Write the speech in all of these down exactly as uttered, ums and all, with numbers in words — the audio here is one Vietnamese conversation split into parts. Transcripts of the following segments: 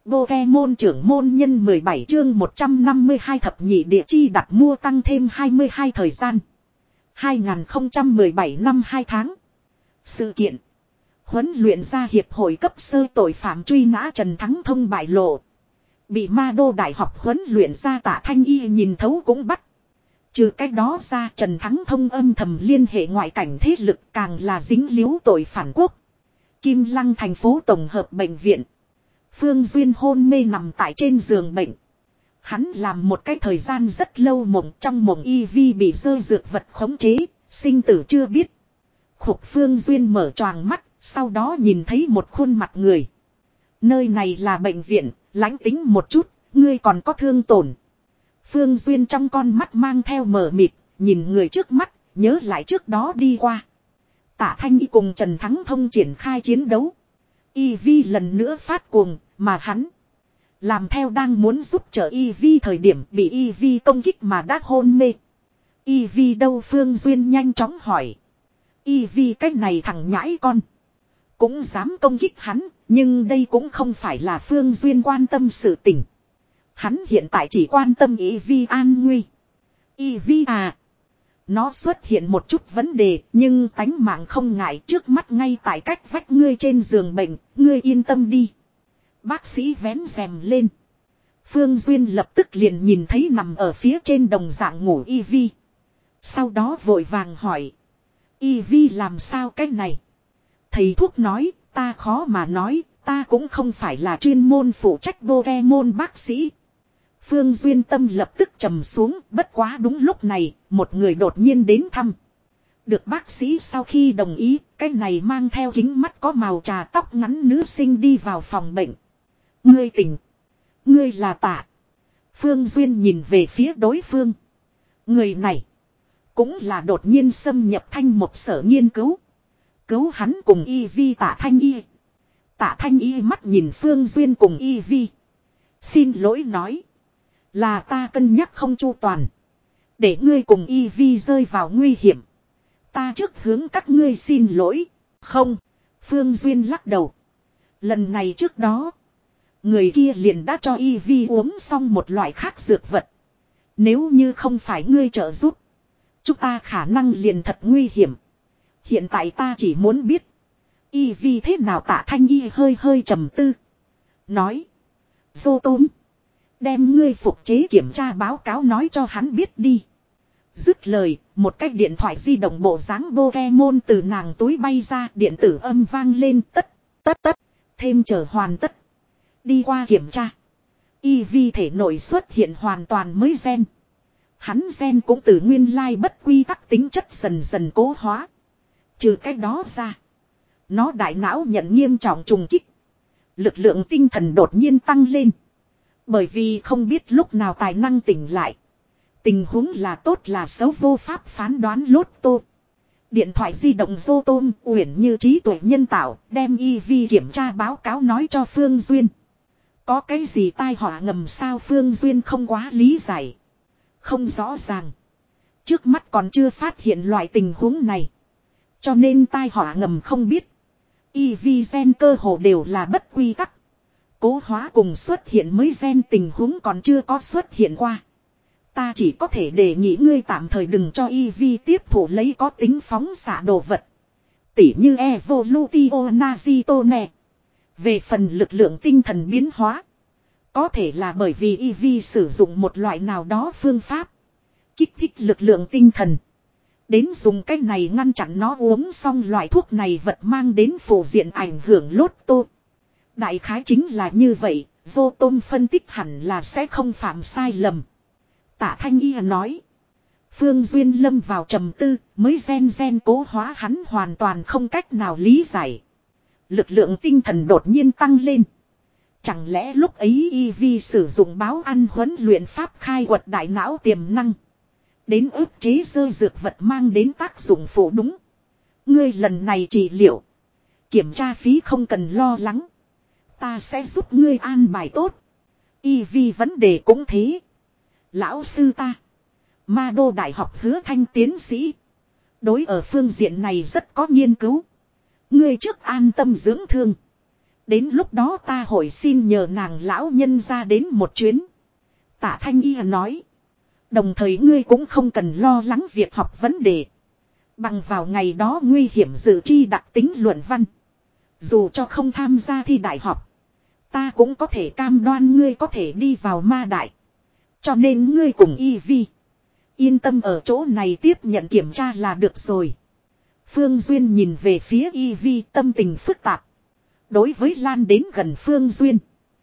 Pokemon trưởng môn nhân mười bảy chương một trăm năm mươi hai thập nhị địa chi đặt mua tăng thêm hai mươi hai thời gian. hai nghìn không trăm mười bảy năm hai tháng. Sự kiện. Huấn luyện ra hiệp hội cấp sơ tội phạm truy nã Trần Thắng Thông bại lộ. Bị ma đô đại học huấn luyện ra Tạ Thanh Y nhìn thấu cũng bắt. Trừ cách đó ra Trần Thắng Thông âm thầm liên hệ ngoại cảnh thế lực càng là dính líu tội phản quốc. Kim Lăng thành phố tổng hợp bệnh viện. Phương Duyên hôn mê nằm tại trên giường bệnh. Hắn làm một cái thời gian rất lâu mộng, trong mộng y vi bị dơ dược vật khống chế, sinh tử chưa biết. Khục Phương Duyên mở choàng mắt, sau đó nhìn thấy một khuôn mặt người. Nơi này là bệnh viện, lãnh tính một chút, ngươi còn có thương tổn. Phương Duyên trong con mắt mang theo mờ mịt, nhìn người trước mắt, nhớ lại trước đó đi qua. Tạ Thanh Y cùng Trần Thắng Thông triển khai chiến đấu. Y Vi lần nữa phát cuồng, mà hắn làm theo đang muốn giúp trợ Y Vi thời điểm bị Y Vi công kích mà đã hôn mê. Y Vi đâu? Phương Duyên nhanh chóng hỏi. Y Vi cái này thằng nhãi con cũng dám công kích hắn, nhưng đây cũng không phải là Phương Duyên quan tâm sự tình. Hắn hiện tại chỉ quan tâm Y Vi an nguy. Y Vi à, nó xuất hiện một chút vấn đề, nhưng tánh mạng không ngại, trước mắt ngay tại cách vách ngươi trên giường bệnh, ngươi yên tâm đi. Bác sĩ vén rèm lên. Phương Duyên lập tức liền nhìn thấy nằm ở phía trên đồng dạng ngủ Y Vi. Sau đó vội vàng hỏi. Y Vi làm sao cái này? Thầy thuốc nói, ta khó mà nói, ta cũng không phải là chuyên môn phụ trách Pokemon bác sĩ. Phương Duyên tâm lập tức trầm xuống, bất quá đúng lúc này, một người đột nhiên đến thăm. Được bác sĩ sau khi đồng ý, cái này mang theo kính mắt có màu trà tóc ngắn nữ sinh đi vào phòng bệnh. Ngươi tỉnh. Ngươi là Tạ. Phương Duyên nhìn về phía đối phương. Người này cũng là đột nhiên xâm nhập Thanh một sở nghiên cứu. Cứu hắn cùng Y Vi Tạ Thanh Y. Tạ Thanh Y mắt nhìn Phương Duyên cùng Y Vi. Xin lỗi nói. Là ta cân nhắc không chu toàn. Để ngươi cùng Y Vi rơi vào nguy hiểm. Ta trước hướng các ngươi xin lỗi. Không. Phương Duyên lắc đầu. Lần này trước đó. Người kia liền đã cho Y Vi uống xong một loại khác dược vật. Nếu như không phải ngươi trợ giúp. Chúng ta khả năng liền thật nguy hiểm. Hiện tại ta chỉ muốn biết. Y Vi thế nào? Tạ Thanh Y hơi hơi trầm tư. Nói. Vô tôm. Đem ngươi phục chế kiểm tra báo cáo nói cho hắn biết đi. Dứt lời, một cái điện thoại di động bộ dáng Pokemon từ nàng túi bay ra, điện tử âm vang lên tất, tất tất, thêm chờ hoàn tất. Đi qua kiểm tra. Y Vi thể nội xuất hiện hoàn toàn mới gen. Hắn gen cũng từ nguyên lai bất quy tắc tính chất dần dần cố hóa. Trừ cái đó ra. Nó đại não nhận nghiêm trọng trùng kích. Lực lượng tinh thần đột nhiên tăng lên. Bởi vì không biết lúc nào tài năng tỉnh lại. Tình huống là tốt là xấu vô pháp phán đoán lốt tô. Điện thoại di động vô tôm uyển như trí tuệ nhân tạo đem Y Vi kiểm tra báo cáo nói cho Phương Duyên. Có cái gì tai họa ngầm sao? Phương Duyên không quá lý giải. Không rõ ràng. Trước mắt còn chưa phát hiện loại tình huống này. Cho nên tai họa ngầm không biết. Y Vi gen cơ hồ đều là bất quy tắc. Cố hóa cùng xuất hiện mới gen tình huống còn chưa có xuất hiện qua. Ta chỉ có thể đề nghị ngươi tạm thời đừng cho Y Vi tiếp thủ lấy có tính phóng xạ đồ vật. Tỉ như Evolutio Nazitone. Về phần lực lượng tinh thần biến hóa. Có thể là bởi vì Y Vi sử dụng một loại nào đó phương pháp. Kích thích lực lượng tinh thần. Đến dùng cách này ngăn chặn nó uống xong loại thuốc này vật mang đến phụ diện ảnh hưởng lốt tô. Đại khái chính là như vậy, vô tôm phân tích hẳn là sẽ không phạm sai lầm. Tạ Thanh Y nói. Phương Duyên lâm vào trầm tư, mới gen gen cố hóa hắn hoàn toàn không cách nào lý giải. Lực lượng tinh thần đột nhiên tăng lên. Chẳng lẽ lúc ấy Y Vi sử dụng báo ăn huấn luyện pháp khai quật đại não tiềm năng. Đến ức chế dơ dược vật mang đến tác dụng phụ đúng. Ngươi lần này trị liệu. Kiểm tra phí không cần lo lắng. Ta sẽ giúp ngươi an bài tốt. Y Vi vấn đề cũng thế. Lão sư ta. Ma đô đại học Hứa Thanh tiến sĩ. Đối ở phương diện này rất có nghiên cứu. Ngươi trước an tâm dưỡng thương. Đến lúc đó ta hội xin nhờ nàng lão nhân ra đến một chuyến. Tạ Thanh Y nói. Đồng thời ngươi cũng không cần lo lắng việc học vấn đề. Bằng vào ngày đó nguy hiểm dự chi đặc tính luận văn. Dù cho không tham gia thi đại học. Ta cũng có thể cam đoan ngươi có thể đi vào ma đại. Cho nên ngươi cùng Y Vi. Yên tâm ở chỗ này tiếp nhận kiểm tra là được rồi. Phương Duyên nhìn về phía Y Vi tâm tình phức tạp. Đối với Lan đến gần Phương Duyên.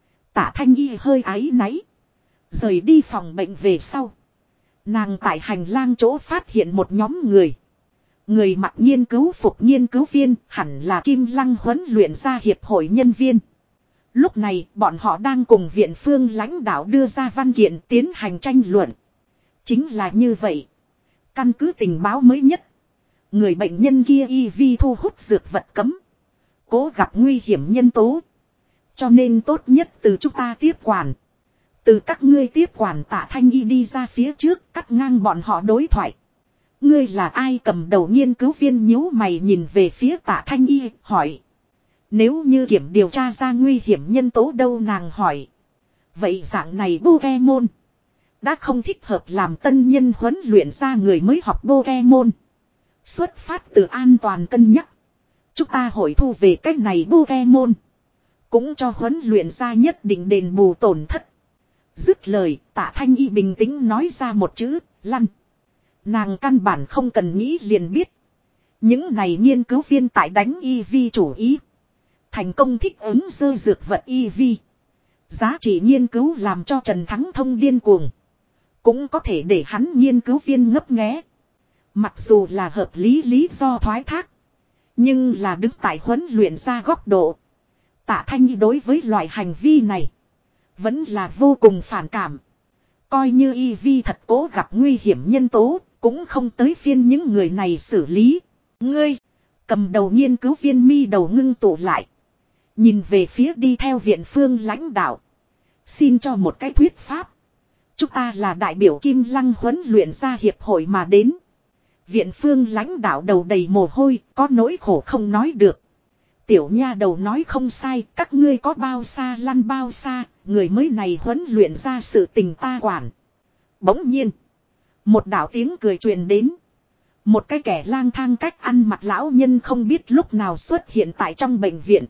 Tạ Thanh Y hơi áy náy. Rời đi phòng bệnh về sau. Nàng tại hành lang chỗ phát hiện một nhóm người. Người mặc nghiên cứu phục nghiên cứu viên hẳn là Kim Lăng huấn luyện ra hiệp hội nhân viên. Lúc này bọn họ đang cùng viện phương lãnh đạo đưa ra văn kiện tiến hành tranh luận. Chính là như vậy. Căn cứ tình báo mới nhất. Người bệnh nhân kia Y Vi thu hút dược vật cấm. Cố gặp nguy hiểm nhân tố. Cho nên tốt nhất từ chúng ta tiếp quản. Từ các ngươi tiếp quản Tạ Thanh Y đi ra phía trước cắt ngang bọn họ đối thoại. Ngươi là ai cầm đầu nghiên cứu viên nhíu mày nhìn về phía Tạ Thanh Y hỏi. Nếu như kiểm điều tra ra nguy hiểm nhân tố đâu nàng hỏi. Vậy dạng này Pokemon. Đã không thích hợp làm tân nhân huấn luyện ra người mới học Pokemon. Xuất phát từ an toàn cân nhắc. Chúng ta hội thu về cách này Pokemon. Cũng cho huấn luyện ra nhất định đền bù tổn thất. Dứt lời Tạ Thanh Y bình tĩnh nói ra một chữ lăn. Nàng căn bản không cần nghĩ liền biết. Những này nghiên cứu viên tại đánh Y Vi chủ ý. Thành công thích ứng dơ dược vật Y Vi. Giá trị nghiên cứu làm cho Trần Thắng Thông điên cuồng. Cũng có thể để hắn nghiên cứu viên ngấp nghé. Mặc dù là hợp lý lý do thoái thác. Nhưng là đứng tại huấn luyện ra góc độ. Tạ Thanh Y đối với loại hành vi này. Vẫn là vô cùng phản cảm. Coi như Y Vi thật cố gặp nguy hiểm nhân tố. Cũng không tới phiên những người này xử lý. Ngươi. Cầm đầu nghiên cứu viên mi đầu ngưng tụ lại. Nhìn về phía đi theo viện phương lãnh đạo. Xin cho một cái thuyết pháp. Chúng ta là đại biểu Kim Lăng huấn luyện ra hiệp hội mà đến. Viện phương lãnh đạo đầu đầy mồ hôi. Có nỗi khổ không nói được. Tiểu nha đầu nói không sai. Các ngươi có bao xa lăn bao xa. Người mới này huấn luyện ra sự tình ta quản. Bỗng nhiên. Một đạo tiếng cười truyền đến. Một cái kẻ lang thang cách ăn mặc lão nhân không biết lúc nào xuất hiện tại trong bệnh viện.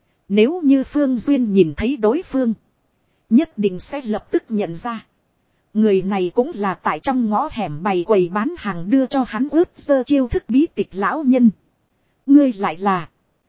Nếu như Phương Duyên nhìn thấy đối phương. Nhất định sẽ lập tức nhận ra. Người này cũng là tại trong ngõ hẻm bày quầy bán hàng đưa cho hắn ướt sơ chiêu thức bí tịch lão nhân. Ngươi lại là.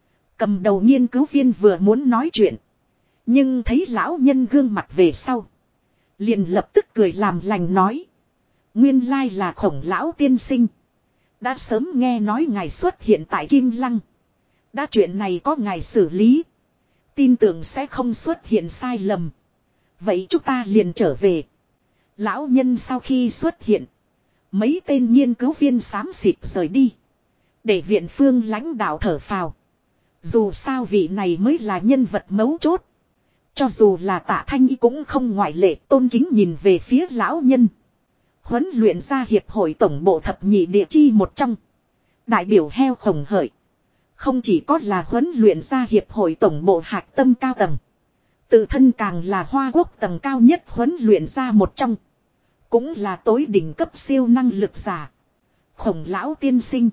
Cầm đầu nghiên cứu viên vừa muốn nói chuyện. Nhưng thấy lão nhân gương mặt về sau. Liền lập tức cười làm lành nói. Nguyên lai là Khổng lão tiên sinh. Đã sớm nghe nói ngài xuất hiện tại Kim Lăng. Đã chuyện này có ngài xử lý. Tin tưởng sẽ không xuất hiện sai lầm. Vậy chúng ta liền trở về. Lão nhân sau khi xuất hiện. Mấy tên nghiên cứu viên xám xịt rời đi. Để viện phương lãnh đạo thở phào. Dù sao vị này mới là nhân vật mấu chốt. Cho dù là Tạ Thanh Y cũng không ngoại lệ, tôn kính nhìn về phía lão nhân. Huấn luyện ra hiệp hội tổng bộ thập nhị địa chi một trong. Đại biểu heo Khổng Hởi. Không chỉ có là huấn luyện ra hiệp hội tổng bộ hạch tâm cao tầng. Tự thân càng là Hoa Quốc tầng cao nhất huấn luyện ra một trong. Cũng là tối đỉnh cấp siêu năng lực giả. Khổng lão tiên sinh.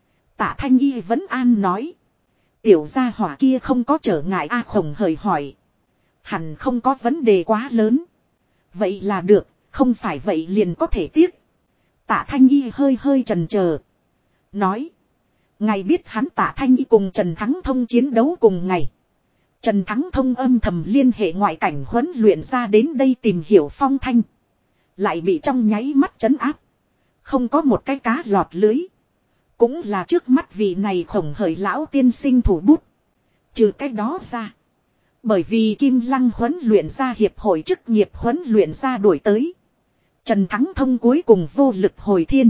Tạ Thanh Y vẫn an nói. Tiểu gia hỏa kia không có trở ngại a Khổng Hởi hỏi. Hẳn không có vấn đề quá lớn. Vậy là được, không phải vậy liền có thể tiếc. Tạ Thanh Y hơi hơi chần chờ. Nói. Ngài biết hắn Tạ Thanh Y cùng Trần Thắng Thông chiến đấu cùng ngày. Trần Thắng Thông âm thầm liên hệ ngoại cảnh huấn luyện ra đến đây tìm hiểu phong thanh. Lại bị trong nháy mắt trấn áp. Không có một cái cá lọt lưới. Cũng là trước mắt vị này Khổng Hởi lão tiên sinh thủ bút. Trừ cái đó ra. Bởi vì Kim Lăng huấn luyện ra hiệp hội chức nghiệp huấn luyện ra đổi tới. Trần Thắng Thông cuối cùng vô lực hồi thiên.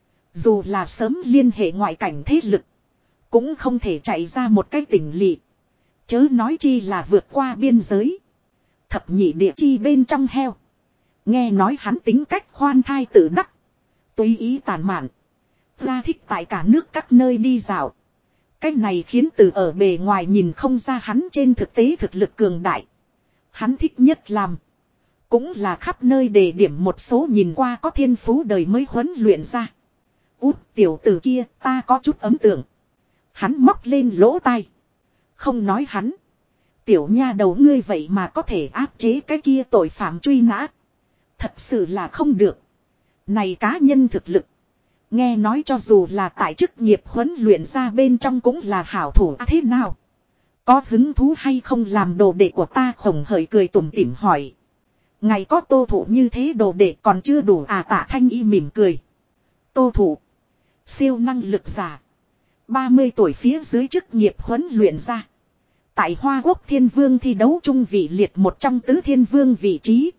Dù là sớm liên hệ ngoại cảnh thế lực. Cũng không thể chạy ra một cái tỉnh lỵ. Chớ nói chi là vượt qua biên giới. Thập nhị địa chi bên trong heo. Nghe nói hắn tính cách khoan thai tự đắc. Tùy ý tàn mạn. Ra thích tại cả nước các nơi đi dạo. Cái này khiến từ ở bề ngoài nhìn không ra hắn trên thực tế thực lực cường đại. Hắn thích nhất làm. Cũng là khắp nơi đề điểm một số nhìn qua có thiên phú đời mới huấn luyện ra. Út tiểu tử kia ta có chút ấn tượng. Hắn móc lên lỗ tai. Không nói hắn. Tiểu nha đầu ngươi vậy mà có thể áp chế cái kia tội phạm truy nã. Thật sự là không được. Này cá nhân thực lực. Nghe nói cho dù là tại chức nghiệp huấn luyện ra bên trong cũng là hảo thủ à, thế nào? Có hứng thú hay không làm đồ đệ của ta? Khổng Hởi cười tủm tỉm hỏi. Ngày có Tô Thụ như thế đồ đệ còn chưa đủ à? Tạ Thanh Y mỉm cười. Tô Thụ. Siêu năng lực giả. ba mươi tuổi phía dưới chức nghiệp huấn luyện ra. Tại Hoa Quốc Thiên Vương thi đấu trung vị liệt một trong tứ thiên vương vị trí.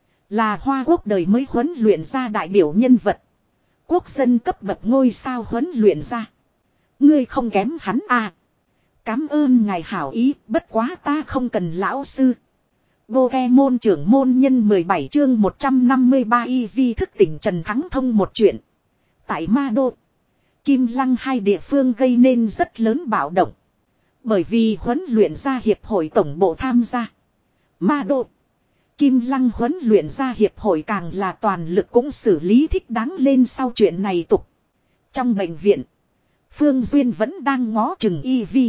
Là Hoa Quốc đời mới huấn luyện ra đại biểu nhân vật. Quốc dân cấp bậc ngôi sao huấn luyện ra. Ngươi không kém hắn à. Cám ơn ngài hảo ý, bất quá ta không cần lão sư. Pokemon trưởng môn nhân mười bảy chương một trăm năm mươi ba y vi thức tỉnh Trần Thắng thông một chuyện. Tại Ma Đô, Kim Lăng hai địa phương gây nên rất lớn bạo động. Bởi vì huấn luyện ra hiệp hội tổng bộ tham gia. Ma Đô, Kim Lăng huấn luyện ra hiệp hội càng là toàn lực cũng xử lý thích đáng lên sau chuyện này tục. Trong bệnh viện, Phương Duyên vẫn đang ngó chừng y vi.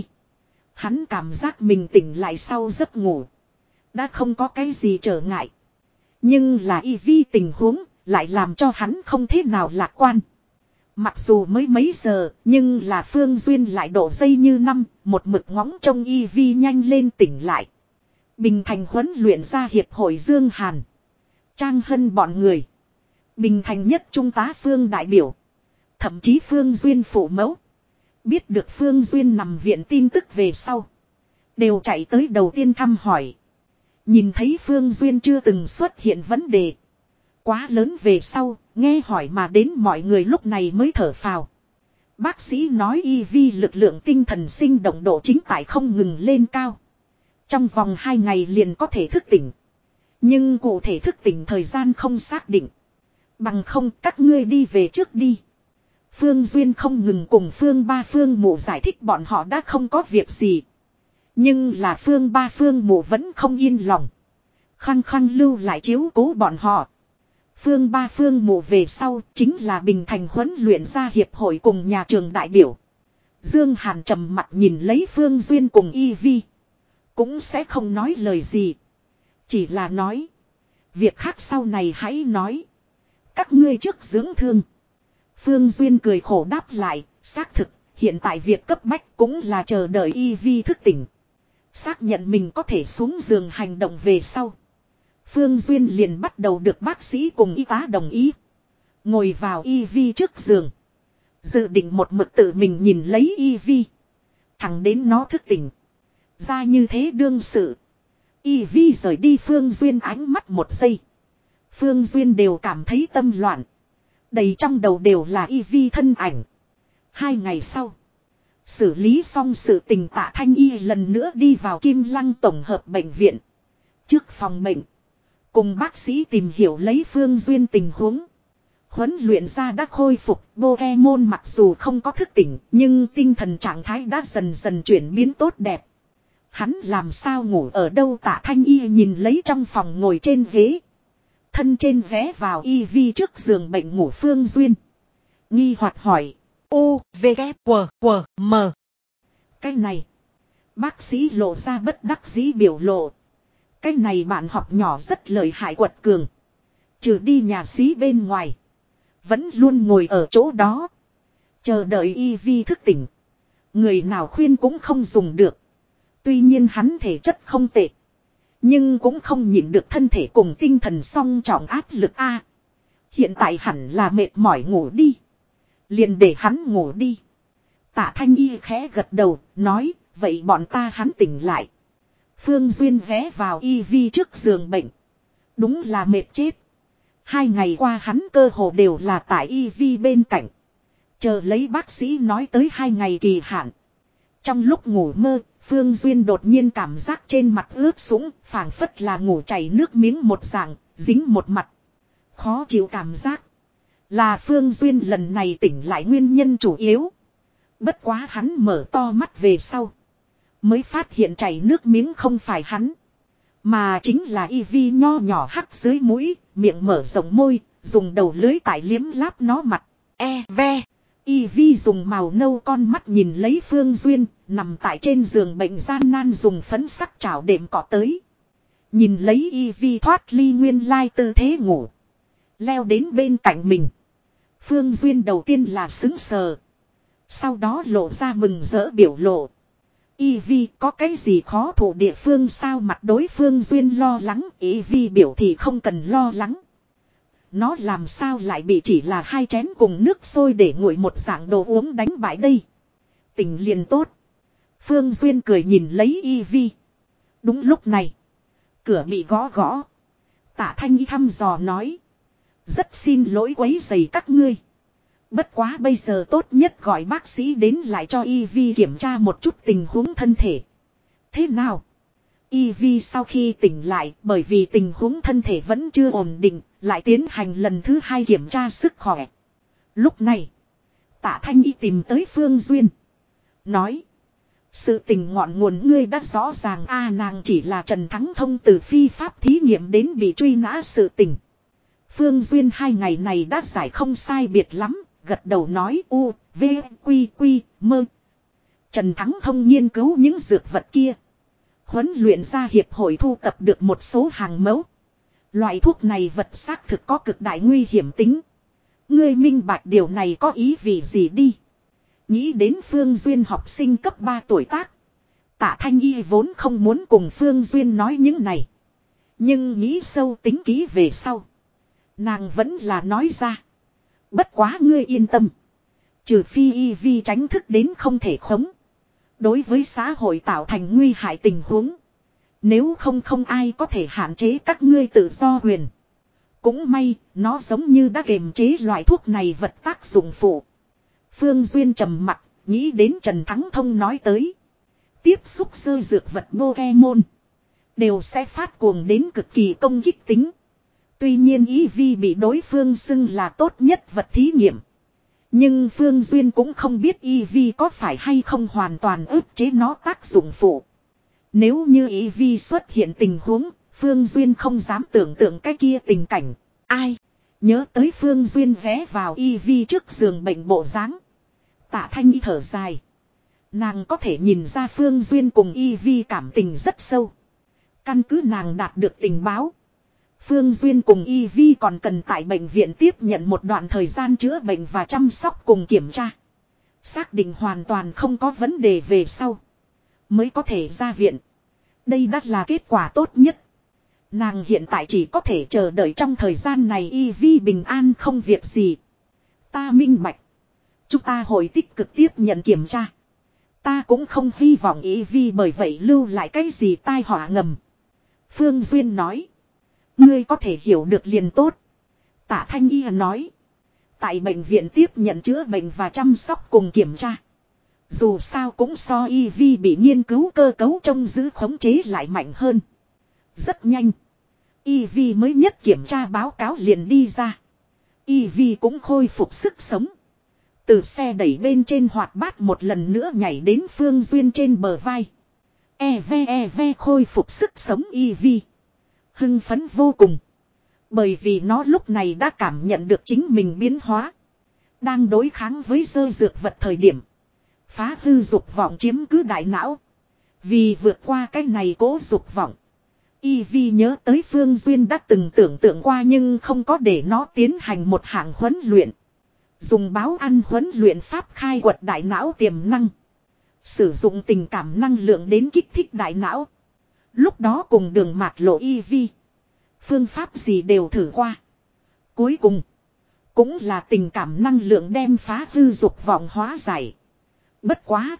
Hắn cảm giác mình tỉnh lại sau giấc ngủ. Đã không có cái gì trở ngại. Nhưng là y vi tình huống lại làm cho hắn không thế nào lạc quan. Mặc dù mới mấy giờ, nhưng là Phương Duyên lại đổ dây như năm, một mực ngóng trông y vi nhanh lên tỉnh lại. Bình Thành huấn luyện ra hiệp hội Dương Hàn, Trang Hân bọn người. Bình Thành nhất trung tá Phương đại biểu. Thậm chí Phương Duyên phụ mẫu. Biết được Phương Duyên nằm viện tin tức về sau. Đều chạy tới đầu tiên thăm hỏi. Nhìn thấy Phương Duyên chưa từng xuất hiện vấn đề. Quá lớn về sau, nghe hỏi mà đến mọi người lúc này mới thở phào. Bác sĩ nói y vi lực lượng tinh thần sinh động độ chính tại không ngừng lên cao. Trong vòng hai ngày liền có thể thức tỉnh. Nhưng cụ thể thức tỉnh thời gian không xác định. Bằng không các ngươi đi về trước đi. Phương Duyên không ngừng cùng Phương Ba Phương Mụ giải thích bọn họ đã không có việc gì. Nhưng là Phương Ba Phương Mụ vẫn không yên lòng. Khăng khăng lưu lại chiếu cố bọn họ. Phương Ba Phương Mụ về sau chính là Bình Thành huấn luyện ra hiệp hội cùng nhà trường đại biểu. Dương Hàn trầm mặt nhìn lấy Phương Duyên cùng Y Vi. Cũng sẽ không nói lời gì. Chỉ là nói. Việc khác sau này hãy nói. Các ngươi trước dưỡng thương. Phương Duyên cười khổ đáp lại. Xác thực hiện tại việc cấp bách cũng là chờ đợi Y Vi thức tỉnh. Xác nhận mình có thể xuống giường hành động về sau. Phương Duyên liền bắt đầu được bác sĩ cùng y tá đồng ý. Ngồi vào Y Vi trước giường. Dự định một mực tự mình nhìn lấy Y Vi. Thẳng đến nó thức tỉnh. Ra như thế đương sự. Y Vi rời đi Phương Duyên ánh mắt một giây. Phương Duyên đều cảm thấy tâm loạn. Đầy trong đầu đều là Y Vi thân ảnh. Hai ngày sau. Xử lý xong sự tình Tạ Thanh Y lần nữa đi vào Kim Lăng tổng hợp bệnh viện. Trước phòng bệnh. Cùng bác sĩ tìm hiểu lấy Phương Duyên tình huống. Huấn luyện ra đã khôi phục. Pokemon mặc dù không có thức tỉnh. Nhưng tinh thần trạng thái đã dần dần chuyển biến tốt đẹp. Hắn làm sao ngủ ở đâu? Tạ Thanh Y nhìn lấy trong phòng ngồi trên ghế. Thân trên ghé vào Y Vi trước giường bệnh ngủ Phương Duyên. Nghi hoặc hỏi. U, V, K, W, W, M. Cái này. Bác sĩ lộ ra bất đắc dĩ biểu lộ. Cái này bạn học nhỏ rất lợi hại quật cường. Trừ đi nhà xí bên ngoài. Vẫn luôn ngồi ở chỗ đó. Chờ đợi Y Vi thức tỉnh. Người nào khuyên cũng không dùng được. Tuy nhiên hắn thể chất không tệ. Nhưng cũng không nhịn được thân thể cùng tinh thần song trọng áp lực a. Hiện tại hẳn là mệt mỏi ngủ đi. Liền để hắn ngủ đi. Tạ Thanh Y khẽ gật đầu, nói, vậy bọn ta hắn tỉnh lại. Phương Duyên ghé vào Y Vi trước giường bệnh. Đúng là mệt chết. Hai ngày qua hắn cơ hồ đều là tại Y Vi bên cạnh. Chờ lấy bác sĩ nói tới hai ngày kỳ hạn. Trong lúc ngủ mơ, Phương Duyên đột nhiên cảm giác trên mặt ướt sũng, phảng phất là ngủ chảy nước miếng một dạng, dính một mặt. Khó chịu cảm giác. Là Phương Duyên lần này tỉnh lại nguyên nhân chủ yếu. Bất quá hắn mở to mắt về sau. Mới phát hiện chảy nước miếng không phải hắn. Mà chính là Ivy nho nhỏ hắt dưới mũi, miệng mở rộng môi, dùng đầu lưới tại liếm láp nó mặt. E ve. Ivy dùng màu nâu con mắt nhìn lấy Phương Duyên, nằm tại trên giường bệnh gian nan dùng phấn sắc chảo đệm cọ tới. Nhìn lấy Ivy thoát ly nguyên lai tư thế ngủ. Leo đến bên cạnh mình. Phương Duyên đầu tiên là sững sờ. Sau đó lộ ra mừng rỡ biểu lộ. Ivy có cái gì khó thủ địa phương sao mặt đối phương Duyên lo lắng. Ivy biểu thì không cần lo lắng. Nó làm sao lại bị chỉ là hai chén cùng nước sôi để nguội một dạng đồ uống đánh bại đây. Tỉnh liền tốt. Phương Duyên cười nhìn lấy Ivy. Đúng lúc này. Cửa bị gõ gõ. Tạ Thanh Y thăm dò nói. Rất xin lỗi quấy rầy các ngươi. Bất quá bây giờ tốt nhất gọi bác sĩ đến lại cho Ivy kiểm tra một chút tình huống thân thể. Thế nào? Ivy sau khi tỉnh lại bởi vì tình huống thân thể vẫn chưa ổn định, lại tiến hành lần thứ hai kiểm tra sức khỏe. Lúc này, Tạ Thanh Y tìm tới Phương Duyên. Nói, sự tình ngọn nguồn ngươi đã rõ ràng a nàng chỉ là Trần Thắng Thông từ phi pháp thí nghiệm đến bị truy nã sự tình. Phương Duyên hai ngày này đã giải không sai biệt lắm, gật đầu nói u, v, quy, quy, mơ. Trần Thắng Thông nghiên cứu những dược vật kia. Huấn luyện ra hiệp hội thu tập được một số hàng mẫu. Loại thuốc này vật xác thực có cực đại nguy hiểm tính. Ngươi minh bạch điều này có ý vị gì đi. Nghĩ đến Phương Duyên học sinh cấp ba tuổi tác. Tạ Thanh Y vốn không muốn cùng Phương Duyên nói những này. Nhưng nghĩ sâu tính kỹ về sau. Nàng vẫn là nói ra. Bất quá ngươi yên tâm. Trừ phi y vi tránh thức đến không thể khống. Đối với xã hội tạo thành nguy hại tình huống. Nếu không không ai có thể hạn chế các ngươi tự do quyền. Cũng may, nó giống như đã kiềm chế loại thuốc này vật tác dụng phụ. Phương Duyên trầm mặt, nghĩ đến Trần Thắng Thông nói tới. Tiếp xúc sơ dược vật Pokemon. Đều sẽ phát cuồng đến cực kỳ công kích tính. Tuy nhiên ý vi bị đối phương xưng là tốt nhất vật thí nghiệm. Nhưng Phương Duyên cũng không biết y vi có phải hay không hoàn toàn ức chế nó tác dụng phụ. Nếu như y vi xuất hiện tình huống, Phương Duyên không dám tưởng tượng cái kia tình cảnh. Ai? Nhớ tới Phương Duyên ghé vào y vi trước giường bệnh bộ dáng. Tạ Thanh Y thở dài. Nàng có thể nhìn ra Phương Duyên cùng y vi cảm tình rất sâu. Căn cứ nàng đạt được tình báo. Phương Duyên cùng Y Vi còn cần tại bệnh viện tiếp nhận một đoạn thời gian chữa bệnh và chăm sóc cùng kiểm tra. Xác định hoàn toàn không có vấn đề về sau. Mới có thể ra viện. Đây đã là kết quả tốt nhất. Nàng hiện tại chỉ có thể chờ đợi trong thời gian này Y Vi bình an không việc gì. Ta minh bạch. Chúng ta hội tích cực tiếp nhận kiểm tra. Ta cũng không hy vọng Y Vi bởi vậy lưu lại cái gì tai họa ngầm. Phương Duyên nói. Ngươi có thể hiểu được liền tốt. Tạ Thanh Y nói. Tại bệnh viện tiếp nhận chữa bệnh và chăm sóc cùng kiểm tra. Dù sao cũng so y vi bị nghiên cứu cơ cấu trông giữ khống chế lại mạnh hơn. Rất nhanh. Y vi mới nhất kiểm tra báo cáo liền đi ra. Y vi cũng khôi phục sức sống. Từ xe đẩy bên trên hoạt bát một lần nữa nhảy đến Phương Duyên trên bờ vai. E ve e ve khôi phục sức sống Y vi. Hưng phấn vô cùng. Bởi vì nó lúc này đã cảm nhận được chính mình biến hóa. Đang đối kháng với dơ dược vật thời điểm. Phá hư dục vọng chiếm cứ đại não. Vì vượt qua cái này cố dục vọng. Y Vi nhớ tới Phương Duyên đã từng tưởng tượng qua nhưng không có để nó tiến hành một hạng huấn luyện. Dùng báo ăn huấn luyện pháp khai quật đại não tiềm năng. Sử dụng tình cảm năng lượng đến kích thích đại não. Lúc đó cùng đường mạt lộ y vi. Phương pháp gì đều thử qua. Cuối cùng. Cũng là tình cảm năng lượng đem phá hư dục vọng hóa giải. Bất quá.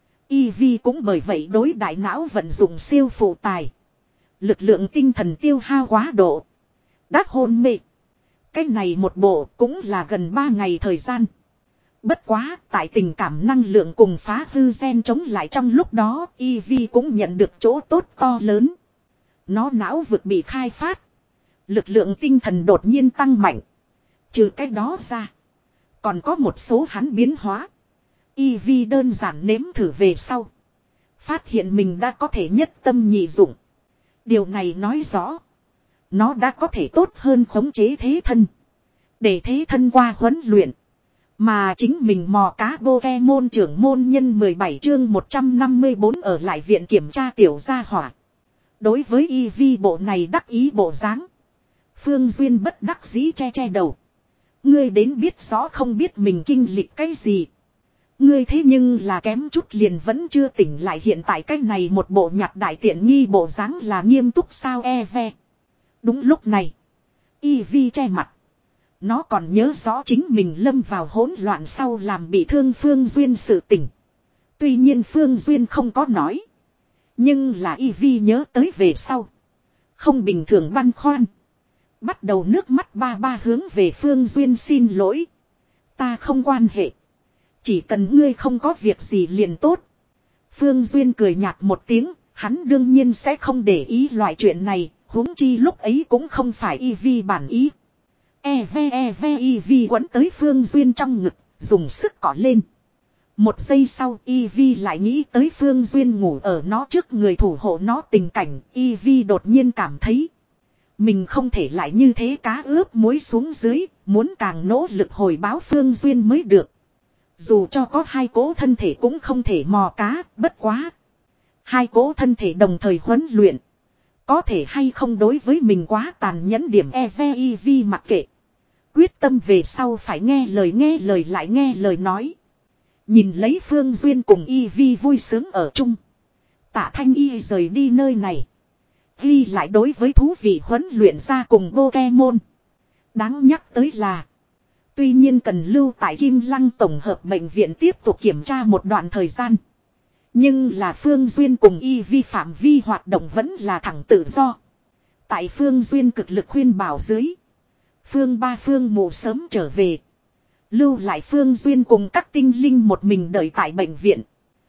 Y vi cũng bởi vậy đối đại não vận dụng siêu phụ tài. Lực lượng tinh thần tiêu hao quá độ. Đắc hôn mê. Cái này một bộ cũng là gần ba ngày thời gian. Bất quá, tại tình cảm năng lượng cùng phá hư gen chống lại trong lúc đó, Y Vi cũng nhận được chỗ tốt to lớn. Nó não vực bị khai phát. Lực lượng tinh thần đột nhiên tăng mạnh. Trừ cái đó ra. Còn có một số hắn biến hóa. Y V đơn giản nếm thử về sau. Phát hiện mình đã có thể nhất tâm nhị dụng. Điều này nói rõ. Nó đã có thể tốt hơn khống chế thế thân. Để thế thân qua huấn luyện. Mà chính mình mò cá Pokemon trưởng môn nhân mười bảy chương một trăm năm mươi bốn ở lại viện kiểm tra tiểu gia hỏa. Đối với Y V bộ này đắc ý bộ dáng. Phương Duyên bất đắc dĩ che che đầu. Ngươi đến biết rõ không biết mình kinh lịch cái gì. Ngươi thế nhưng là kém chút liền vẫn chưa tỉnh lại hiện tại cái này một bộ nhặt đại tiện nghi bộ dáng là nghiêm túc sao e ve. Đúng lúc này. Y V che mặt. Nó còn nhớ rõ chính mình lâm vào hỗn loạn sau làm bị thương Phương Duyên sự tỉnh. Tuy nhiên Phương Duyên không có nói. Nhưng là Y V nhớ tới về sau. Không bình thường băn khoăn. Bắt đầu nước mắt ba ba hướng về Phương Duyên xin lỗi. Ta không quan hệ. Chỉ cần ngươi không có việc gì liền tốt. Phương Duyên cười nhạt một tiếng. Hắn đương nhiên sẽ không để ý loại chuyện này. Huống chi lúc ấy cũng không phải Y V bản ý. E ve e ve Y V quấn tới Phương Duyên trong ngực. Dùng sức cỏ lên. Một giây sau Y V lại nghĩ tới Phương Duyên ngủ ở nó trước người thủ hộ nó tình cảnh. Y V đột nhiên cảm thấy. Mình không thể lại như thế cá ướp muối xuống dưới. Muốn càng nỗ lực hồi báo Phương Duyên mới được. Dù cho có hai cố thân thể cũng không thể mò cá. Bất quá. Hai cố thân thể đồng thời huấn luyện. Có thể hay không đối với mình quá tàn nhẫn điểm e ve Y V mặc kệ. Quyết tâm về sau phải nghe lời nghe lời lại nghe lời nói. Nhìn lấy Phương Duyên cùng Y V vui sướng ở chung. Tạ Thanh Y rời đi nơi này. Ghi lại đối với thú vị huấn luyện ra cùng Pokemon. Đáng nhắc tới là. Tuy nhiên cần lưu tại Kim Lăng tổng hợp bệnh viện tiếp tục kiểm tra một đoạn thời gian. Nhưng là Phương Duyên cùng Y V phạm vi hoạt động vẫn là thẳng tự do. Tại Phương Duyên cực lực khuyên bảo dưới. Phương ba Phương mù sớm trở về. Lưu lại Phương Duyên cùng các tinh linh một mình đợi tại bệnh viện.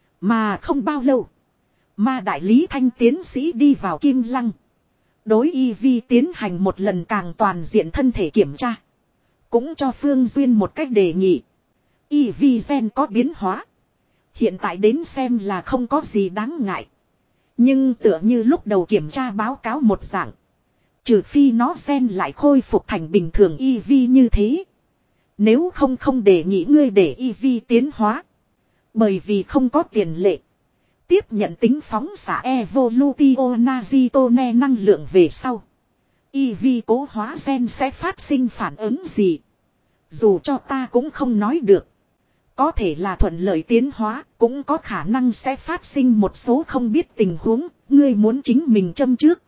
Mà không bao lâu. Ma đại lý Thanh tiến sĩ đi vào Kim Lăng. Đối Y V tiến hành một lần càng toàn diện thân thể kiểm tra. Cũng cho Phương Duyên một cách đề nghị. Y V gen có biến hóa. Hiện tại đến xem là không có gì đáng ngại. Nhưng tựa như lúc đầu kiểm tra báo cáo một dạng. Trừ phi nó gen lại khôi phục thành bình thường Y V như thế. Nếu không không để nghĩ ngươi để Y V tiến hóa. Bởi vì không có tiền lệ. Tiếp nhận tính phóng xạ Evolutio Nazitone năng lượng về sau. Y V cố hóa gen sẽ phát sinh phản ứng gì. Dù cho ta cũng không nói được. Có thể là thuận lợi tiến hóa. Cũng có khả năng sẽ phát sinh một số không biết tình huống. Ngươi muốn chính mình châm trước.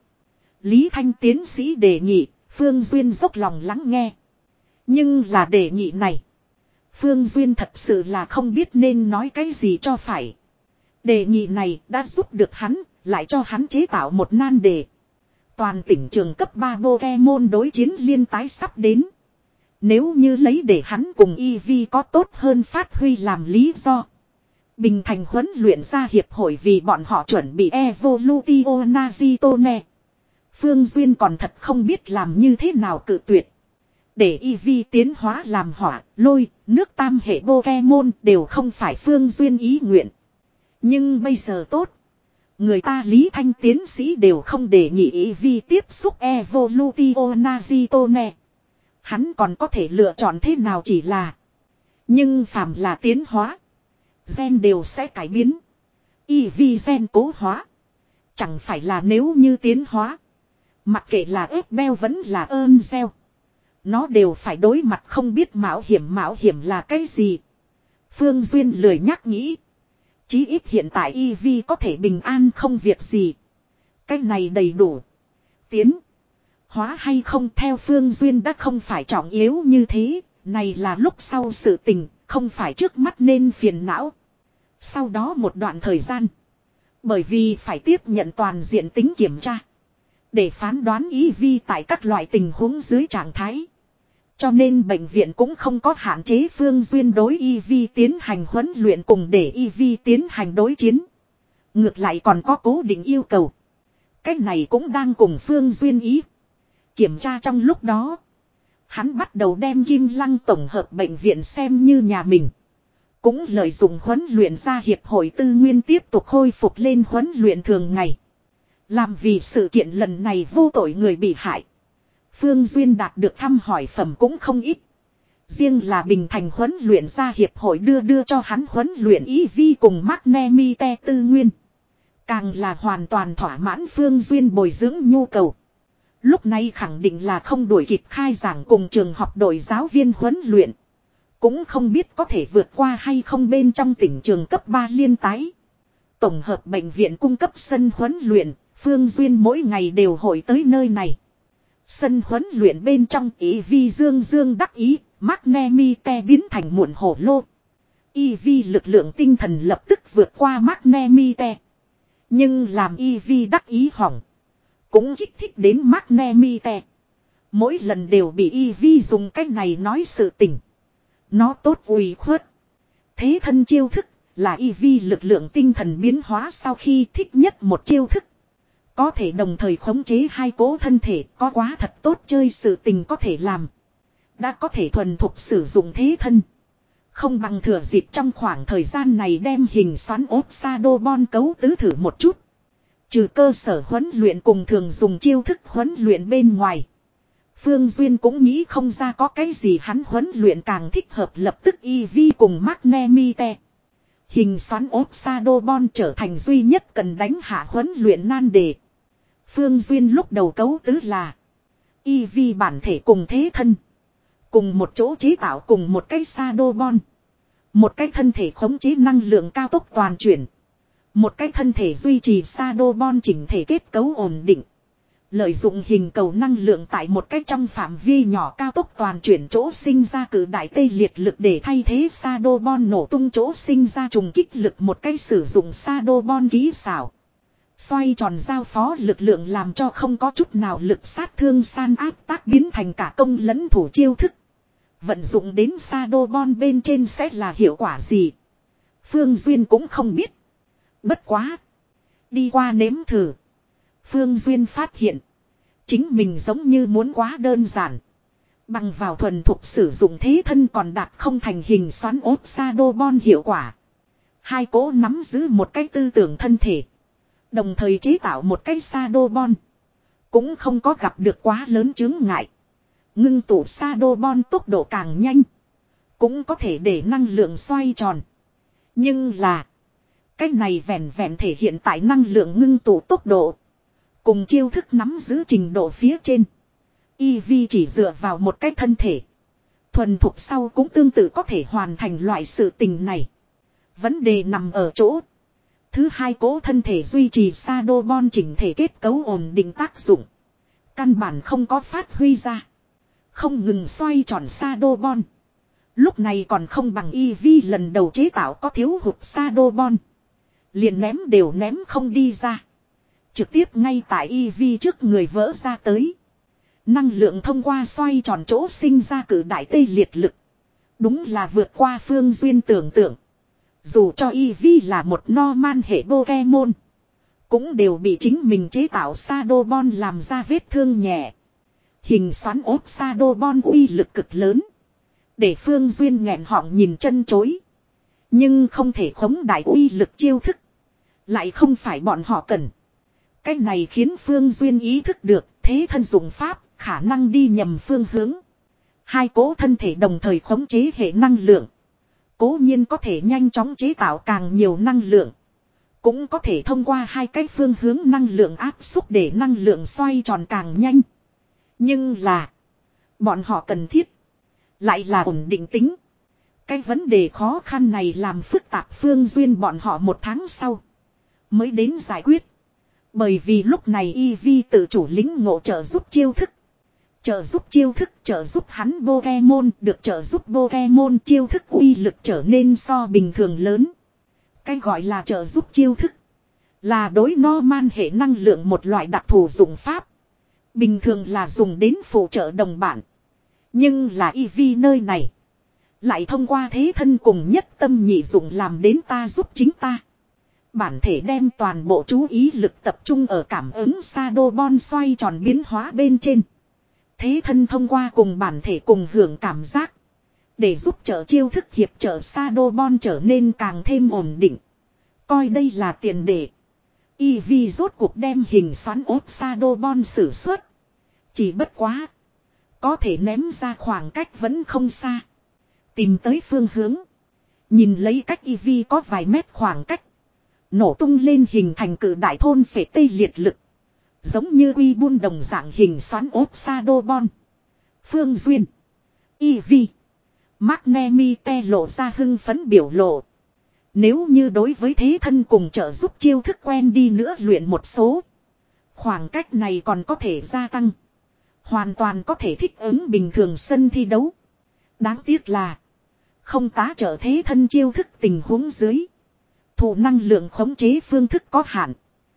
Lý Thanh tiến sĩ đề nghị. Phương Duyên dốc lòng lắng nghe. Nhưng là đề nghị này. Phương Duyên thật sự là không biết nên nói cái gì cho phải. Đề nghị này đã giúp được hắn, lại cho hắn chế tạo một nan đề. Toàn tỉnh trường cấp ba Pokemon đối chiến liên tái sắp đến. Nếu như lấy để hắn cùng Y V có tốt hơn phát huy làm lý do. Bình thành huấn luyện ra hiệp hội vì bọn họ chuẩn bị Evolutio Nazitone. Phương Duyên còn thật không biết làm như thế nào cự tuyệt. Để Y V tiến hóa làm hỏa, lôi, nước tam hệ Pokemon đều không phải Phương Duyên ý nguyện. Nhưng bây giờ tốt. Người ta Lý Thanh tiến sĩ đều không đề nghị Y V tiếp xúc Evolutio Nazitone. Hắn còn có thể lựa chọn thế nào chỉ là. Nhưng phàm là tiến hóa. Gen đều sẽ cải biến. Y V gen cố hóa. Chẳng phải là nếu như tiến hóa. Mặc kệ là ép beo vẫn là ơn gieo. Nó đều phải đối mặt không biết mạo hiểm mạo hiểm là cái gì. Phương Duyên lười nhắc nghĩ. Chí ít hiện tại Y V có thể bình an không việc gì. Cái này đầy đủ. Tiến. Hóa hay không theo Phương Duyên đã không phải trọng yếu như thế. Này là lúc sau sự tình. Không phải trước mắt nên phiền não. Sau đó một đoạn thời gian. Bởi vì phải tiếp nhận toàn diện tính kiểm tra. Để phán đoán Y V tại các loại tình huống dưới trạng thái. Cho nên bệnh viện cũng không có hạn chế Phương Duyên đối Y V tiến hành huấn luyện cùng để Y V tiến hành đối chiến. Ngược lại còn có cố định yêu cầu. Cái này cũng đang cùng Phương Duyên ý. Kiểm tra trong lúc đó. Hắn bắt đầu đem Kim Lăng tổng hợp bệnh viện xem như nhà mình. Cũng lợi dụng huấn luyện ra hiệp hội tư nguyên tiếp tục khôi phục lên huấn luyện thường ngày. Làm vì sự kiện lần này vô tội người bị hại. Phương Duyên đạt được thăm hỏi phẩm cũng không ít. Riêng là Bình Thành huấn luyện ra hiệp hội đưa đưa cho hắn huấn luyện y vi cùng Magnemite tư nguyên. Càng là hoàn toàn thỏa mãn Phương Duyên bồi dưỡng nhu cầu. Lúc này khẳng định là không đuổi kịp khai giảng cùng trường học đội giáo viên huấn luyện. Cũng không biết có thể vượt qua hay không bên trong tỉnh trường cấp ba liên tái. Tổng hợp bệnh viện cung cấp sân huấn luyện, Phương Duyên mỗi ngày đều hội tới nơi này. Sân huấn luyện bên trong ý vi dương dương đắc ý, Magnemite biến thành muộn hổ lô. Y vi lực lượng tinh thần lập tức vượt qua Magnemite. Nhưng làm Y vi đắc ý hỏng. Cũng kích thích đến Magnemite. Mỗi lần đều bị Y vi dùng cách này nói sự tình. Nó tốt ủy khuất. Thế thân chiêu thức là Y vi lực lượng tinh thần biến hóa sau khi thích nhất một chiêu thức. Có thể đồng thời khống chế hai cố thân thể, có quá thật tốt chơi sự tình có thể làm. Đã có thể thuần thục sử dụng thế thân. Không bằng thừa dịp trong khoảng thời gian này đem hình xoắn ốp Shadowbone cấu tứ thử một chút. Trừ cơ sở huấn luyện cùng thường dùng chiêu thức huấn luyện bên ngoài. Phương Duyên cũng nghĩ không ra có cái gì hắn huấn luyện càng thích hợp lập tức y vi cùng Magnemite. Hình xoắn ốp Shadowbone trở thành duy nhất cần đánh hạ huấn luyện nan đề. Phương Duyên lúc đầu cấu tứ là y vi bản thể cùng thế thân. Cùng một chỗ chế tạo cùng một cái Shadowbone. Một cái thân thể khống chế năng lượng cao tốc toàn chuyển. Một cái thân thể duy trì Shadowbone chỉnh thể kết cấu ổn định. Lợi dụng hình cầu năng lượng tại một cách trong phạm vi nhỏ cao tốc toàn chuyển chỗ sinh ra cử đại tê liệt lực để thay thế Shadowbone nổ tung chỗ sinh ra trùng kích lực một cách sử dụng Shadowbone kỹ xảo. Xoay tròn giao phó lực lượng làm cho không có chút nào lực sát thương san áp tác biến thành cả công lẫn thủ chiêu thức. Vận dụng đến Shadowbone bên trên sẽ là hiệu quả gì? Phương Duyên cũng không biết. Bất quá. Đi qua nếm thử. Phương Duyên phát hiện. Chính mình giống như muốn quá đơn giản. Bằng vào thuần thục sử dụng thế thân còn đạt không thành hình xoắn ốp Shadowbone hiệu quả. Hai cố nắm giữ một cái tư tưởng thân thể. Đồng thời chế tạo một cái Shadowbone. Cũng không có gặp được quá lớn chướng ngại. Ngưng tụ Shadowbone tốc độ càng nhanh. Cũng có thể để năng lượng xoay tròn. Nhưng là. Cái này vẹn vẹn thể hiện tại năng lượng ngưng tụ tốc độ. Cùng chiêu thức nắm giữ trình độ phía trên. Y vi chỉ dựa vào một cái thân thể. Thuần thục sau cũng tương tự có thể hoàn thành loại sự tình này. Vấn đề nằm ở chỗ. Thứ hai cố thân thể duy trì Shadowbone chỉnh thể kết cấu ổn định tác dụng. Căn bản không có phát huy ra. Không ngừng xoay tròn Shadowbone. Lúc này còn không bằng y vi lần đầu chế tạo có thiếu hụt Shadowbone. Liền ném đều ném không đi ra. Trực tiếp ngay tại y vi trước người vỡ ra tới. Năng lượng thông qua xoay tròn chỗ sinh ra cử đại tê liệt lực. Đúng là vượt qua Phương Duyên tưởng tượng. Dù cho y vi là một Norman hệ Pokemon. Cũng đều bị chính mình chế tạo Shadowbone làm ra vết thương nhẹ. Hình xoắn ốp Shadowbone uy lực cực lớn. Để Phương Duyên nghẹn họng nhìn chân chối. Nhưng không thể khống đại uy lực chiêu thức. Lại không phải bọn họ cần. Cái này khiến Phương Duyên ý thức được thế thân dụng pháp khả năng đi nhầm phương hướng. Hai cố thân thể đồng thời khống chế hệ năng lượng. Cố nhiên có thể nhanh chóng chế tạo càng nhiều năng lượng. Cũng có thể thông qua hai cái phương hướng năng lượng áp xúc để năng lượng xoay tròn càng nhanh. Nhưng là. Bọn họ cần thiết. Lại là ổn định tính. Cái vấn đề khó khăn này làm phức tạp Phương Duyên bọn họ một tháng sau. Mới đến giải quyết. Bởi vì lúc này y vi tự chủ lính ngộ trợ giúp chiêu thức. Trợ giúp chiêu thức trợ giúp hắn Pokemon được trợ giúp Pokemon chiêu thức uy lực trở nên so bình thường lớn. Cái gọi là trợ giúp chiêu thức. Là đối Norman hệ năng lượng một loại đặc thù dụng pháp. Bình thường là dùng đến phụ trợ đồng bạn. Nhưng là y vi nơi này. Lại thông qua thế thân cùng nhất tâm nhị dụng làm đến ta giúp chính ta. Bản thể đem toàn bộ chú ý lực tập trung ở cảm ứng Shadowbone xoay tròn biến hóa bên trên. Thế thân thông qua cùng bản thể cùng hưởng cảm giác. Để giúp trợ chiêu thức hiệp trợ Shadowball trở nên càng thêm ổn định. Coi đây là tiền đề. Eevee rốt cuộc đem hình xoắn ốt Shadowball sử xuất. Chỉ bất quá. Có thể ném ra khoảng cách vẫn không xa. Tìm tới phương hướng. Nhìn lấy cách Eevee có vài mét khoảng cách. Nổ tung lên hình thành cự đại thôn phệ tê liệt lực. Giống như quy buôn đồng dạng hình xoắn ốt Shadowball. Phương Duyên. Eevee. Magnemite lộ ra hưng phấn biểu lộ. Nếu như đối với thế thân cùng trợ giúp chiêu thức quen đi nữa luyện một số. Khoảng cách này còn có thể gia tăng. Hoàn toàn có thể thích ứng bình thường sân thi đấu. Đáng tiếc là. Không tá trợ thế thân chiêu thức tình huống dưới. Thủ năng lượng khống chế phương thức có hạn.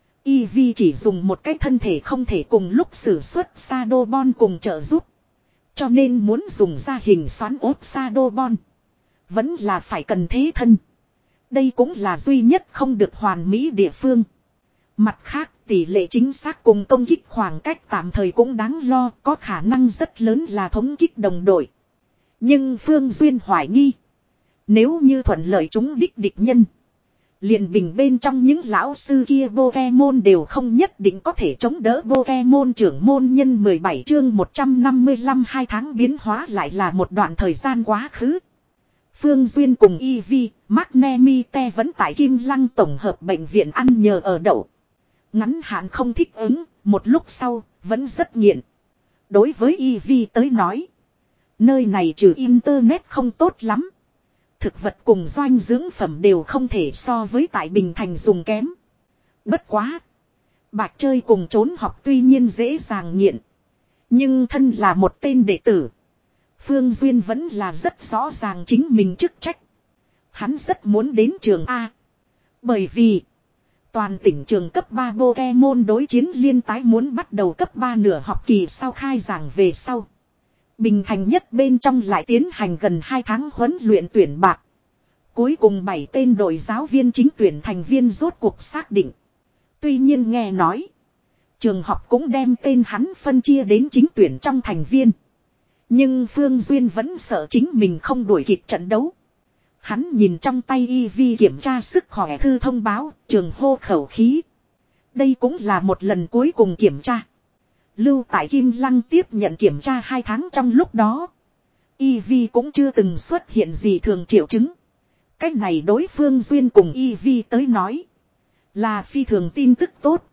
Eevee chỉ dùng một cái thân thể không thể cùng lúc sử xuất Shadowball cùng trợ giúp. Cho nên muốn dùng ra hình xoắn ốt Shadowball. Vẫn là phải cần thế thân. Đây cũng là duy nhất không được hoàn mỹ địa phương. Mặt khác tỷ lệ chính xác cùng công kích khoảng cách tạm thời cũng đáng lo. Có khả năng rất lớn là thống kích đồng đội. Nhưng Phương Duyên hoài nghi. Nếu như thuận lợi chúng đích địch nhân. Liền bình bên trong những lão sư kia Pokemon đều không nhất định có thể chống đỡ Pokemon trưởng môn nhân mười bảy chương một trăm năm mươi lăm hai tháng biến hóa lại là một đoạn thời gian quá khứ. Phương Duyên cùng Eevee, Magnemite vẫn tại Kim Lăng tổng hợp bệnh viện ăn nhờ ở đậu. Ngắn hạn không thích ứng, một lúc sau, vẫn rất nghiện. Đối với Eevee tới nói, nơi này trừ internet không tốt lắm. Thực vật cùng doanh dưỡng phẩm đều không thể so với tại Bình Thành dùng kém. Bất quá. Bạch chơi cùng trốn học tuy nhiên dễ dàng nghiện. Nhưng thân là một tên đệ tử. Phương Duyên vẫn là rất rõ ràng chính mình chức trách. Hắn rất muốn đến trường A. Bởi vì. Toàn tỉnh trường cấp ba Pokemon đối chiến liên tái muốn bắt đầu cấp ba nửa học kỳ sau khai giảng về sau. Bình Thành nhất bên trong lại tiến hành gần hai tháng huấn luyện tuyển bạc. Cuối cùng bảy tên đội giáo viên chính tuyển thành viên rốt cuộc xác định. Tuy nhiên nghe nói. Trường học cũng đem tên hắn phân chia đến chính tuyển trong thành viên. Nhưng Phương Duyên vẫn sợ chính mình không đuổi kịp trận đấu. Hắn nhìn trong tay Eevee kiểm tra sức khỏe thư thông báo, trường hô khẩu khí. Đây cũng là một lần cuối cùng kiểm tra. Lưu tại Kim Lăng tiếp nhận kiểm tra hai tháng trong lúc đó. Eevee cũng chưa từng xuất hiện gì thường triệu chứng. Cách này đối Phương Duyên cùng Eevee tới nói. Là phi thường tin tức tốt.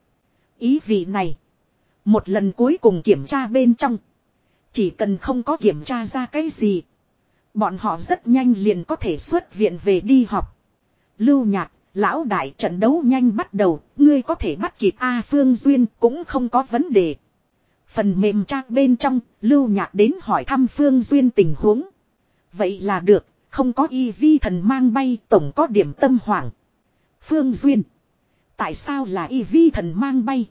Ý vị này. Một lần cuối cùng kiểm tra bên trong. Chỉ cần không có kiểm tra ra cái gì. Bọn họ rất nhanh liền có thể xuất viện về đi học. Lưu Nhạc, lão đại trận đấu nhanh bắt đầu. Ngươi có thể bắt kịp A Phương Duyên cũng không có vấn đề. Phần mềm trang bên trong, Lưu Nhạc đến hỏi thăm Phương Duyên tình huống. Vậy là được, không có Eevee thần mang bay tổng có điểm tâm hoảng. Phương Duyên. Tại sao là Eevee thần mang bay?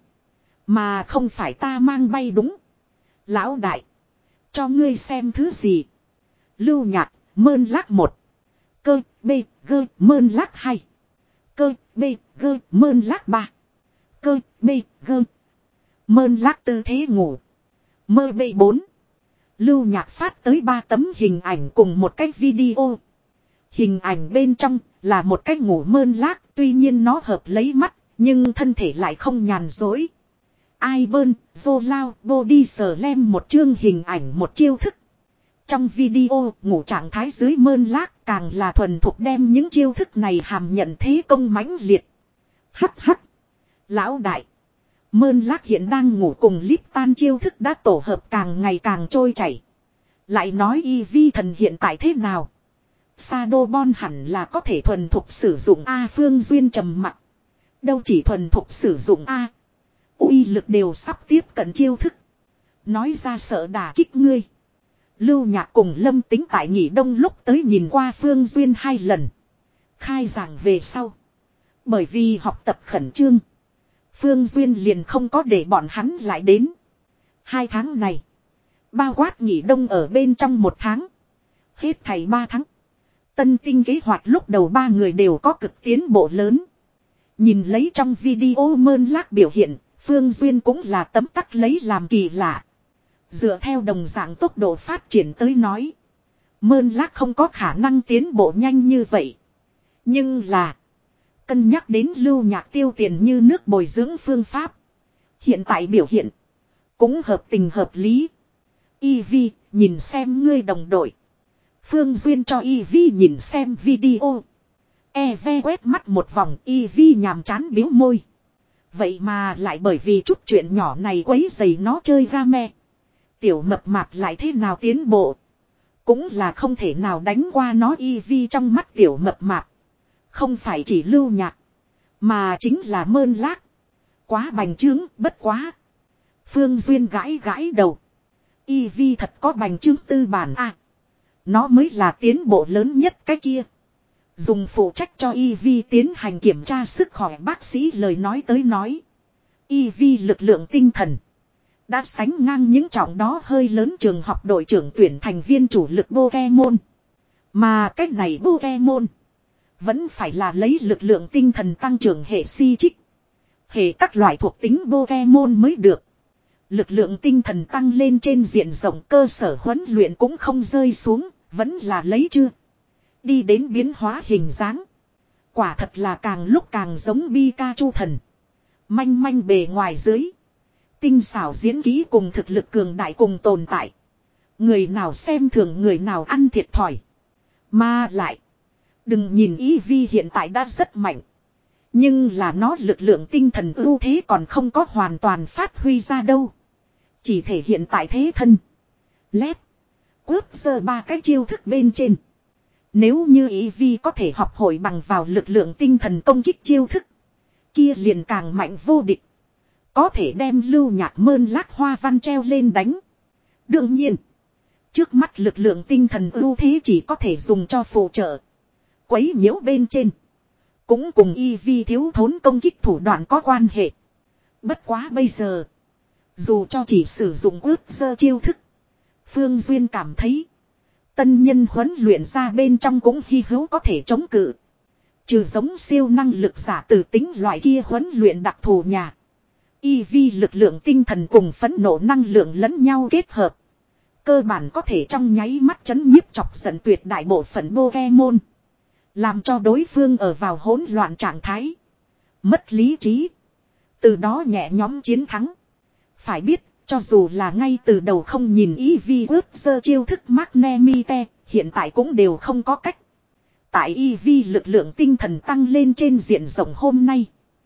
Mà không phải ta mang bay đúng. Lão đại. Cho ngươi xem thứ gì? Lưu Nhạc, mơn lác một. Cơ, b, gơ, mơn lác hai. Cơ, b, gơ, mơn lác ba. Cơ, b, gơ. Mơn lác tư thế ngủ. Mơ b bốn. Lưu Nhạc phát tới ba tấm hình ảnh cùng một cái video. Hình ảnh bên trong là một cái ngủ mơn lác, tuy nhiên nó hợp lấy mắt, nhưng thân thể lại không nhàn dối. Ai bơn, vô lao, body slam một chương hình ảnh một chiêu thức. Trong video, ngủ trạng thái dưới mơn lác càng là thuần thục đem những chiêu thức này hàm nhận thế công mãnh liệt. Hắc hắc. Lão đại. Mơn lác hiện đang ngủ cùng líp tan chiêu thức đã tổ hợp càng ngày càng trôi chảy. Lại nói Eevee thần hiện tại thế nào? Shadowball hẳn là có thể thuần thục sử dụng A Phương Duyên trầm mặc. Đâu chỉ thuần thục sử dụng A. Uy lực đều sắp tiếp cận chiêu thức. Nói ra sợ đả kích ngươi. Lưu Nhạc cùng Lâm Tính tại nghỉ đông lúc tới nhìn qua Phương Duyên hai lần. Khai giảng về sau. Bởi vì học tập khẩn trương. Phương Duyên liền không có để bọn hắn lại đến. Hai tháng này. Bao quát nghỉ đông ở bên trong một tháng. Hết thảy ba tháng. Tân tinh kế hoạch lúc đầu ba người đều có cực tiến bộ lớn. Nhìn lấy trong video mơn lác biểu hiện. Phương Duyên cũng là tấm tắc lấy làm kỳ lạ. Dựa theo đồng dạng tốc độ phát triển tới nói. Mơn Lác không có khả năng tiến bộ nhanh như vậy. Nhưng là. Cân nhắc đến Lưu Nhạc tiêu tiền như nước bồi dưỡng phương pháp. Hiện tại biểu hiện. Cũng hợp tình hợp lý. Y Vi, nhìn xem ngươi đồng đội. Phương Duyên cho Y Vi nhìn xem video. E V quét mắt một vòng, Y Vi nhàm chán biếu môi. Vậy mà lại bởi vì chút chuyện nhỏ này quấy rầy nó chơi game. Tiểu mập mạp lại thế nào tiến bộ. Cũng là không thể nào đánh qua nó. Y Vi trong mắt tiểu mập mạp. Không phải chỉ Lưu Nhạc. Mà chính là Mơn Lác. Quá bành trướng, bất quá. Phương Duyên gãi gãi đầu. Y Vi thật có bành trướng tư bản à. Nó mới là tiến bộ lớn nhất cái kia. Dùng phụ trách cho Y Vi tiến hành kiểm tra sức khỏe bác sĩ lời nói tới nói. Y Vi lực lượng tinh thần. Đã sánh ngang những trọng đó hơi lớn trường học đội trưởng tuyển thành viên chủ lực Pokemon. Mà cách này Pokemon. Vẫn phải là lấy lực lượng tinh thần tăng trưởng hệ si trích. Hệ các loại thuộc tính Pokemon mới được. Lực lượng tinh thần tăng lên trên diện rộng cơ sở huấn luyện cũng không rơi xuống. Vẫn là lấy chưa. Đi đến biến hóa hình dáng. Quả thật là càng lúc càng giống Pikachu thần. Manh manh bề ngoài dưới. Tinh xảo diễn ký cùng thực lực cường đại cùng tồn tại. Người nào xem thường người nào ăn thiệt thòi. Mà lại. Đừng nhìn Y Vi hiện tại đã rất mạnh. Nhưng là nó lực lượng tinh thần ưu thế còn không có hoàn toàn phát huy ra đâu. Chỉ thể hiện tại thế thân. Lép. Cướp giờ ba cái chiêu thức bên trên. Nếu như Y Vi có thể học hội bằng vào lực lượng tinh thần công kích chiêu thức. Kia liền càng mạnh vô địch. Có thể đem Lưu Nhạc Mơn Lác hoa văn treo lên đánh. Đương nhiên. Trước mắt lực lượng tinh thần ưu thế chỉ có thể dùng cho phụ trợ. Quấy nhiễu bên trên. Cũng cùng Y Vi thiếu thốn công kích thủ đoạn có quan hệ. Bất quá bây giờ. Dù cho chỉ sử dụng ướt sơ chiêu thức. Phương Duyên cảm thấy. Tân nhân huấn luyện ra bên trong cũng hy hữu có thể chống cự. Trừ giống siêu năng lực giả từ tính loại kia huấn luyện đặc thù nhà. Y Vi lực lượng tinh thần cùng phẫn nộ năng lượng lẫn nhau kết hợp. Cơ bản có thể trong nháy mắt chấn nhiếp chọc giận tuyệt đại bộ phận Pokemon. Làm cho đối phương ở vào hỗn loạn trạng thái. Mất lý trí. Từ đó nhẹ nhõm chiến thắng. Phải biết, cho dù là ngay từ đầu không nhìn Y Vi ướp sơ chiêu thức Magnemite, hiện tại cũng đều không có cách. Tại Y Vi lực lượng tinh thần tăng lên trên diện rộng hôm nay.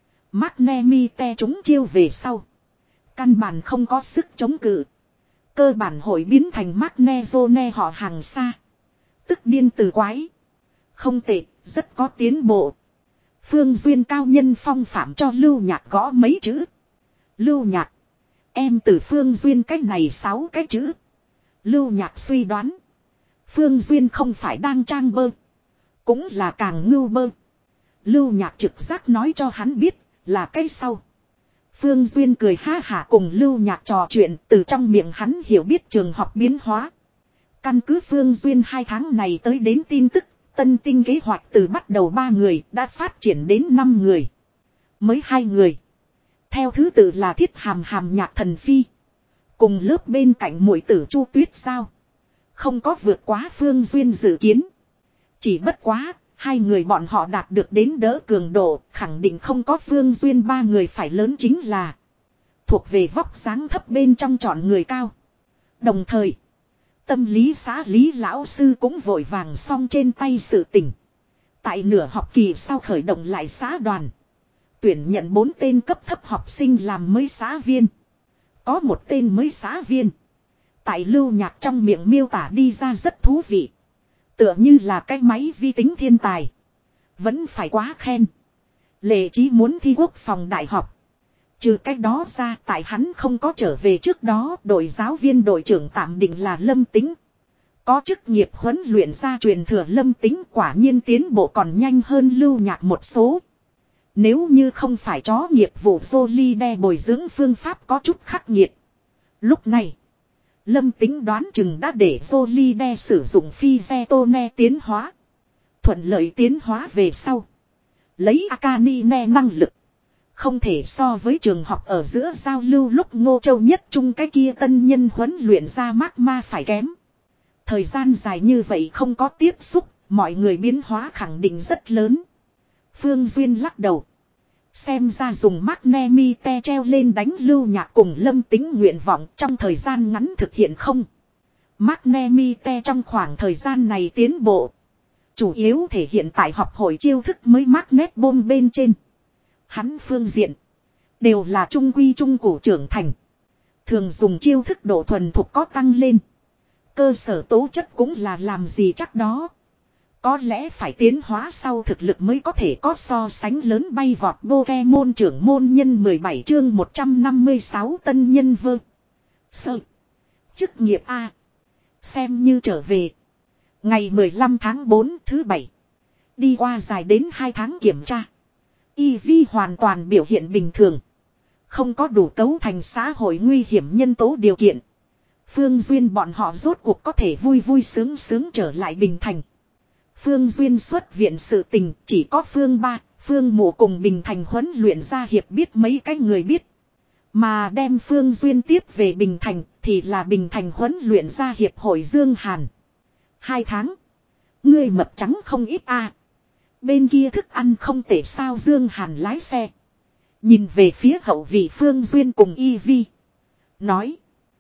Magnemite chúng chiêu về sau. Căn bản không có sức chống cự. Cơ bản hội biến thành Magnezone họ hàng xa. Tức điên từ quái. Không tệ, rất có tiến bộ. Phương Duyên cao nhân phong phạm cho Lưu Nhạc gõ mấy chữ. Lưu Nhạc. Em từ Phương Duyên cách này sáu cái chữ. Lưu Nhạc suy đoán. Phương Duyên không phải đang trang bơ. Cũng là càng ngưu bơ. Lưu Nhạc trực giác nói cho hắn biết là cái sau. Phương Duyên cười ha hả cùng Lưu Nhạc trò chuyện từ trong miệng hắn hiểu biết trường học biến hóa. Căn cứ Phương Duyên hai tháng này tới đến tin tức. Tân tinh kế hoạch từ bắt đầu ba người đã phát triển đến năm người. Mới hai người. Theo thứ tự là Thiết Hàm Hàm Nhạc Thần Phi. Cùng lớp bên cạnh muội tử Chu Tuyết Giao. Không có vượt quá Phương Duyên dự kiến. Chỉ bất quá, hai người bọn họ đạt được đến đỡ cường độ, khẳng định không có Phương Duyên ba người phải lớn chính là. Thuộc về vóc dáng thấp bên trong chọn người cao. Đồng thời, tâm lý xã lý lão sư cũng vội vàng xong trên tay sự tình. Tại nửa học kỳ sau khởi động lại xã đoàn. Tuyển nhận bốn tên cấp thấp học sinh làm mới xã viên. Có một tên mới xã viên. Tại Lưu Nhạc trong miệng miêu tả đi ra rất thú vị. Tựa như là cái máy vi tính thiên tài. Vẫn phải quá khen. Lệ chí muốn thi quốc phòng đại học. Trừ cách đó ra tại hắn không có trở về trước đó đội giáo viên đội trưởng tạm định là Lâm Tính. Có chức nghiệp huấn luyện ra truyền thừa Lâm Tính quả nhiên tiến bộ còn nhanh hơn Lưu Nhạc một số. Nếu như không phải chó nghiệp vụ Jolide bồi dưỡng phương pháp có chút khắc nghiệt. Lúc này, Lâm Tính đoán chừng đã để Jolide sử dụng phi Zetone tiến hóa. Thuận lợi tiến hóa về sau. Lấy Akanine năng lực. Không thể so với trường học ở giữa giao lưu lúc Ngô Châu nhất trung cái kia tân nhân huấn luyện ra Magma phải kém. Thời gian dài như vậy không có tiếp xúc, mọi người biến hóa khẳng định rất lớn. Phương Duyên lắc đầu. Xem ra dùng Magnemite treo lên đánh Lưu Nhạc cùng Lâm Tính nguyện vọng trong thời gian ngắn thực hiện không. Magnemite trong khoảng thời gian này tiến bộ. Chủ yếu thể hiện tại học hội chiêu thức mới Magnet Bomb bên trên. Hắn phương diện. Đều là trung quy trung cổ trưởng thành. Thường dùng chiêu thức độ thuần thục có tăng lên. Cơ sở tố chất cũng là làm gì chắc đó. Có lẽ phải tiến hóa sau thực lực mới có thể có so sánh lớn bay vọt Pokemon trưởng môn nhân mười bảy chương một trăm năm mươi sáu tân nhân vơ. Sợ. Chức nghiệp A. Xem như trở về. Ngày mười lăm tháng tư thứ bảy. Đi qua dài đến hai tháng kiểm tra. Eevee hoàn toàn biểu hiện bình thường. Không có đủ cấu thành xã hội nguy hiểm nhân tố điều kiện. Phương Duyên bọn họ rốt cuộc có thể vui vui sướng sướng trở lại Bình Thành. Phương Duyên xuất viện sự tình chỉ có Phương Ba, Phương Mộ cùng Bình Thành huấn luyện gia hiệp biết mấy cái người biết. Mà đem Phương Duyên tiếp về Bình Thành thì là Bình Thành huấn luyện gia hiệp hội Dương Hàn. Hai tháng. Ngươi mập trắng không ít a. À. Bên kia thức ăn không tệ sao Dương Hàn lái xe. Nhìn về phía hậu vị Phương Duyên cùng Eevee. Nói.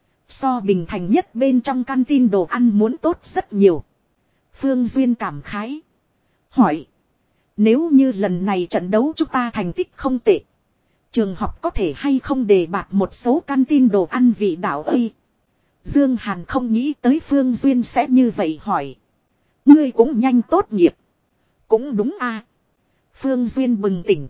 So Bình Thành nhất bên trong căn tin đồ ăn muốn tốt rất nhiều. Phương Duyên cảm khái. Hỏi. Nếu như lần này trận đấu chúng ta thành tích không tệ. Trường học có thể hay không đề bạt một số căn tin đồ ăn vị đạo ơi. Dương Hàn không nghĩ tới Phương Duyên sẽ như vậy hỏi. Ngươi cũng nhanh tốt nghiệp. Cũng đúng a. À. Phương Duyên bừng tỉnh.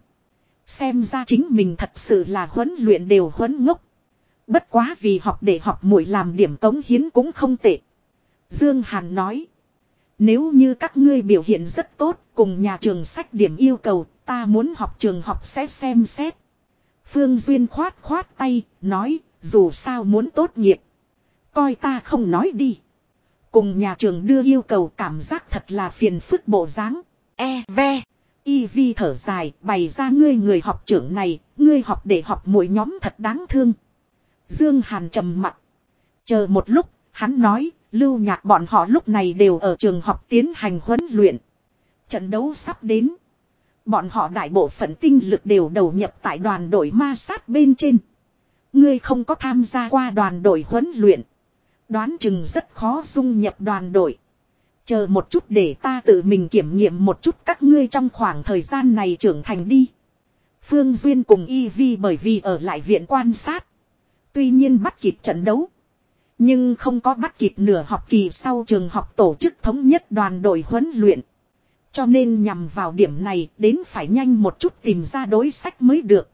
Xem ra chính mình thật sự là huấn luyện đều huấn ngốc. Bất quá vì học để học muội làm điểm cống hiến cũng không tệ. Dương Hàn nói. Nếu như các ngươi biểu hiện rất tốt cùng nhà trường sách điểm yêu cầu ta muốn học trường học sẽ xem xét. Phương Duyên khoát khoát tay nói dù sao muốn tốt nghiệp. Coi ta không nói đi. Cùng nhà trường đưa yêu cầu cảm giác thật là phiền phức bộ dáng. E ve. Eevee thở dài bày ra ngươi người học trưởng này. Ngươi học để học mỗi nhóm thật đáng thương. Dương Hàn trầm mặt. Chờ một lúc hắn nói Lưu Nhạc bọn họ lúc này đều ở trường học tiến hành huấn luyện. Trận đấu sắp đến. Bọn họ đại bộ phận tinh lực đều đầu nhập tại đoàn đội ma sát bên trên. Ngươi không có tham gia qua đoàn đội huấn luyện. Đoán chừng rất khó dung nhập đoàn đội. Chờ một chút để ta tự mình kiểm nghiệm một chút các ngươi trong khoảng thời gian này trưởng thành đi. Phương Duyên cùng Eevee bởi vì ở lại viện quan sát. Tuy nhiên bắt kịp trận đấu. Nhưng không có bắt kịp nửa học kỳ sau trường học tổ chức thống nhất đoàn đội huấn luyện. Cho nên nhằm vào điểm này đến phải nhanh một chút tìm ra đối sách mới được.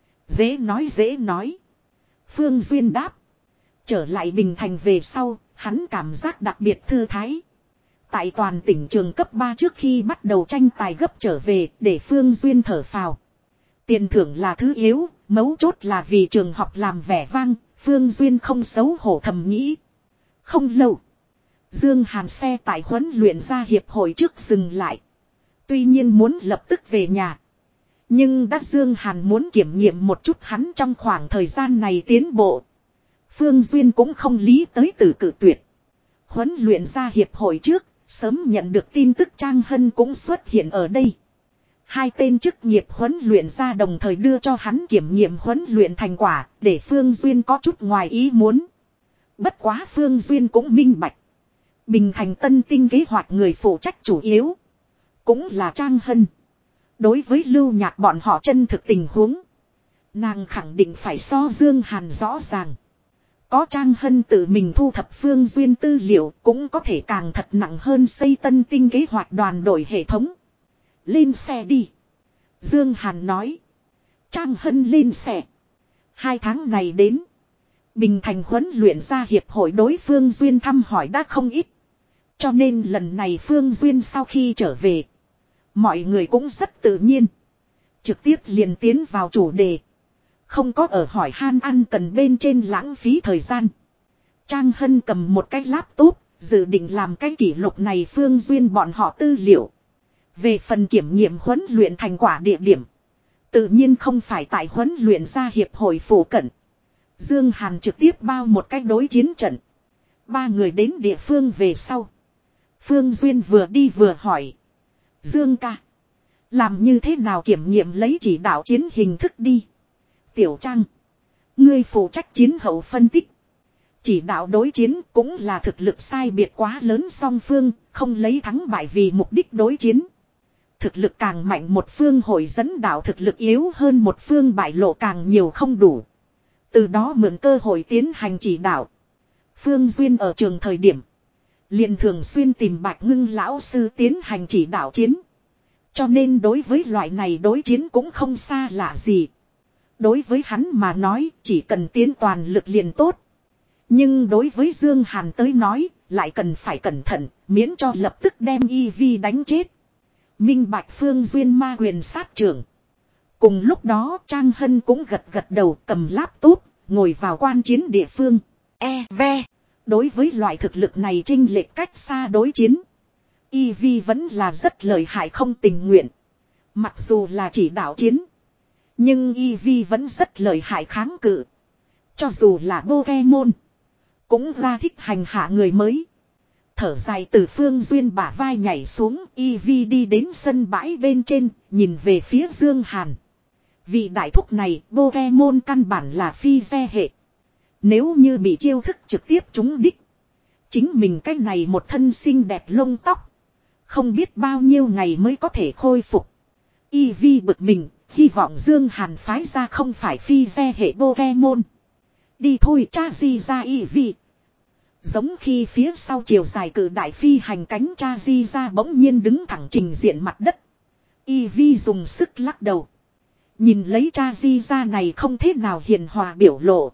Dễ nói dễ nói. Phương Duyên đáp. Trở lại Bình Thành về sau, hắn cảm giác đặc biệt thư thái. Tại toàn tỉnh trường cấp ba trước khi bắt đầu tranh tài gấp trở về để Phương Duyên thở phào. Tiền thưởng là thứ yếu, mấu chốt là vì trường học làm vẻ vang, Phương Duyên không xấu hổ thầm nghĩ. Không lâu, Dương Hàn xe tại huấn luyện ra hiệp hội trước dừng lại. Tuy nhiên muốn lập tức về nhà. Nhưng đã Dương Hàn muốn kiểm nghiệm một chút hắn trong khoảng thời gian này tiến bộ. Phương Duyên cũng không lý tới từ cự tuyệt. Huấn luyện ra hiệp hội trước, sớm nhận được tin tức Trang Hân cũng xuất hiện ở đây. Hai tên chức nghiệp huấn luyện ra đồng thời đưa cho hắn kiểm nghiệm huấn luyện thành quả, để Phương Duyên có chút ngoài ý muốn. Bất quá Phương Duyên cũng minh bạch. Bình Thành tân tinh kế hoạch người phụ trách chủ yếu. Cũng là Trang Hân. Đối với Lưu Nhạc bọn họ chân thực tình huống. Nàng khẳng định phải so Dương Hàn rõ ràng. Có Trang Hân tự mình thu thập Phương Duyên tư liệu cũng có thể càng thật nặng hơn xây tân tinh kế hoạch đoàn đội hệ thống. Lên xe đi. Dương Hàn nói. Trang Hân lên xe. Hai tháng này đến. Bình Thành huấn luyện ra hiệp hội đối Phương Duyên thăm hỏi đã không ít. Cho nên lần này Phương Duyên sau khi trở về. Mọi người cũng rất tự nhiên. Trực tiếp liền tiến vào chủ đề. Không có ở hỏi han ăn cần bên trên lãng phí thời gian. Trang Hân cầm một cái laptop. Dự định làm cái kỷ lục này Phương Duyên bọn họ tư liệu. Về phần kiểm nghiệm huấn luyện thành quả địa điểm. Tự nhiên không phải tại huấn luyện ra hiệp hội phủ cận. Dương Hàn trực tiếp bao một cái đối chiến trận. Ba người đến địa phương về sau. Phương Duyên vừa đi vừa hỏi. Dương ca. Làm như thế nào kiểm nghiệm lấy chỉ đạo chiến hình thức đi. Tiểu Trang. Ngươi phụ trách chiến hậu phân tích. Chỉ đạo đối chiến cũng là thực lực sai biệt quá lớn song phương, không lấy thắng bại vì mục đích đối chiến. Thực lực càng mạnh một phương hội dẫn đạo thực lực yếu hơn một phương bại lộ càng nhiều không đủ. Từ đó mượn cơ hội tiến hành chỉ đạo. Phương Duyên ở trường thời điểm. Liền thường xuyên tìm Bạch Ngưng lão sư tiến hành chỉ đạo chiến. Cho nên đối với loại này đối chiến cũng không xa lạ gì. Đối với hắn mà nói chỉ cần tiến toàn lực liền tốt. Nhưng đối với Dương Hàn tới nói lại cần phải cẩn thận miễn cho lập tức đem Y Vi đánh chết. Minh Bạch Phương Duyên ma quyền sát trưởng. Cùng lúc đó Trang Hân cũng gật gật đầu cầm laptop ngồi vào quan chiến địa phương. E ve. Đối với loại thực lực này chênh lệch cách xa đối chiến. Y Vi vẫn là rất lợi hại không tình nguyện. Mặc dù là chỉ đạo chiến. Nhưng Y Vi vẫn rất lợi hại kháng cự. Cho dù là Pokemon. Cũng ra thích hành hạ người mới. Thở dài từ Phương Duyên bả vai nhảy xuống. Y Vi đi đến sân bãi bên trên. Nhìn về phía Dương Hàn. Vị đại thúc này Pokemon căn bản là phi xe hệ. Nếu như bị chiêu thức trực tiếp trúng đích. Chính mình cái này một thân xinh đẹp lông tóc. Không biết bao nhiêu ngày mới có thể khôi phục. Y Vi bực mình. Hy vọng Dương Hàn phái ra không phải phi xe hệ Pokemon. Đi thôi cha gì ra Y Vi. Giống khi phía sau chiều dài cử đại phi hành cánh cha di ra bỗng nhiên đứng thẳng trình diện mặt đất. Y Vi dùng sức lắc đầu. Nhìn lấy cha di ra này không thế nào hiền hòa biểu lộ.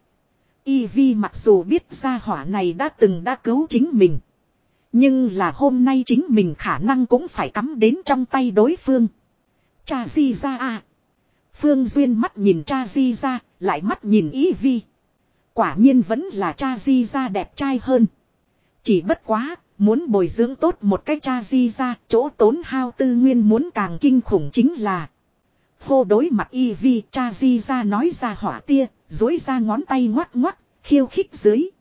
Y Vi mặc dù biết gia hỏa này đã từng đã cứu chính mình. Nhưng là hôm nay chính mình khả năng cũng phải cắm đến trong tay đối phương. Cha di ra à. Phương Duyên mắt nhìn cha di ra, lại mắt nhìn Y Vi. Quả nhiên vẫn là cha di ra đẹp trai hơn. Chỉ bất quá, muốn bồi dưỡng tốt một cái cha di ra, chỗ tốn hao tư nguyên muốn càng kinh khủng chính là. Hô đối mặt Y Vi, cha di ra nói ra hỏa tia, dối ra ngón tay ngoắt ngoắt, khiêu khích dưới.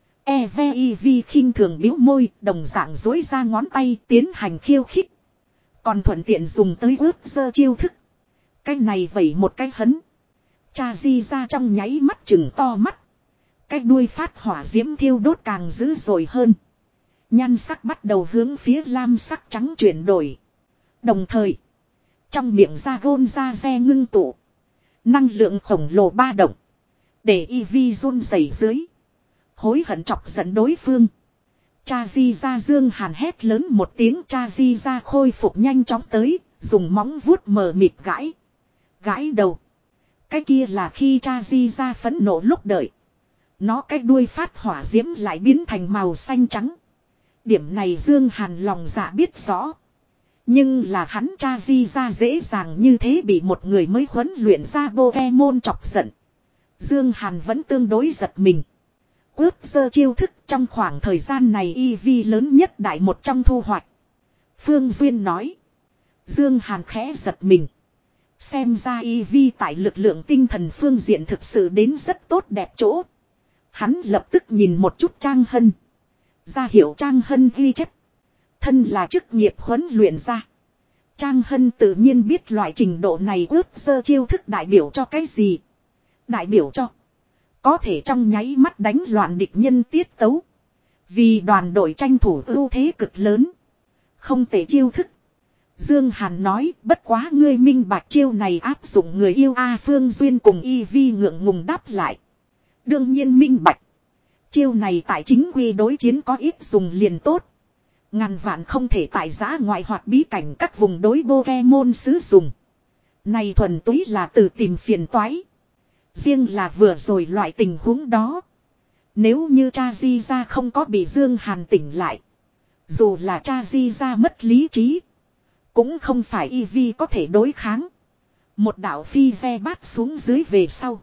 E ve Y Vi khinh thường biếu môi, đồng dạng dối ra ngón tay tiến hành khiêu khích. Còn thuận tiện dùng tới ướp dơ chiêu thức. Cái này vẩy một cái hấn. Cha di ra trong nháy mắt chừng to mắt. Cái đuôi phát hỏa diễm thiêu đốt càng dữ dội hơn. Nhan sắc bắt đầu hướng phía lam sắc trắng chuyển đổi. Đồng thời. Trong miệng ra gôn ra xe ngưng tụ. Năng lượng khổng lồ ba động. Để Y Vi run rẩy dưới. Hối hận chọc giận đối phương. Cha di ra Dương Hàn hét lớn một tiếng. Cha di ra khôi phục nhanh chóng tới. Dùng móng vuốt mờ mịt gãi. Gãi đầu. Cái kia là khi cha di ra phẫn nộ lúc đợi. Nó cái đuôi phát hỏa diễm lại biến thành màu xanh trắng. Điểm này Dương Hàn lòng dạ biết rõ. Nhưng là hắn cha di ra dễ dàng như thế bị một người mới huấn luyện ra Pokemon chọc giận. Dương Hàn vẫn tương đối giật mình. Ướp sơ chiêu thức trong khoảng thời gian này Y Vi lớn nhất đại một trong thu hoạch. Phương Duyên nói. Dương Hàn khẽ giật mình. Xem ra Y Vi tại lực lượng tinh thần phương diện thực sự đến rất tốt đẹp chỗ. Hắn lập tức nhìn một chút Trang Hân. Ra hiểu Trang Hân ghi chép. Thân là chức nghiệp huấn luyện ra. Trang Hân tự nhiên biết loại trình độ này ướp sơ chiêu thức đại biểu cho cái gì. Đại biểu cho. Có thể trong nháy mắt đánh loạn địch nhân tiết tấu. Vì đoàn đội tranh thủ ưu thế cực lớn. Không thể chiêu thức. Dương Hàn nói bất quá ngươi minh bạch chiêu này áp dụng người yêu A Phương Duyên cùng Y Vi ngượng ngùng đáp lại. Đương nhiên minh bạch. Chiêu này tại chính quy đối chiến có ít dùng liền tốt. Ngàn vạn không thể tại giã ngoại hoặc bí cảnh các vùng đối Pokemon sử dụng. Này thuần túy là tự tìm phiền toái. Riêng là vừa rồi loại tình huống đó. Nếu như cha di ra không có bị Dương Hàn tỉnh lại. Dù là cha di ra mất lý trí. Cũng không phải Y Vi có thể đối kháng. Một đạo phi ve bát xuống dưới về sau.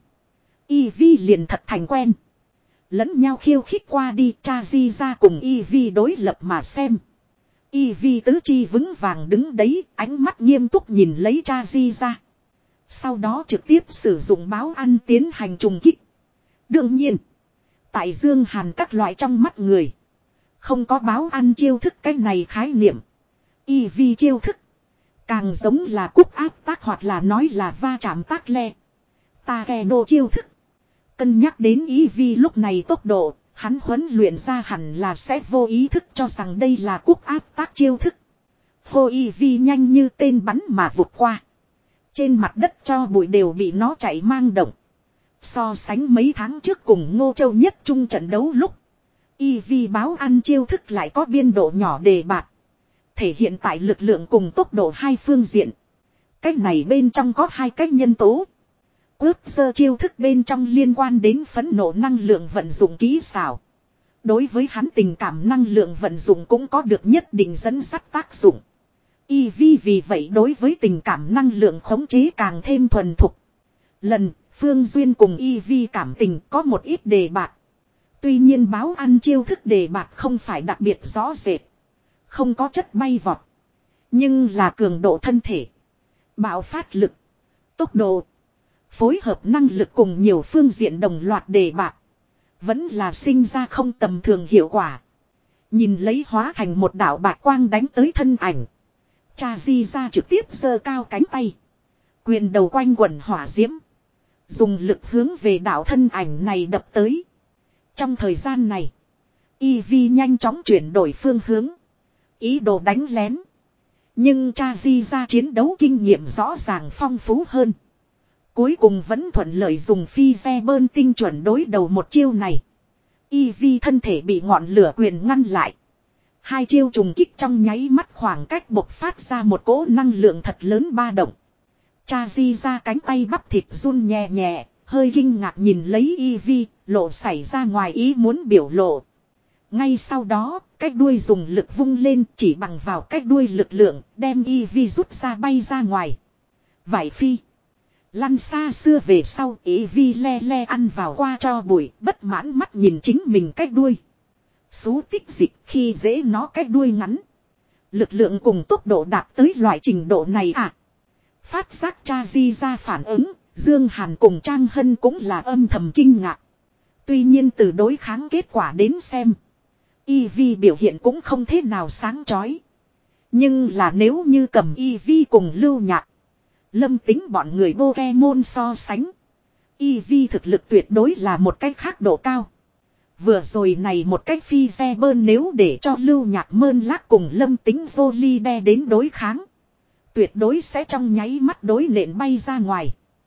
Y Vi liền thật thành quen. Lẫn nhau khiêu khích qua đi cha di ra cùng Y Vi đối lập mà xem. Y Vi tứ chi vững vàng đứng đấy, ánh mắt nghiêm túc nhìn lấy cha di ra. Sau đó trực tiếp sử dụng báo ăn tiến hành trùng kích. Đương nhiên, tại Dương Hàn các loại trong mắt người. Không có báo ăn chiêu thức cái này khái niệm. Y vi chiêu thức. Càng giống là cúc áp tác hoặc là nói là va chạm tác le. Ta kè đồ chiêu thức. Cân nhắc đến Y vi lúc này tốc độ, hắn huấn luyện ra hẳn là sẽ vô ý thức cho rằng đây là cúc áp tác chiêu thức. Hô Y vi nhanh như tên bắn mà vụt qua. Trên mặt đất cho bụi đều bị nó chạy mang động. So sánh mấy tháng trước cùng Ngô Châu nhất trung trận đấu lúc. Y vi báo ăn chiêu thức lại có biên độ nhỏ đề bạt. Thể hiện tại lực lượng cùng tốc độ hai phương diện. Cách này bên trong có hai cách nhân tố. Ướp sơ chiêu thức bên trong liên quan đến phẫn nộ năng lượng vận dụng kỹ xảo. Đối với hắn tình cảm năng lượng vận dụng cũng có được nhất định dẫn dắt tác dụng. Y vi vì vậy đối với tình cảm năng lượng khống chế càng thêm thuần thục. Lần, Phương Duyên cùng Y vi cảm tình có một ít đề bạt. Tuy nhiên báo ăn chiêu thức đề bạt không phải đặc biệt rõ rệt. Không có chất bay vọt. Nhưng là cường độ thân thể. Bạo phát lực. Tốc độ. Phối hợp năng lực cùng nhiều phương diện đồng loạt đề bạt. Vẫn là sinh ra không tầm thường hiệu quả. Nhìn lấy hóa thành một đạo bạc quang đánh tới thân ảnh. Cha Di ra trực tiếp giơ cao cánh tay. Quyền đầu quanh quẩn hỏa diễm. Dùng lực hướng về đạo thân ảnh này đập tới. Trong thời gian này. Y vi nhanh chóng chuyển đổi phương hướng. Ý đồ đánh lén. Nhưng cha Di ra chiến đấu kinh nghiệm rõ ràng phong phú hơn. Cuối cùng vẫn thuận lợi dùng phi xe bơn tinh chuẩn đối đầu một chiêu này. Y vi thân thể bị ngọn lửa quyền ngăn lại. Hai chiêu trùng kích trong nháy mắt khoảng cách bộc phát ra một cỗ năng lượng thật lớn ba động. Cha Di ra cánh tay bắp thịt run nhẹ nhẹ, hơi kinh ngạc nhìn lấy Y vi, lộ xảy ra ngoài ý muốn biểu lộ. Ngay sau đó, cái đuôi dùng lực vung lên chỉ bằng vào cái đuôi lực lượng, đem Y vi rút ra bay ra ngoài. Vải phi. Lăn xa xưa về sau, Y vi le le ăn vào qua cho bụi, bất mãn mắt nhìn chính mình cái đuôi. Xú tích dịch khi dễ nó cái đuôi ngắn. Lực lượng cùng tốc độ đạt tới loại trình độ này à. Phát giác cha Di ra phản ứng, Dương Hàn cùng Trang Hân cũng là âm thầm kinh ngạc. Tuy nhiên từ đối kháng kết quả đến xem. Y vi biểu hiện cũng không thế nào sáng chói. Nhưng là nếu như cầm Y vi cùng Lưu Nhạc. Lâm Tính bọn người Pokemon so sánh. Y vi thực lực tuyệt đối là một cách khác độ cao. Vừa rồi này một cách phi xe bơn nếu để cho Lưu Nhạc Mơn Lác cùng Lâm Tính Jolie đến đối kháng. Tuyệt đối sẽ trong nháy mắt đối nện bay ra ngoài.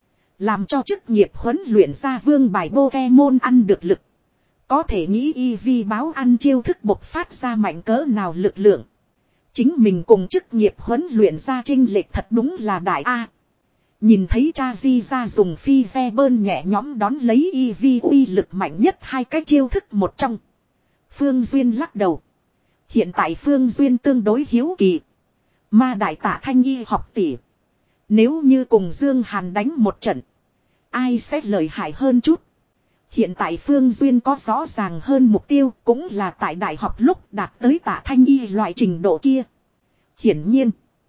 Làm cho chức nghiệp huấn luyện ra vương bài Pokemon ăn được lực. Có thể nghĩ Y vi báo ăn chiêu thức bộc phát ra mạnh cỡ nào lực lượng. Chính mình cùng chức nghiệp huấn luyện ra chênh lệch thật đúng là đại A. Nhìn thấy cha Di ra dùng phi xe bơn nhẹ nhõm đón lấy Y vi uy lực mạnh nhất hai cái chiêu thức một trong. Phương Duyên lắc đầu. Hiện tại Phương Duyên tương đối hiếu kỳ. Ma đại tả thanh y học tỷ. Nếu như cùng Dương Hàn đánh một trận. Ai sẽ lợi hại hơn chút. Hiện tại Phương Duyên có rõ ràng hơn mục tiêu cũng là tại đại học lúc đạt tới tả thanh y loại trình độ kia. Hiển nhiên.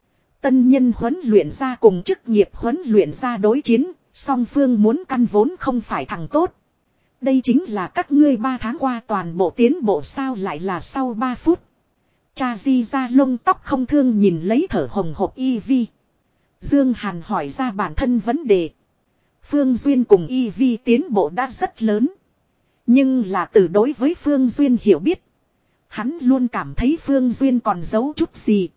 Tân nhân huấn luyện ra cùng chức nghiệp huấn luyện ra đối chiến. Song phương muốn căn vốn không phải thằng tốt. Đây chính là các ngươi ba tháng qua toàn bộ tiến bộ sao lại là sau ba phút. Cha Di ra lông tóc không thương nhìn lấy thở hồng hộc Y vi. Dương Hàn hỏi ra bản thân vấn đề. Phương Duyên cùng Y vi tiến bộ đã rất lớn. Nhưng là từ đối với Phương Duyên hiểu biết. Hắn luôn cảm thấy Phương Duyên còn giấu chút gì.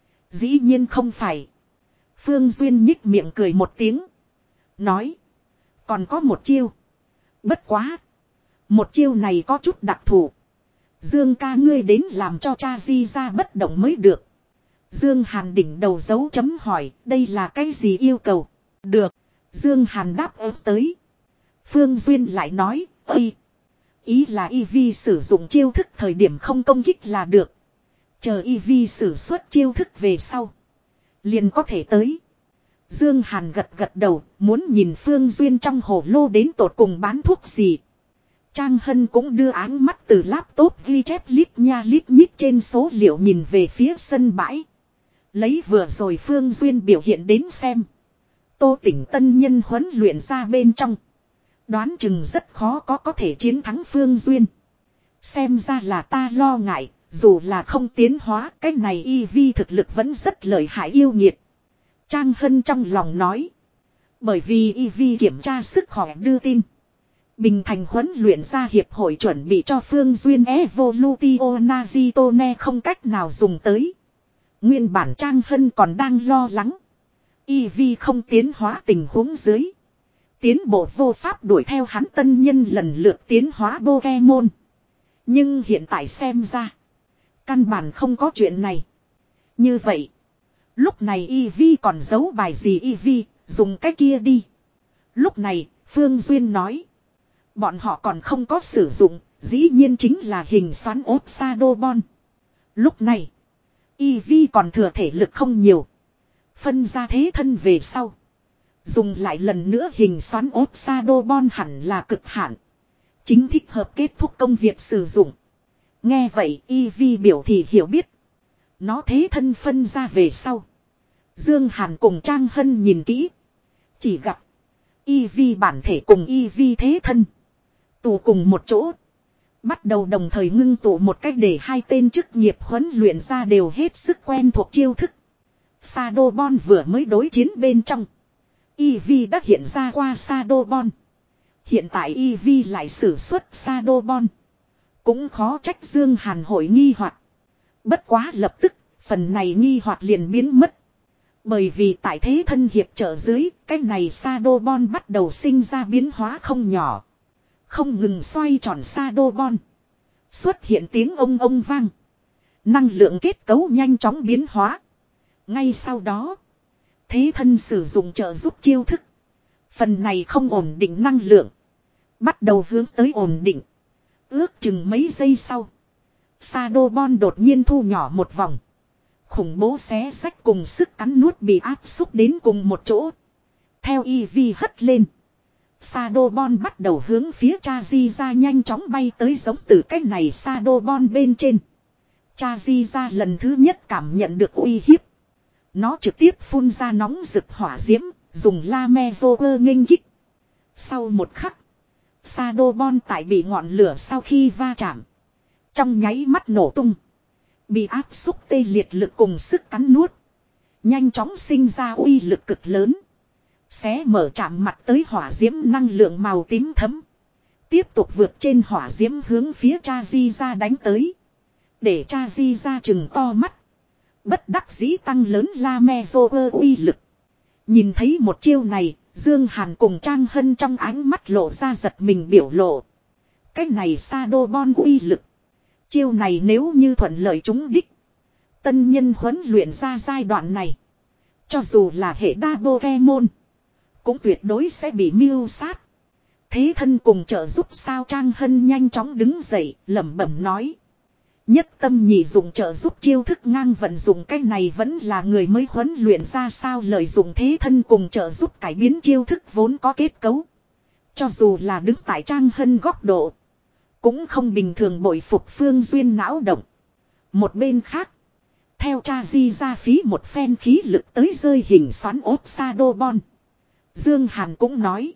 Dĩ nhiên không phải. Phương Duyên nhích miệng cười một tiếng. Nói. Còn có một chiêu. Bất quá. Một chiêu này có chút đặc thù. Dương ca ngươi đến làm cho cha Di ra bất động mới được. Dương Hàn đỉnh đầu dấu chấm hỏi. Đây là cái gì yêu cầu? Được. Dương Hàn đáp ứng tới. Phương Duyên lại nói. Ây. Ý là Y vi sử dụng chiêu thức thời điểm không công kích là được. Chờ Y vi sử xuất chiêu thức về sau. Liền có thể tới. Dương Hàn gật gật đầu. Muốn nhìn Phương Duyên trong hồ lô đến tột cùng bán thuốc gì. Trang Hân cũng đưa áng mắt từ laptop ghi chép lít nha lít nhít trên số liệu nhìn về phía sân bãi. Lấy vừa rồi Phương Duyên biểu hiện đến xem. Tô Tỉnh tân nhân huấn luyện ra bên trong. Đoán chừng rất khó có có thể chiến thắng Phương Duyên. Xem ra là ta lo ngại, Dù là không tiến hóa, cái này Eevee thực lực vẫn rất lợi hại yêu nghiệt. Trang Hân trong lòng nói. Bởi vì Eevee kiểm tra sức khỏe đưa tin. Bình Thành huấn luyện ra hiệp hội chuẩn bị cho Phương Duyên Evolutio Nazitone không cách nào dùng tới. Nguyên bản Trang Hân còn đang lo lắng. Eevee không tiến hóa tình huống dưới. Tiến bộ vô pháp đuổi theo hắn tân nhân lần lượt tiến hóa Pokemon. Nhưng hiện tại xem ra. Căn bản không có chuyện này. Như vậy. Lúc này Eevee còn giấu bài gì Eevee, dùng cái kia đi. Lúc này, Phương Duyên nói. Bọn họ còn không có sử dụng, dĩ nhiên chính là hình xoắn ốp Shadowball. Lúc này, Eevee còn thừa thể lực không nhiều. Phân ra thế thân về sau. Dùng lại lần nữa hình xoắn ốp Shadowball hẳn là cực hạn. Chính thích hợp kết thúc công việc sử dụng. Nghe vậy Eevee biểu thị hiểu biết. Nó thế thân phân ra về sau. Dương Hàn cùng Trang Hân nhìn kỹ. Chỉ gặp Eevee bản thể cùng Eevee thế thân tụ cùng một chỗ. Bắt đầu đồng thời ngưng tụ một cách để hai tên chức nghiệp huấn luyện ra đều hết sức quen thuộc chiêu thức. Shadowball vừa mới đối chiến bên trong. Eevee đã hiện ra qua Shadowball. Hiện tại Eevee lại sử xuất Shadowball. Cũng khó trách Dương Hàn hội nghi hoặc. Bất quá lập tức, phần này nghi hoặc liền biến mất. Bởi vì tại thế thân hiệp trợ dưới, cái này Shadowball bắt đầu sinh ra biến hóa không nhỏ. Không ngừng xoay tròn Shadowball. Xuất hiện tiếng ông ông vang. Năng lượng kết cấu nhanh chóng biến hóa. Ngay sau đó, thế thân sử dụng trợ giúp chiêu thức. Phần này không ổn định năng lượng. Bắt đầu hướng tới ổn định. Ước chừng mấy giây sau. Shadowball đột nhiên thu nhỏ một vòng. Khủng bố xé xách cùng sức cắn nuốt bị áp xúc đến cùng một chỗ. Theo Eevee hất lên. Shadowball bắt đầu hướng phía Charizard nhanh chóng bay tới giống từ cái này Shadowball bên trên. Charizard lần thứ nhất cảm nhận được uy hiếp. Nó trực tiếp phun ra nóng rực hỏa diễm, dùng Lamevoker nghênh kích. Sau một khắc, Shadowball tại bị ngọn lửa sau khi va chạm. Trong nháy mắt nổ tung. Bị áp xúc tê liệt lực cùng sức cắn nuốt. Nhanh chóng sinh ra uy lực cực lớn. Xé mở chạm mặt tới hỏa diễm năng lượng màu tím thấm. Tiếp tục vượt trên hỏa diễm hướng phía Charizard đánh tới. Để Charizard chừng to mắt. Bất đắc dĩ tăng lớn Lamevoker uy lực. Nhìn thấy một chiêu này, Dương Hàn cùng Trang Hân trong ánh mắt lộ ra giật mình biểu lộ. Cái này Shadowball uy lực. Chiêu này nếu như thuận lợi trúng đích. Tân nhân huấn luyện ra giai đoạn này. Cho dù là hệ đa Pokemon. Cũng tuyệt đối sẽ bị mưu sát. Thế thân cùng trợ giúp sao Trang Hân nhanh chóng đứng dậy lẩm bẩm nói. Nhất tâm nhị dụng trợ giúp chiêu thức ngang vận dụng cái này vẫn là người mới huấn luyện ra sao lợi dụng thế thân cùng trợ giúp cải biến chiêu thức vốn có kết cấu. Cho dù là đứng tại Trang Hân góc độ. Cũng không bình thường bội phục Phương Duyên não động. Một bên khác. Theo cha di ra phí một phen khí lực tới rơi hình xoắn ốp Shadowball. Dương Hàn cũng nói.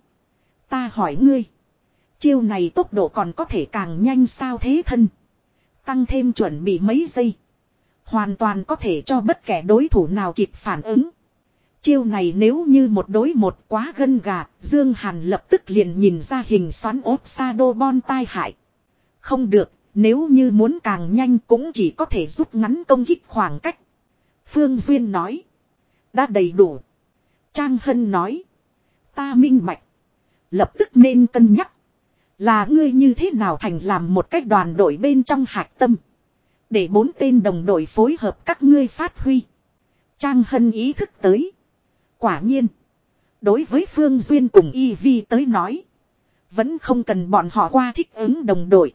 Ta hỏi ngươi. Chiêu này tốc độ còn có thể càng nhanh sao thế thân. Tăng thêm chuẩn bị mấy giây. Hoàn toàn có thể cho bất kể đối thủ nào kịp phản ứng. Chiêu này nếu như một đối một quá gân gà. Dương Hàn lập tức liền nhìn ra hình xoắn ốp Shadowball tai hại. Không được, nếu như muốn càng nhanh cũng chỉ có thể rút ngắn công kích khoảng cách. Phương Duyên nói. Đã đầy đủ. Trang Hân nói. Ta minh bạch. Lập tức nên cân nhắc. Là ngươi như thế nào thành làm một cách đoàn đội bên trong hạch tâm. Để bốn tên đồng đội phối hợp các ngươi phát huy. Trang Hân ý thức tới. Quả nhiên. Đối với Phương Duyên cùng Eevee tới nói. Vẫn không cần bọn họ qua thích ứng đồng đội.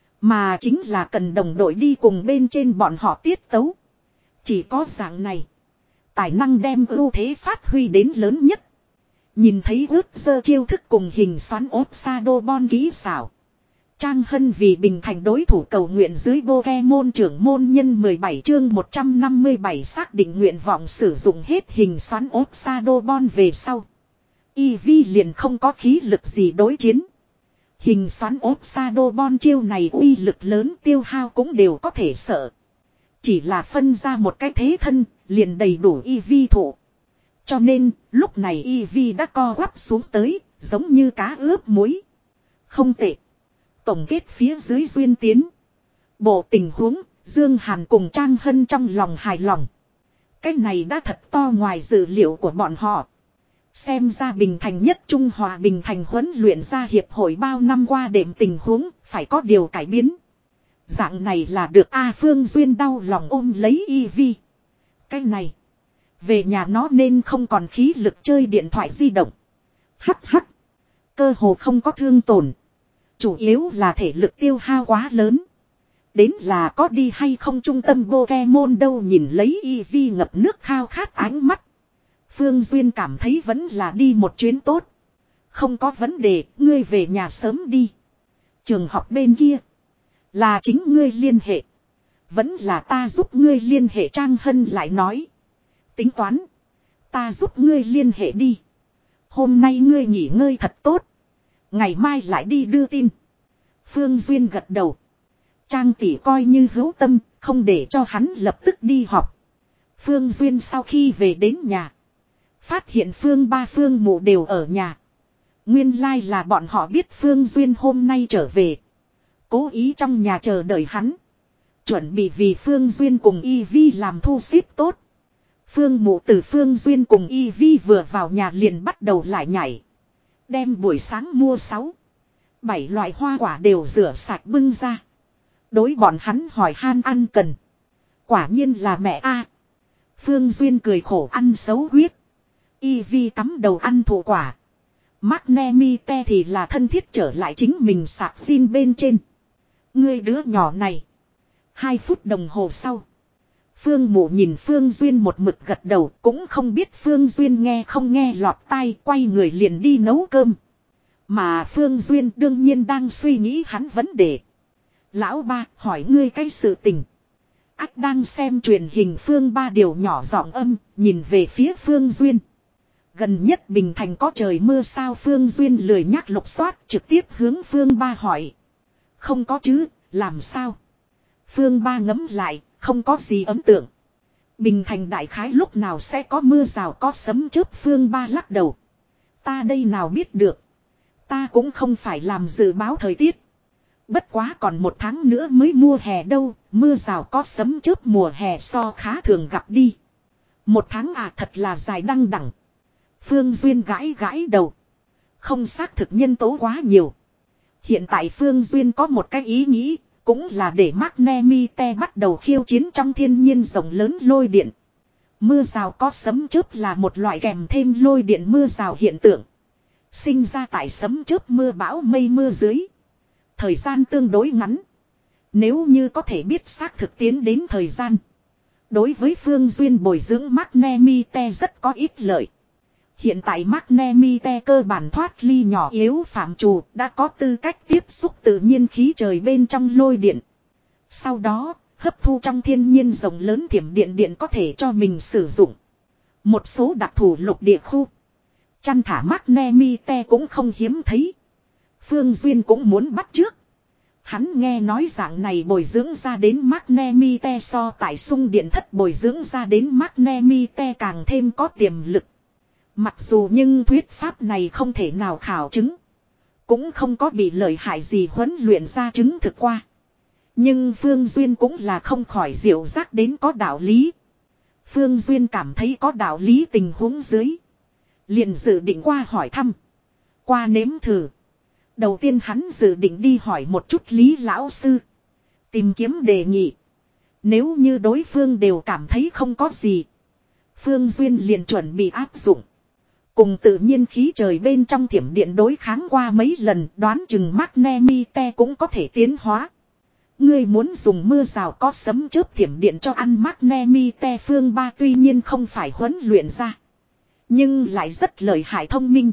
Mà chính là cần đồng đội đi cùng bên trên bọn họ tiết tấu. Chỉ có dạng này. Tài năng đem ưu thế phát huy đến lớn nhất. Nhìn thấy ướt dơ chiêu thức cùng hình xoắn ốp Shadowball kỹ xảo. Trang Hân vì bình thành đối thủ cầu nguyện dưới Pokemon trưởng môn nhân mười bảy chương một trăm năm mươi bảy xác định nguyện vọng sử dụng hết hình xoắn ốp Shadowball về sau. Eevee liền không có khí lực gì đối chiến. Hình xoắn ốp Shadow Ball chiêu này uy lực lớn tiêu hao cũng đều có thể sợ. Chỉ là phân ra một cái thế thân, liền đầy đủ E V thụ. Cho nên, lúc này E V đã co quắp xuống tới, giống như cá ướp muối. Không tệ. Tổng kết phía dưới duyên tiến. Bộ tình huống, Dương Hàn cùng Trang Hân trong lòng hài lòng. Cái này đã thật to ngoài dự liệu của bọn họ. Xem ra Bình Thành nhất Trung Hòa Bình Thành huấn luyện ra hiệp hội bao năm qua đệm tình huống, phải có điều cải biến. Dạng này là được A Phương Duyên đau lòng ôm lấy Y Vi. Cái này, về nhà nó nên không còn khí lực chơi điện thoại di động. Hắc hắc, cơ hồ không có thương tổn. Chủ yếu là thể lực tiêu hao quá lớn. Đến là có đi hay không trung tâm Pokemon đâu nhìn lấy Y Vi ngập nước khao khát ánh mắt. Phương Duyên cảm thấy vẫn là đi một chuyến tốt. Không có vấn đề, ngươi về nhà sớm đi. Trường học bên kia, là chính ngươi liên hệ. Vẫn là ta giúp ngươi liên hệ, Trang Hân lại nói. Tính toán, ta giúp ngươi liên hệ đi. Hôm nay ngươi nghỉ ngơi thật tốt. Ngày mai lại đi đưa tin. Phương Duyên gật đầu. Trang tỷ coi như hữu tâm, không để cho hắn lập tức đi học. Phương Duyên sau khi về đến nhà, phát hiện Phương ba Phương mụ đều ở nhà. Nguyên lai là bọn họ biết Phương Duyên hôm nay trở về. Cố ý trong nhà chờ đợi hắn. Chuẩn bị vì Phương Duyên cùng Y Vi làm thu xếp tốt. Phương mụ từ Phương Duyên cùng Y Vi vừa vào nhà liền bắt đầu lại nhảy. Đem buổi sáng mua sáu, bảy loại hoa quả đều rửa sạch bưng ra. Đối bọn hắn hỏi han ăn cần. Quả nhiên là mẹ a. Phương Duyên cười khổ ăn xấu huyết. Y Vi cắm đầu ăn thụ quả. Magnemite thì là thân thiết trở lại chính mình sạc pin bên trên. Ngươi đứa nhỏ này. Hai phút đồng hồ sau. Phương mụ nhìn Phương Duyên một mực gật đầu, cũng không biết Phương Duyên nghe không nghe lọt tai, quay người liền đi nấu cơm. Mà Phương Duyên đương nhiên đang suy nghĩ hắn vấn đề. Lão ba, hỏi ngươi cái sự tình. Ác đang xem truyền hình Phương ba điều nhỏ giọng âm, nhìn về phía Phương Duyên. Gần nhất Bình Thành có trời mưa sao? Phương Duyên lười nhắc lục soát, trực tiếp hướng Phương ba hỏi. Không có chứ, làm sao? Phương ba ngấm lại, không có gì ấn tượng. Bình Thành đại khái lúc nào sẽ có mưa rào có sấm chớp? Phương ba lắc đầu. Ta đây nào biết được. Ta cũng không phải làm dự báo thời tiết. Bất quá còn một tháng nữa mới mùa hè đâu, mưa rào có sấm chớp mùa hè so khá thường gặp đi. Một tháng à, thật là dài đăng đẳng. Phương Duyên gãi gãi đầu. Không xác thực nhân tố quá nhiều. Hiện tại Phương Duyên có một cái ý nghĩ, cũng là để Magnemite bắt đầu khiêu chiến trong thiên nhiên rộng lớn lôi điện. Mưa rào có sấm chớp là một loại kèm thêm lôi điện mưa rào hiện tượng. Sinh ra tại sấm chớp mưa bão mây mưa dưới. Thời gian tương đối ngắn. Nếu như có thể biết xác thực tiến đến thời gian. Đối với Phương Duyên bồi dưỡng Magnemite rất có ích lợi. Hiện tại Magnemite cơ bản thoát ly nhỏ yếu phạm trù, đã có tư cách tiếp xúc tự nhiên khí trời bên trong lôi điện. Sau đó, hấp thu trong thiên nhiên rộng lớn thiểm điện điện có thể cho mình sử dụng. Một số đặc thù lục địa khu. Chăn thả Magnemite cũng không hiếm thấy. Phương Duyên cũng muốn bắt chước. Hắn nghe nói dạng này bồi dưỡng ra đến Magnemite so tại sung điện thất bồi dưỡng ra đến Magnemite càng thêm có tiềm lực. Mặc dù nhưng thuyết pháp này không thể nào khảo chứng. Cũng không có bị lợi hại gì huấn luyện ra chứng thực qua. Nhưng Phương Duyên cũng là không khỏi diệu giác đến có đạo lý. Phương Duyên cảm thấy có đạo lý tình huống dưới. Liền dự định qua hỏi thăm. Qua nếm thử. Đầu tiên hắn dự định đi hỏi một chút Lý lão sư. Tìm kiếm đề nghị. Nếu như đối phương đều cảm thấy không có gì. Phương Duyên liền chuẩn bị áp dụng. Cùng tự nhiên khí trời bên trong thiểm điện đối kháng qua mấy lần, đoán chừng Magnemite cũng có thể tiến hóa. Ngươi muốn dùng mưa rào có sấm chớp thiểm điện cho ăn Magnemite? Phương ba tuy nhiên không phải huấn luyện ra. Nhưng lại rất lợi hại thông minh.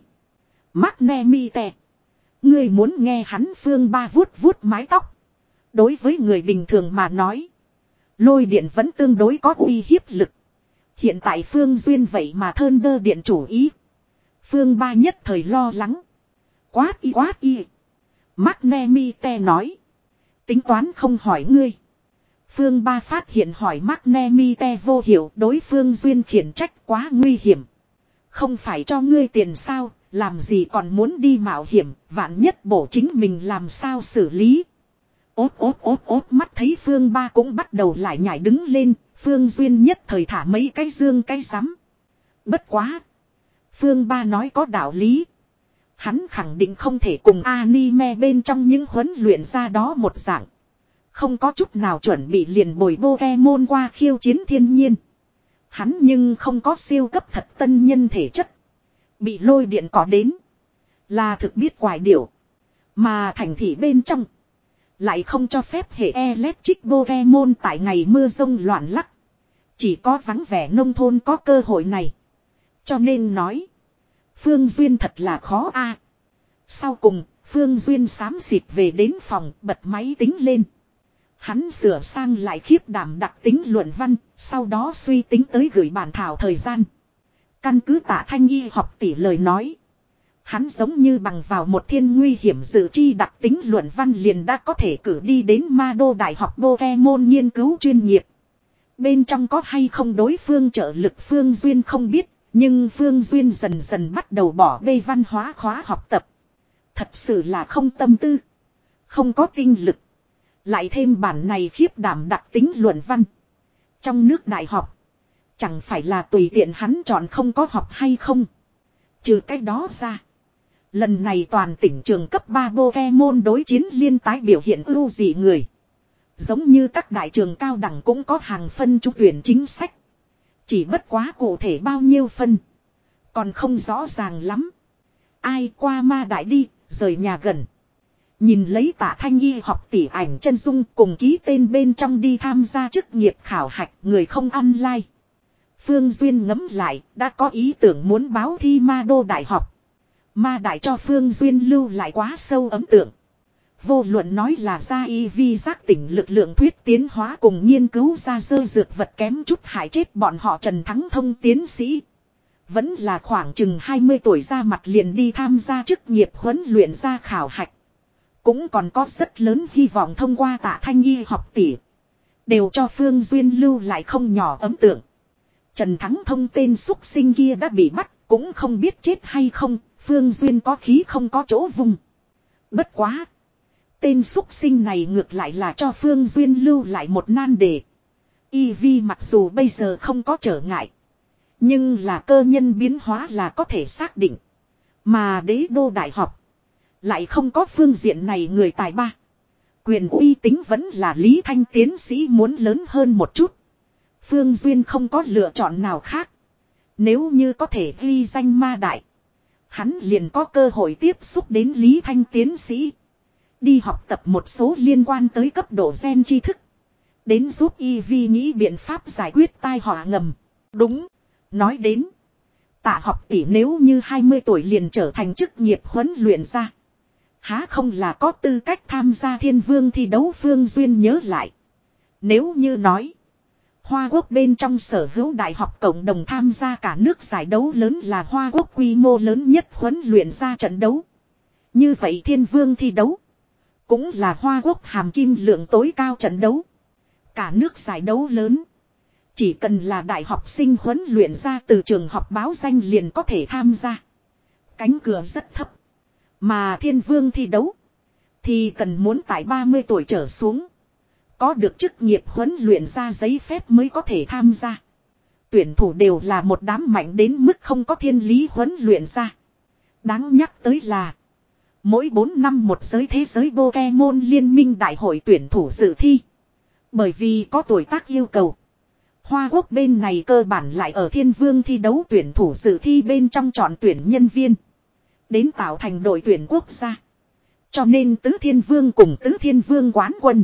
Magnemite. Ngươi muốn nghe hắn? Phương ba vuốt vuốt mái tóc. Đối với người bình thường mà nói, lôi điện vẫn tương đối có uy hiếp lực. Hiện tại Phương Duyên vậy mà thơn đơ điện chủ ý. Phương ba nhất thời lo lắng. Quát y quát y. Magnemite nói. Tính toán không hỏi ngươi. Phương Ba phát hiện hỏi Magnemite vô hiệu, đối phương duyên khiển trách quá nguy hiểm. Không phải cho ngươi tiền sao, làm gì còn muốn đi mạo hiểm, vạn nhất bổ chính mình làm sao xử lý. Ốt ốt ốt ốt mắt thấy Phương Ba cũng bắt đầu lại nhảy đứng lên, Phương Duyên nhất thời thả mấy cái dương cái rắm. Bất quá. Phương Ba nói có đạo lý. Hắn khẳng định không thể cùng anime bên trong những huấn luyện ra đó một dạng. Không có chút nào chuẩn bị liền bồi Pokemon qua khiêu chiến thiên nhiên. Hắn nhưng không có siêu cấp thật tân nhân thể chất. Bị lôi điện có đến. Là thực biết quài điểu. Mà thành thị bên trong. Lại không cho phép hệ electric Pokemon tại ngày mưa rông loạn lắc. Chỉ có vắng vẻ nông thôn có cơ hội này. Cho nên nói. Phương Duyên thật là khó a. Sau cùng, Phương Duyên xám xịt về đến phòng, bật máy tính lên. Hắn sửa sang lại khiếp đảm đặc tính luận văn, sau đó suy tính tới gửi bản thảo thời gian. Căn cứ Tạ Thanh Y học tỷ lời nói. Hắn giống như bằng vào một thiên nguy hiểm dự chi đặc tính luận văn liền đã có thể cử đi đến Ma Đô Đại học Pokemon nghiên cứu chuyên nghiệp. Bên trong có hay không đối phương trợ lực Phương Duyên không biết, nhưng Phương Duyên dần dần bắt đầu bỏ bê văn hóa khóa học tập. Thật sự là không tâm tư, không có tinh lực. Lại thêm bản này khiếp đảm đặc tính luận văn. Trong nước đại học, chẳng phải là tùy tiện hắn chọn không có học hay không. Trừ cái đó ra. Lần này toàn tỉnh trường cấp ba Pokemon đối chiến liên tái biểu hiện ưu dị người. Giống như các đại trường cao đẳng cũng có hàng phân trúng tuyển chính sách. Chỉ bất quá cụ thể bao nhiêu phân. Còn không rõ ràng lắm. Ai qua ma đại đi, rời nhà gần. Nhìn lấy Tạ Thanh Y học tỷ ảnh chân dung cùng ký tên bên trong đi tham gia chức nghiệp khảo hạch người không ăn like. Phương Duyên ngẫm lại, đã có ý tưởng muốn báo thi Ma Đô Đại học. Ma Đại cho Phương Duyên lưu lại quá sâu ấn tượng. Vô luận nói là gia y vi giác tỉnh lực lượng thuyết tiến hóa cùng nghiên cứu ra dơ dược vật kém chút hại chết bọn họ Trần Thắng Thông tiến sĩ. Vẫn là khoảng chừng hai mươi tuổi ra mặt liền đi tham gia chức nghiệp huấn luyện ra khảo hạch. Cũng còn có rất lớn hy vọng thông qua Tạ Thanh Y học tỷ. Đều cho Phương Duyên lưu lại không nhỏ ấn tượng. Trần Thắng Thông tên xuất sinh kia đã bị bắt, cũng không biết chết hay không, Phương Duyên có khí không có chỗ vùng. Bất quá. Tên xuất sinh này ngược lại là cho Phương Duyên lưu lại một nan đề. Y vi mặc dù bây giờ không có trở ngại. Nhưng là cơ nhân biến hóa là có thể xác định. Mà đế đô đại học. Lại không có phương diện này người tài ba. Quyền uy tín vẫn là Lý Thanh tiến sĩ muốn lớn hơn một chút. Phương Duyên không có lựa chọn nào khác. Nếu như có thể ghi danh ma đại. Hắn liền có cơ hội tiếp xúc đến Lý Thanh tiến sĩ. Đi học tập một số liên quan tới cấp độ gen tri thức. Đến giúp y vi nghĩ biện pháp giải quyết tai họa ngầm. Đúng. Nói đến. Tạ học tỷ nếu như hai mươi tuổi liền trở thành chức nghiệp huấn luyện ra. Há không là có tư cách tham gia thiên vương thi đấu Phương Duyên nhớ lại. Nếu như nói. Hoa Quốc bên trong sở hữu đại học cộng đồng tham gia cả nước giải đấu lớn là Hoa Quốc quy mô lớn nhất huấn luyện ra trận đấu. Như vậy thiên vương thi đấu. Cũng là Hoa Quốc hàm kim lượng tối cao trận đấu. Cả nước giải đấu lớn. Chỉ cần là đại học sinh huấn luyện ra từ trường học báo danh liền có thể tham gia. Cánh cửa rất thấp. Mà thiên vương thi đấu. Thì cần muốn tại ba mươi tuổi trở xuống. Có được chức nghiệp huấn luyện ra giấy phép mới có thể tham gia. Tuyển thủ đều là một đám mạnh đến mức không có thiên lý huấn luyện ra. Đáng nhắc tới là. Mỗi bốn năm một giới thế giới Pokemon liên minh đại hội tuyển thủ dự thi. Bởi vì có tuổi tác yêu cầu. Hoa Quốc bên này cơ bản lại ở thiên vương thi đấu tuyển thủ dự thi bên trong chọn tuyển nhân viên. Đến tạo thành đội tuyển quốc gia. Cho nên tứ thiên vương cùng tứ thiên vương quán quân.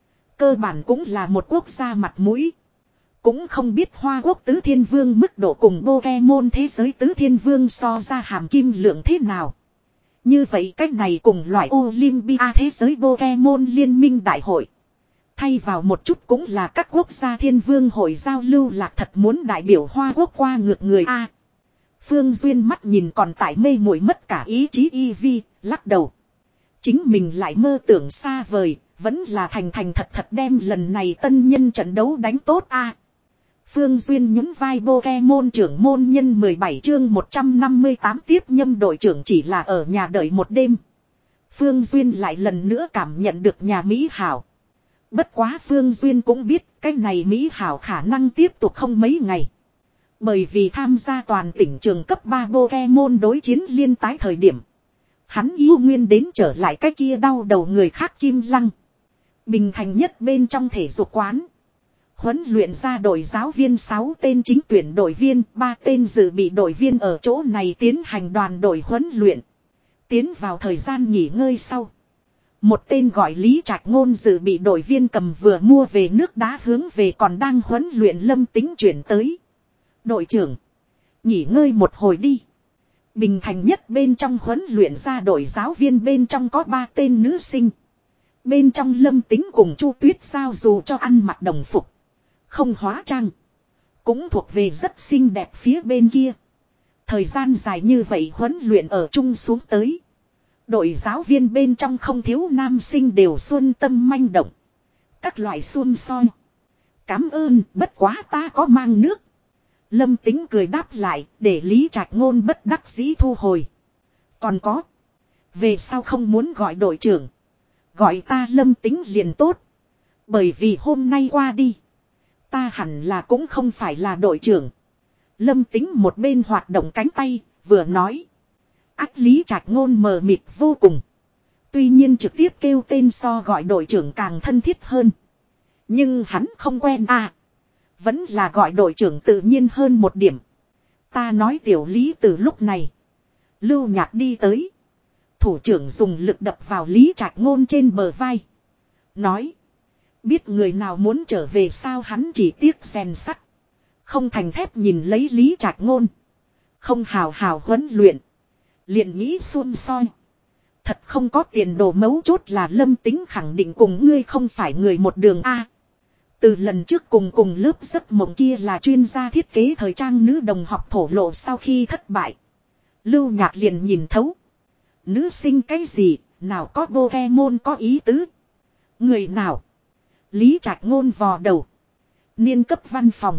Cơ bản cũng là một quốc gia mặt mũi. Cũng không biết Hoa Quốc tứ thiên vương mức độ cùng Pokemon thế giới tứ thiên vương so ra hàm kim lượng thế nào. Như vậy cách này cùng loại Olympia thế giới Pokemon liên minh đại hội. Thay vào một chút cũng là các quốc gia thiên vương hội giao lưu lạc thật muốn đại biểu Hoa Quốc qua ngược người A. Phương Duyên mắt nhìn còn tại mê muội mất cả ý chí y vi, lắc đầu. Chính mình lại mơ tưởng xa vời, vẫn là thành thành thật thật đem lần này tân nhân trận đấu đánh tốt a. Phương Duyên nhún vai Pokemon trưởng môn nhân mười bảy chương một trăm năm mươi tám tiếp nhâm đội trưởng chỉ là ở nhà đợi một đêm. Phương Duyên lại lần nữa cảm nhận được nhà Mỹ Hảo. Bất quá Phương Duyên cũng biết cái này Mỹ Hảo khả năng tiếp tục không mấy ngày. Bởi vì tham gia toàn tỉnh trường cấp ba Pokemon đối chiến liên tái thời điểm. Hắn yêu nguyên đến trở lại cái kia đau đầu người khác Kim Lăng. Bình thành nhất bên trong thể dục quán. Huấn luyện ra đội giáo viên sáu tên chính tuyển đội viên, ba tên dự bị đội viên ở chỗ này tiến hành đoàn đội huấn luyện. Tiến vào thời gian nghỉ ngơi sau. Một tên gọi Lý Trạch Ngôn dự bị đội viên cầm vừa mua về nước đá hướng về còn đang huấn luyện Lâm Tính chuyển tới. Đội trưởng, nghỉ ngơi một hồi đi. Bình thành nhất bên trong huấn luyện ra đội giáo viên bên trong có ba tên nữ sinh. Bên trong Lâm Tính cùng Chu Tuyết Giao dù cho ăn mặc đồng phục. Không hóa trang. Cũng thuộc về rất xinh đẹp phía bên kia. Thời gian dài như vậy huấn luyện ở chung xuống tới. Đội giáo viên bên trong không thiếu nam sinh đều xuân tâm manh động. Các loại xuân soi. Cảm ơn, bất quá ta có mang nước. Lâm Tính cười đáp lại, để Lý Trạch Ngôn bất đắc dĩ thu hồi. Còn có. Về sau không muốn gọi đội trưởng. Gọi ta Lâm Tính liền tốt. Bởi vì hôm nay qua đi. Ta hẳn là cũng không phải là đội trưởng. Lâm Tính một bên hoạt động cánh tay, vừa nói. Ách Lý Trạch Ngôn mờ mịt vô cùng. Tuy nhiên trực tiếp kêu tên so gọi đội trưởng càng thân thiết hơn. Nhưng hắn không quen à. Vẫn là gọi đội trưởng tự nhiên hơn một điểm. Ta nói tiểu Lý từ lúc này. Lưu Nhạc đi tới. Thủ trưởng dùng lực đập vào Lý Trạch Ngôn trên bờ vai. Nói. Biết người nào muốn trở về sao hắn chỉ tiếc rèn sắt. Không thành thép nhìn lấy Lý Trạch Ngôn. Không hào hào huấn luyện. Liền nghĩ xuân soi. Thật không có tiền đồ mấu chốt là Lâm Tính khẳng định cùng ngươi không phải người một đường A. Từ lần trước cùng cùng lớp giấc mộng kia là chuyên gia thiết kế thời trang nữ đồng học thổ lộ sau khi thất bại. Lưu Nhạc liền nhìn thấu. Nữ sinh cái gì, nào có Pokemon có ý tứ. Người nào? Lý Trạch Ngôn vò đầu. Niên cấp văn phòng.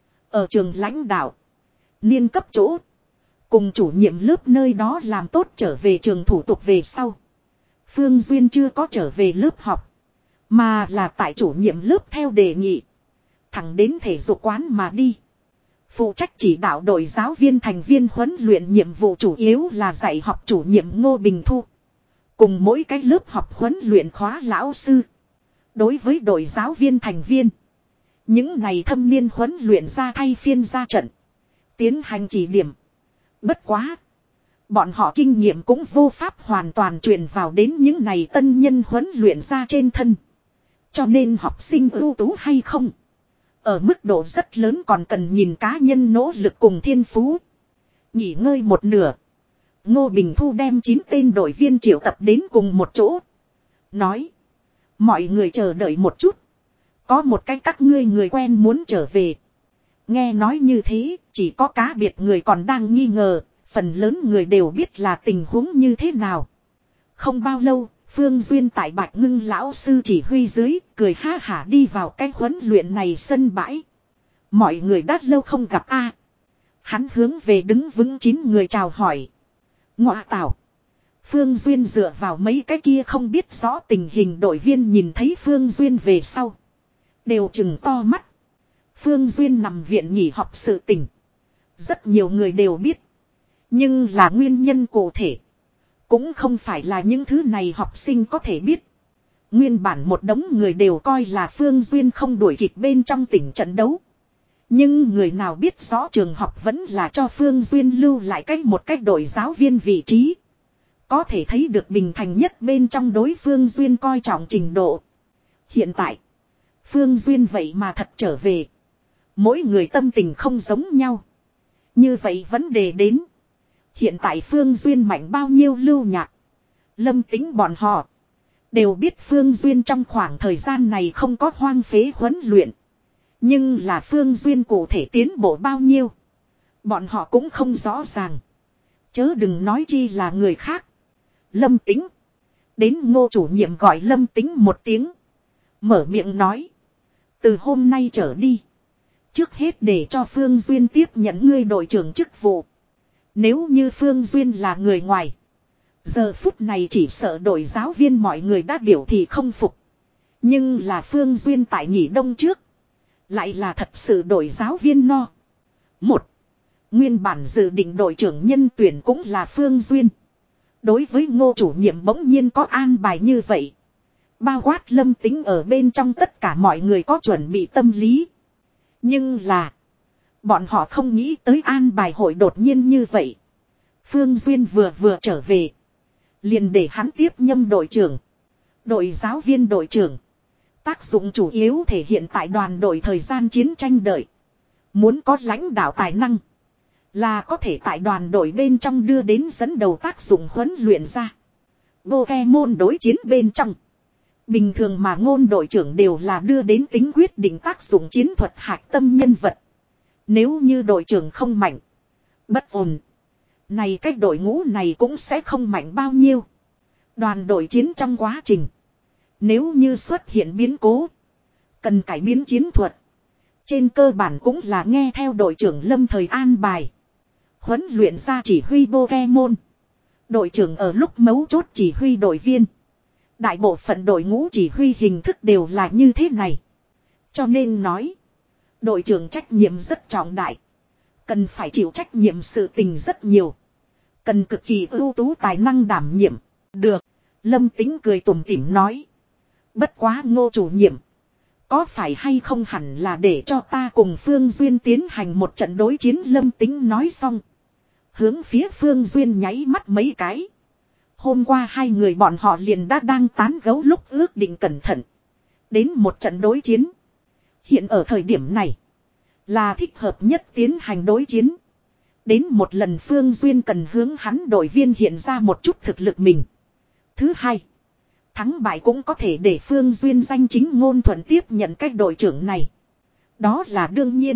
Ở trường lãnh đạo. Niên cấp chỗ. Cùng chủ nhiệm lớp nơi đó làm tốt trở về trường thủ tục về sau. Phương Duyên chưa có trở về lớp học. Mà là tại chủ nhiệm lớp theo đề nghị. Thẳng đến thể dục quán mà đi. Phụ trách chỉ đạo đội giáo viên thành viên huấn luyện nhiệm vụ chủ yếu là dạy học chủ nhiệm Ngô Bình Thu. Cùng mỗi cái lớp học huấn luyện khóa lão sư. Đối với đội giáo viên thành viên. Những này thâm niên huấn luyện ra thay phiên ra trận. Tiến hành chỉ điểm. Bất quá. Bọn họ kinh nghiệm cũng vô pháp hoàn toàn truyền vào đến những này tân nhân huấn luyện ra trên thân. Cho nên học sinh ưu tú hay không. Ở mức độ rất lớn còn cần nhìn cá nhân nỗ lực cùng thiên phú. Nghỉ ngơi một nửa. Ngô Bình Thu đem chín tên đội viên triệu tập đến cùng một chỗ. Nói. Mọi người chờ đợi một chút. Có một cái các ngươi người quen muốn trở về. Nghe nói như thế, chỉ có cá biệt người còn đang nghi ngờ, phần lớn người đều biết là tình huống như thế nào. Không bao lâu, Phương Duyên tại Bạch Ngưng lão sư chỉ huy dưới, cười ha hả đi vào cái huấn luyện này sân bãi. Mọi người đã lâu không gặp a. Hắn hướng về đứng vững chín người chào hỏi. Ngọa tảo. Phương Duyên dựa vào mấy cái kia không biết rõ tình hình đội viên nhìn thấy Phương Duyên về sau. Đều chừng to mắt. Phương Duyên nằm viện nghỉ học sự tình. Rất nhiều người đều biết. Nhưng là nguyên nhân cụ thể. Cũng không phải là những thứ này học sinh có thể biết. Nguyên bản một đống người đều coi là Phương Duyên không đuổi kịp bên trong tỉnh trận đấu. Nhưng người nào biết rõ trường học vẫn là cho Phương Duyên lưu lại cách một cách đội giáo viên vị trí. Có thể thấy được bình thành nhất bên trong đối Phương Duyên coi trọng trình độ. Hiện tại, Phương Duyên vậy mà thật trở về. Mỗi người tâm tình không giống nhau. Như vậy vấn đề đến. Hiện tại Phương Duyên mạnh bao nhiêu Lưu Nhạc. Lâm Tính bọn họ. Đều biết Phương Duyên trong khoảng thời gian này không có hoang phế huấn luyện. Nhưng là Phương Duyên cụ thể tiến bộ bao nhiêu. Bọn họ cũng không rõ ràng. Chớ đừng nói chi là người khác. Lâm Tính. Đến Ngô chủ nhiệm gọi Lâm Tính một tiếng. Mở miệng nói. Từ hôm nay trở đi. Trước hết để cho Phương Duyên tiếp nhận ngươi đội trưởng chức vụ. Nếu như Phương Duyên là người ngoài. Giờ phút này chỉ sợ đội giáo viên mọi người đã biểu thị không phục. Nhưng là Phương Duyên tại nghỉ đông trước. Lại là thật sự đội giáo viên no. Một. Nguyên bản dự định đội trưởng nhân tuyển cũng là Phương Duyên. Đối với Ngô chủ nhiệm bỗng nhiên có an bài như vậy. Bao quát Lâm Tính ở bên trong tất cả mọi người có chuẩn bị tâm lý. Nhưng là. Bọn họ không nghĩ tới an bài hội đột nhiên như vậy. Phương Duyên vừa vừa trở về. Liền để hắn tiếp nhâm đội trưởng. Đội giáo viên đội trưởng. Tác dụng chủ yếu thể hiện tại đoàn đội thời gian chiến tranh đợi. Muốn có lãnh đạo tài năng. Là có thể tại đoàn đội bên trong đưa đến dẫn đầu tác dụng huấn luyện ra. Pokemon đối chiến bên trong. Bình thường mà ngôn đội trưởng đều là đưa đến tính quyết định tác dụng chiến thuật hạch tâm nhân vật. Nếu như đội trưởng không mạnh. Bất ổn. Này cách đội ngũ này cũng sẽ không mạnh bao nhiêu. Đoàn đội chiến trong quá trình. Nếu như xuất hiện biến cố. Cần cải biến chiến thuật. Trên cơ bản cũng là nghe theo đội trưởng lâm thời an bài. Huấn luyện ra chỉ huy Pokemon. Đội trưởng ở lúc mấu chốt chỉ huy đội viên. Đại bộ phận đội ngũ chỉ huy hình thức đều là như thế này. Cho nên nói. Đội trưởng trách nhiệm rất trọng đại. Cần phải chịu trách nhiệm sự tình rất nhiều. Cần cực kỳ ưu tú tài năng đảm nhiệm. Được. Lâm Tính cười tủm tỉm nói. Bất quá Ngô chủ nhiệm. Có phải hay không hẳn là để cho ta cùng Phương Duyên tiến hành một trận đối chiến. Lâm Tính nói xong. Hướng phía Phương Duyên nháy mắt mấy cái. Hôm qua hai người bọn họ liền đã đang tán gẫu lúc ước định cẩn thận. Đến một trận đối chiến. Hiện ở thời điểm này. Là thích hợp nhất tiến hành đối chiến. Đến một lần Phương Duyên cần hướng hắn đội viên hiện ra một chút thực lực mình. Thứ hai. Thắng bại cũng có thể để Phương Duyên danh chính ngôn thuận tiếp nhận cách đội trưởng này. Đó là đương nhiên.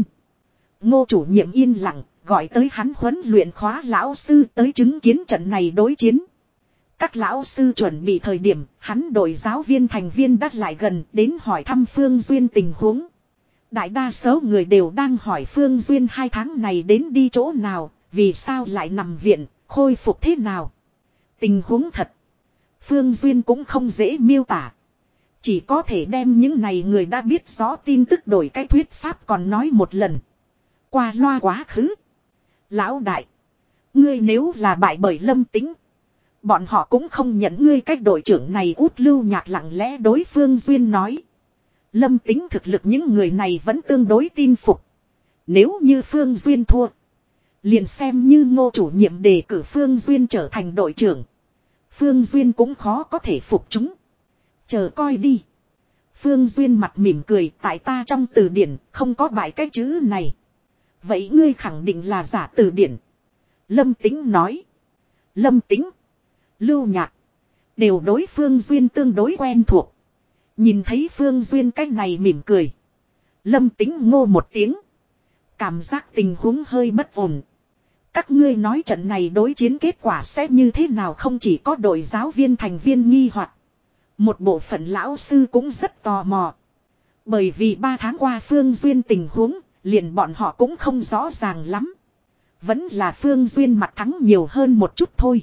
Ngô chủ nhiệm yên lặng. Gọi tới hắn huấn luyện khóa lão sư tới chứng kiến trận này đối chiến. Các lão sư chuẩn bị thời điểm, hắn đội giáo viên thành viên đắt lại gần đến hỏi thăm Phương Duyên tình huống. Đại đa số người đều đang hỏi Phương Duyên hai tháng này đến đi chỗ nào, vì sao lại nằm viện, khôi phục thế nào. Tình huống thật. Phương Duyên cũng không dễ miêu tả. Chỉ có thể đem những này người đã biết rõ tin tức đổi cái thuyết pháp còn nói một lần. Qua loa quá khứ. Lão đại. Ngươi nếu là bại bởi Lâm Tính. Bọn họ cũng không nhận ngươi cách đội trưởng này. Út Lưu Nhạc lặng lẽ đối Phương Duyên nói. Lâm Tính thực lực những người này vẫn tương đối tin phục. Nếu như Phương Duyên thua. Liền xem như Ngô chủ nhiệm đề cử Phương Duyên trở thành đội trưởng. Phương Duyên cũng khó có thể phục chúng. Chờ coi đi. Phương Duyên mặt mỉm cười. Tại ta trong từ điển không có bại cái chữ này. Vậy ngươi khẳng định là giả từ điển. Lâm Tính nói. Lâm Tính. Lưu Nhạc. Đều đối Phương Duyên tương đối quen thuộc. Nhìn thấy Phương Duyên cách này mỉm cười. Lâm Tính ngô một tiếng. Cảm giác tình huống hơi bất ổn. Các ngươi nói trận này đối chiến kết quả sẽ như thế nào không chỉ có đội giáo viên thành viên nghi hoặc. Một bộ phận lão sư cũng rất tò mò. Bởi vì ba tháng qua Phương Duyên tình huống. Liền bọn họ cũng không rõ ràng lắm. Vẫn là Phương Duyên mặt thắng nhiều hơn một chút thôi.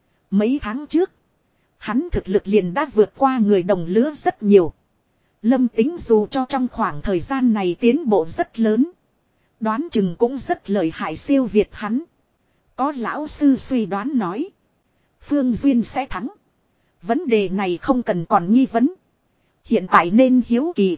Mấy tháng trước. Hắn thực lực liền đã vượt qua người đồng lứa rất nhiều. Lâm Tính dù cho trong khoảng thời gian này tiến bộ rất lớn. Đoán chừng cũng rất lợi hại siêu việt hắn. Có lão sư suy đoán nói. Phương Duyên sẽ thắng. Vấn đề này không cần còn nghi vấn. Hiện tại nên hiếu kỳ.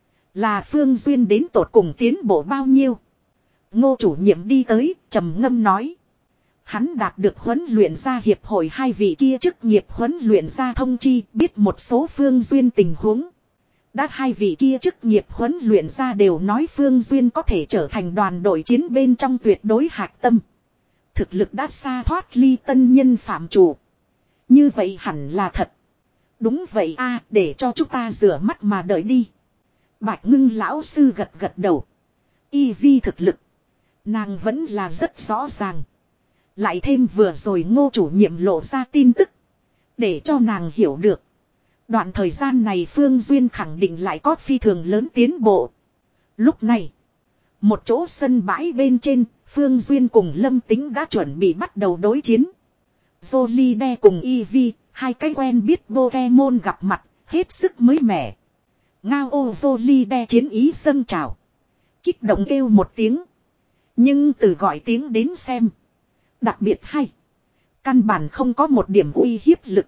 Là Phương Duyên đến tột cùng tiến bộ bao nhiêu. Ngô chủ nhiệm đi tới trầm ngâm nói. Hắn đạt được huấn luyện gia hiệp hội hai vị kia chức nghiệp huấn luyện gia thông chi biết một số Phương Duyên tình huống. Đã hai vị kia chức nghiệp huấn luyện gia đều nói Phương Duyên có thể trở thành đoàn đội chiến bên trong tuyệt đối hạch tâm. Thực lực đã xa thoát ly tân nhân phạm chủ. Như vậy hẳn là thật. Đúng vậy a, để cho chúng ta rửa mắt mà đợi đi. Bạch Ngưng lão sư gật gật đầu. Y vi thực lực. Nàng vẫn là rất rõ ràng. Lại thêm vừa rồi Ngô chủ nhiệm lộ ra tin tức. Để cho nàng hiểu được. Đoạn thời gian này Phương Duyên khẳng định lại có phi thường lớn tiến bộ. Lúc này. Một chỗ sân bãi bên trên. Phương Duyên cùng Lâm Tính đã chuẩn bị bắt đầu đối chiến. Jolide cùng Eevee. Hai cái quen biết Pokemon gặp mặt. Hết sức mới mẻ. Ngao ô Jolide chiến ý dâng trào. Kích động kêu một tiếng. Nhưng từ gọi tiếng đến xem. Đặc biệt hay. Căn bản không có một điểm uy hiếp lực.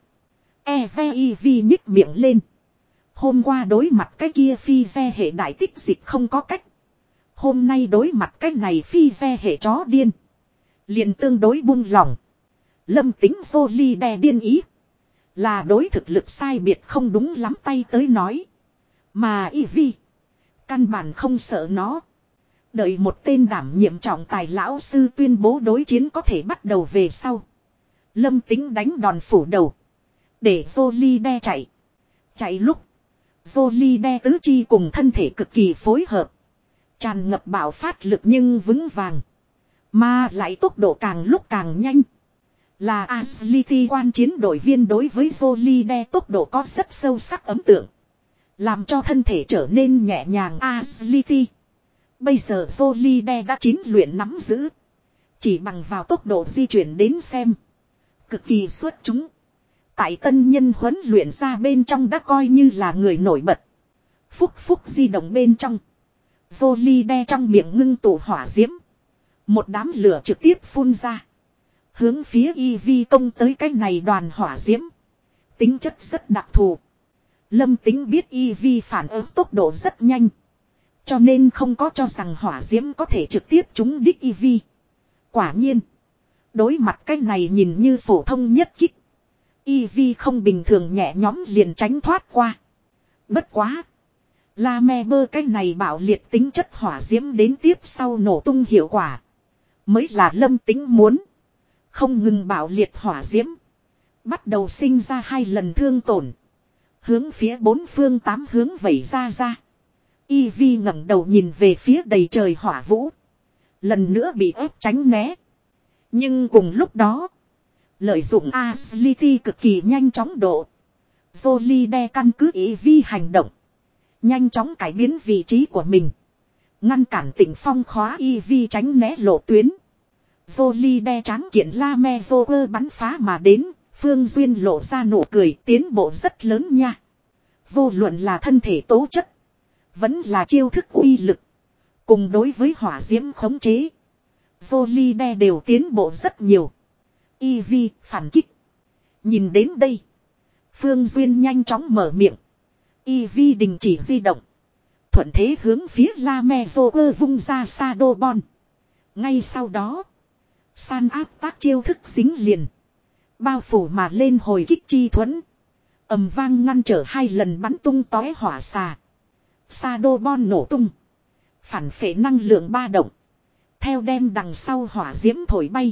Eevee nhích miệng lên. Hôm qua đối mặt cái kia phi xe hệ đại tích dịch không có cách. Hôm nay đối mặt cái này phi xe hệ chó điên. Liền tương đối buông lỏng. Lâm Tính Jolide điên ý. Là đối thực lực sai biệt không đúng lắm tay tới nói. Mà Eevee. Căn bản không sợ nó. Đợi một tên đảm nhiệm trọng tài lão sư tuyên bố đối chiến có thể bắt đầu về sau. Lâm Tính đánh đòn phủ đầu. Để Jolide chạy. Chạy lúc. Jolide tứ chi cùng thân thể cực kỳ phối hợp. Tràn ngập bạo phát lực nhưng vững vàng. Mà lại tốc độ càng lúc càng nhanh. Là Agility quan chiến đội viên đối với Jolide tốc độ có rất sâu sắc ấn tượng. Làm cho thân thể trở nên nhẹ nhàng Agility. Bây giờ Jolide đã chín luyện nắm giữ. Chỉ bằng vào tốc độ di chuyển đến xem. Cực kỳ xuất chúng. Tại tân nhân huấn luyện ra bên trong đã coi như là người nổi bật. Phúc phúc di động bên trong. Jolide trong miệng ngưng tụ hỏa diễm. Một đám lửa trực tiếp phun ra. Hướng phía Eevee công tới cái này đoàn hỏa diễm. Tính chất rất đặc thù. Lâm Tính biết Eevee phản ứng tốc độ rất nhanh. Cho nên không có cho rằng hỏa diễm có thể trực tiếp trúng đích Eevee. Quả nhiên. Đối mặt cái này nhìn như phổ thông nhất kích. Eevee không bình thường nhẹ nhõm liền tránh thoát qua. Bất quá. La me bơ cái này bạo liệt tính chất hỏa diễm đến tiếp sau nổ tung hiệu quả. Mới là Lâm Tính muốn. Không ngừng bạo liệt hỏa diễm. Bắt đầu sinh ra hai lần thương tổn. Hướng phía bốn phương tám hướng vẩy ra ra. Eevee ngẩng đầu nhìn về phía đầy trời hỏa vũ. Lần nữa bị ép tránh né. Nhưng cùng lúc đó. Lợi dụng Agility cực kỳ nhanh chóng độ. Jolide căn cứ Eevee hành động. Nhanh chóng cải biến vị trí của mình. Ngăn cản Tịnh Phong khóa Eevee tránh né lộ tuyến. Jolide tráng kiện la me Joker bắn phá mà đến. Phương Duyên lộ ra nụ cười tiến bộ rất lớn nha. Vô luận là thân thể tố chất. Vẫn là chiêu thức uy lực. Cùng đối với hỏa diễm khống chế. Jolide đều tiến bộ rất nhiều. Eevee phản kích. Nhìn đến đây. Phương Duyên nhanh chóng mở miệng. Eevee đình chỉ di động. Thuận thế hướng phía La Me Joker vung ra Shadow Ball. Ngay sau đó. San áp tác chiêu thức dính liền. Bao phủ mà lên hồi kích chi thuẫn. Ầm vang ngăn trở hai lần bắn tung tóe hỏa xà. Shadow Ball nổ tung. Phản phệ năng lượng ba động. Theo đem đằng sau hỏa diễm thổi bay.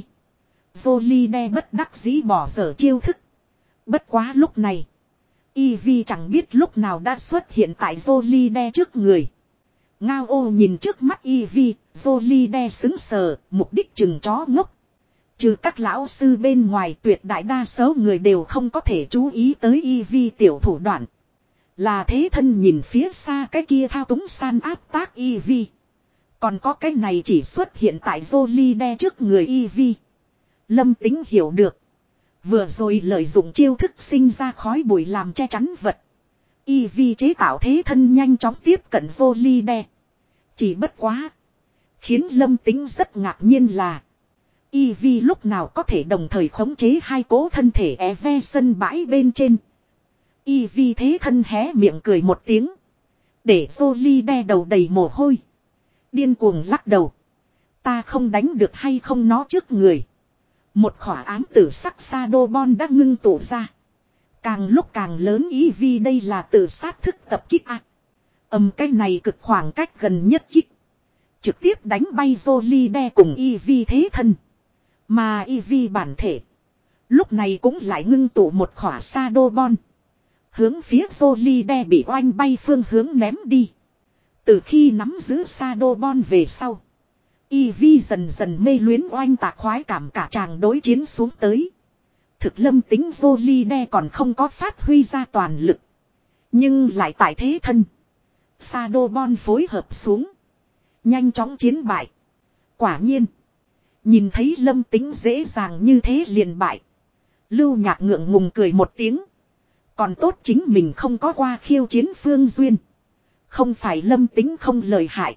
Jolide bất đắc dĩ bỏ dở chiêu thức. Bất quá lúc này. Eevee chẳng biết lúc nào đã xuất hiện tại Jolide trước người. Ngao ô nhìn trước mắt Eevee. Jolide xứng sờ. Mục đích chừng chó ngốc. Trừ các lão sư bên ngoài tuyệt đại đa số người đều không có thể chú ý tới Eevee tiểu thủ đoạn. Là thế thân nhìn phía xa cái kia thao túng san áp tác Eevee. Còn có cái này chỉ xuất hiện tại Jolide trước người Eevee. Lâm Tính hiểu được. Vừa rồi lợi dụng chiêu thức sinh ra khói bụi làm che chắn vật. Eevee chế tạo thế thân nhanh chóng tiếp cận Jolide. Chỉ bất quá. Khiến Lâm Tính rất ngạc nhiên là. Eevee lúc nào có thể đồng thời khống chế hai cố thân thể é ve sân bãi bên trên. Eevee thế thân hé miệng cười một tiếng. Để Jolide đầu đầy mồ hôi. Điên cuồng lắc đầu. Ta không đánh được hay không nó trước người. Một khỏa ám tử sắc Shadow Ball đã ngưng tụ ra. Càng lúc càng lớn Eevee đây là tự sát thức tập kích ạ. À. Ầm cái này cực khoảng cách gần nhất kích. Trực tiếp đánh bay Jolide cùng Eevee thế thân. Mà Eevee bản thể. Lúc này cũng lại ngưng tụ một khỏa Shadow Ball. Hướng phía Jolide bị oanh bay phương hướng ném đi. Từ khi nắm giữ Shadow Ball về sau. Eevee dần dần mê luyến oanh tạc khoái cảm cả chàng đối chiến xuống tới. thực Lâm Tính Jolide còn không có phát huy ra toàn lực. Nhưng lại tại thế thân. Shadowbond phối hợp xuống. Nhanh chóng chiến bại. Quả nhiên. Nhìn thấy Lâm Tính dễ dàng như thế liền bại. Lưu Nhạc ngượng ngùng cười một tiếng. Còn tốt chính mình không có qua khiêu chiến Phương Duyên. Không phải Lâm Tính không lời hại.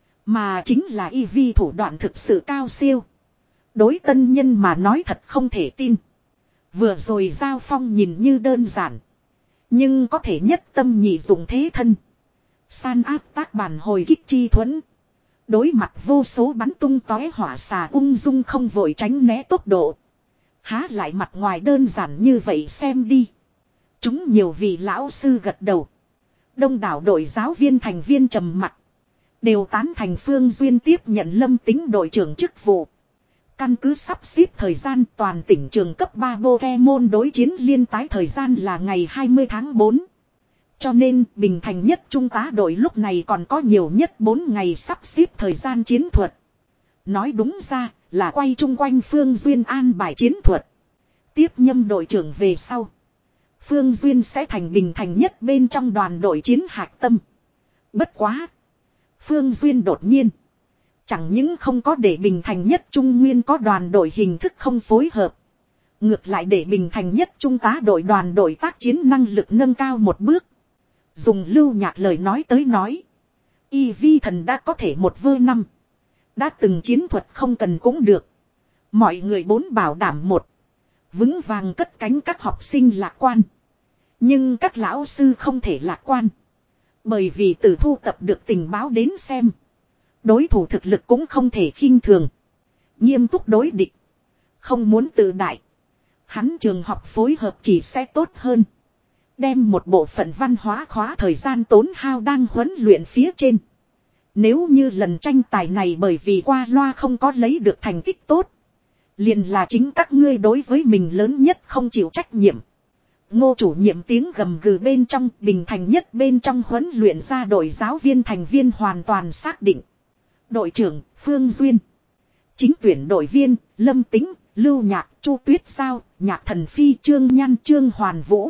Mà chính là y vi thủ đoạn thực sự cao siêu. Đối tân nhân mà nói thật không thể tin. Vừa rồi giao phong nhìn như đơn giản. Nhưng có thể nhất tâm nhị dụng thế thân. San áp tác bản hồi kích chi thuẫn. Đối mặt vô số bắn tung tóe hỏa xà ung dung không vội tránh né tốc độ. Há lại mặt ngoài đơn giản như vậy xem đi. Chúng nhiều vị lão sư gật đầu. Đông đảo đội giáo viên thành viên trầm mặc. Đều tán thành Phương Duyên tiếp nhận Lâm Tính đội trưởng chức vụ. Căn cứ sắp xếp thời gian toàn tỉnh trường cấp ba Pokemon đối chiến liên tái thời gian là ngày hai mươi tháng tư. Cho nên Bình Thành nhất trung tá đội lúc này còn có nhiều nhất bốn ngày sắp xếp thời gian chiến thuật. Nói đúng ra là quay chung quanh Phương Duyên an bài chiến thuật. Tiếp nhâm đội trưởng về sau. Phương Duyên sẽ thành Bình Thành nhất bên trong đoàn đội chiến hạch tâm. Bất quá. Phương Duyên đột nhiên. Chẳng những không có để Bình Thành nhất trung nguyên có đoàn đội hình thức không phối hợp. Ngược lại để Bình Thành nhất trung tá đội đoàn đội tác chiến năng lực nâng cao một bước. Dùng Lưu Nhạc lời nói tới nói. Y vi thần đã có thể một vơ năm. Đã từng chiến thuật không cần cũng được. Mọi người bốn bảo đảm một. Vững vàng cất cánh các học sinh lạc quan. Nhưng các lão sư không thể lạc quan. Bởi vì từ thu tập được tình báo đến xem. Đối thủ thực lực cũng không thể khinh thường. Nghiêm túc đối địch. Không muốn tự đại. Hắn trường học phối hợp chỉ sẽ tốt hơn. Đem một bộ phận văn hóa khóa thời gian tốn hao đang huấn luyện phía trên. Nếu như lần tranh tài này bởi vì qua loa không có lấy được thành tích tốt. Liền là chính các ngươi đối với mình lớn nhất không chịu trách nhiệm. Ngô chủ nhiệm tiếng gầm gừ bên trong Bình Thành nhất bên trong huấn luyện ra đội giáo viên thành viên hoàn toàn xác định. Đội trưởng Phương Duyên. Chính tuyển đội viên Lâm Tính, Lưu Nhạc, Chu Tuyết Sao, Nhạc Thần Phi, Trương Nhan, Trương Hoàn Vũ.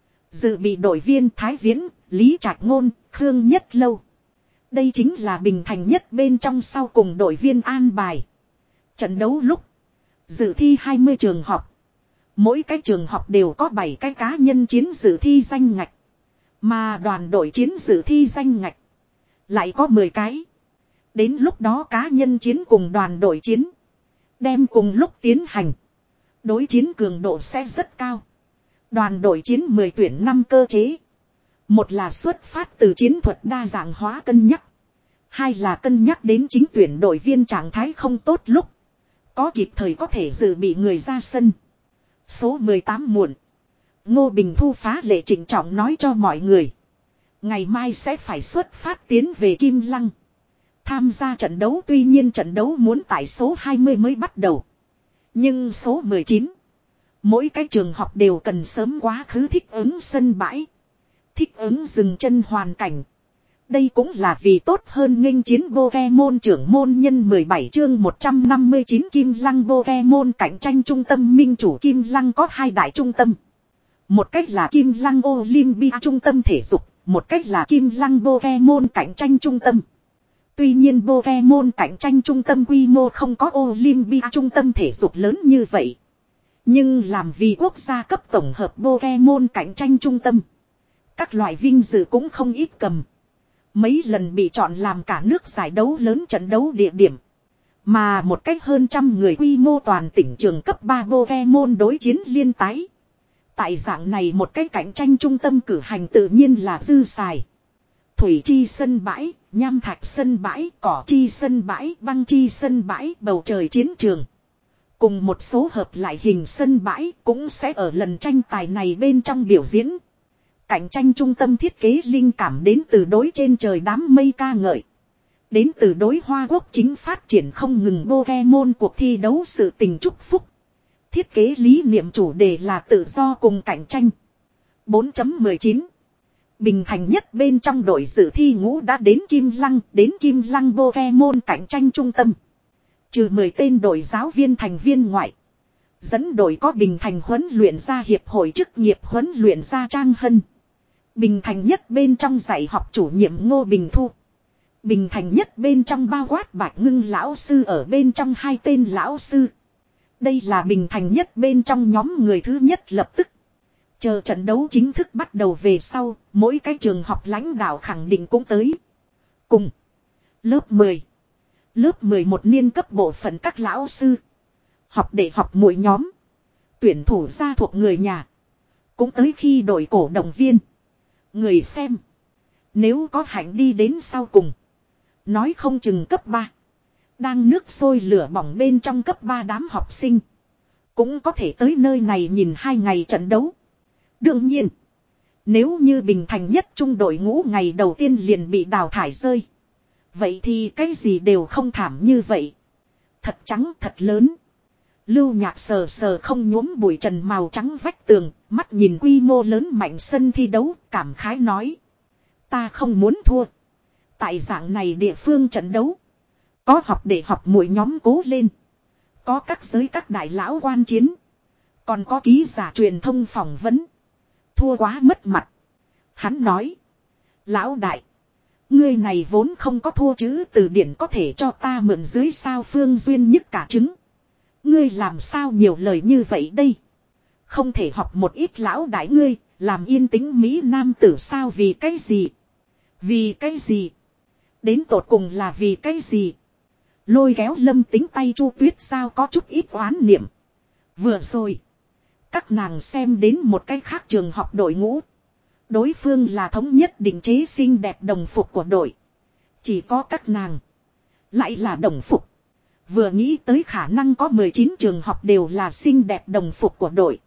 Dự bị đội viên Thái Viễn, Lý Trạch Ngôn, Khương Nhất Lâu. Đây chính là Bình Thành nhất bên trong sau cùng đội viên an bài. Trận đấu lúc. Dự thi hai mươi trường học. Mỗi cái trường học đều có bảy cái cá nhân chiến dự thi danh ngạch. Mà đoàn đội chiến dự thi danh ngạch. Lại có mười cái. Đến lúc đó cá nhân chiến cùng đoàn đội chiến. Đem cùng lúc tiến hành. Đối chiến cường độ sẽ rất cao. Đoàn đội chiến mười tuyển năm cơ chế. Một là xuất phát từ chiến thuật đa dạng hóa cân nhắc. Hai là cân nhắc đến chính tuyển đội viên trạng thái không tốt lúc. Có kịp thời có thể dự bị người ra sân. Số mười tám muộn. Ngô Bình Thu phá lệ trịnh trọng nói cho mọi người. Ngày mai sẽ phải xuất phát tiến về Kim Lăng. Tham gia trận đấu tuy nhiên trận đấu muốn tại số hai mươi mới bắt đầu. Nhưng số mười chín. Mỗi cái trường học đều cần sớm quá khứ thích ứng sân bãi. Thích ứng dừng chân hoàn cảnh. Đây cũng là vì tốt hơn nghênh chiến Pokemon trưởng môn nhân mười bảy chương một trăm năm mươi chín Kim Lăng Pokemon cạnh tranh trung tâm minh chủ Kim Lăng có hai đại trung tâm. Một cách là Kim Lăng Olympia trung tâm thể dục, một cách là Kim Lăng Pokemon cạnh tranh trung tâm. Tuy nhiên Pokemon cạnh tranh trung tâm quy mô không có Olympia trung tâm thể dục lớn như vậy. Nhưng làm vì quốc gia cấp tổng hợp Pokemon cạnh tranh trung tâm. Các loại vinh dự cũng không ít cầm. Mấy lần bị chọn làm cả nước giải đấu lớn trận đấu địa điểm. Mà một cách hơn trăm người quy mô toàn tỉnh trường cấp ba Pokemon đối chiến liên tái. Tại dạng này một cái cạnh tranh trung tâm cử hành tự nhiên là dư xài. Thủy chi sân bãi, nham thạch sân bãi, cỏ chi sân bãi, băng chi sân bãi, bầu trời chiến trường. Cùng một số hợp lại hình sân bãi cũng sẽ ở lần tranh tài này bên trong biểu diễn. Cạnh tranh trung tâm thiết kế linh cảm đến từ đối trên trời đám mây ca ngợi. Đến từ đối Hoa Quốc chính phát triển không ngừng Pokemon cuộc thi đấu sự tình chúc phúc. Thiết kế lý niệm chủ đề là tự do cùng cạnh tranh. bốn chấm mười chín Bình Thành nhất bên trong đội dự thi ngũ đã đến Kim Lăng, đến Kim Lăng Pokemon cạnh tranh trung tâm. Trừ mười tên đội giáo viên thành viên ngoại. Dẫn đội có Bình Thành huấn luyện ra hiệp hội chức nghiệp huấn luyện ra Trang Hân. Bình Thành nhất bên trong dạy học chủ nhiệm Ngô Bình Thu. Bình Thành nhất bên trong bao quát Bạch Ngưng lão sư ở bên trong hai tên lão sư. Đây là Bình Thành nhất bên trong nhóm người thứ nhất lập tức. Chờ trận đấu chính thức bắt đầu về sau, mỗi cái trường học lãnh đạo khẳng định cũng tới. Cùng lớp mười, lớp mười một niên cấp bộ phận các lão sư. Học để học mỗi nhóm. Tuyển thủ gia thuộc người nhà. Cũng tới khi đội cổ động viên. Người xem. Nếu có hạnh đi đến sau cùng. Nói không chừng cấp ba. Đang nước sôi lửa bỏng bên trong cấp ba đám học sinh. Cũng có thể tới nơi này nhìn hai ngày trận đấu. Đương nhiên. Nếu như Bình Thành nhất trung đội ngũ ngày đầu tiên liền bị đào thải rơi. Vậy thì cái gì đều không thảm như vậy. Thật trắng thật lớn. Lưu Nhạc sờ sờ không nhuốm bụi trần màu trắng vách tường, mắt nhìn quy mô lớn mạnh sân thi đấu, cảm khái nói. Ta không muốn thua. Tại dạng này địa phương trận đấu. Có học để học mỗi nhóm cố lên. Có các giới các đại lão quan chiến. Còn có ký giả truyền thông phỏng vấn. Thua quá mất mặt. Hắn nói. Lão đại. Ngươi này vốn không có thua chứ, từ điển có thể cho ta mượn dưới sao? Phương Duyên nhức cả trứng. Ngươi làm sao nhiều lời như vậy đây? Không thể học một ít lão đại ngươi, làm yên tĩnh Mỹ Nam tử sao? Vì cái gì? Vì cái gì? Đến tột cùng là vì cái gì? Lôi kéo Lâm Tính tay Chu Tuyết sao có chút ít oán niệm. Vừa rồi, các nàng xem đến một cái khác trường học đội ngũ. Đối phương là thống nhất định chế xinh đẹp đồng phục của đội. Chỉ có các nàng lại là đồng phục. Vừa nghĩ tới khả năng có mười chín trường học đều là xinh đẹp đồng phục của đội.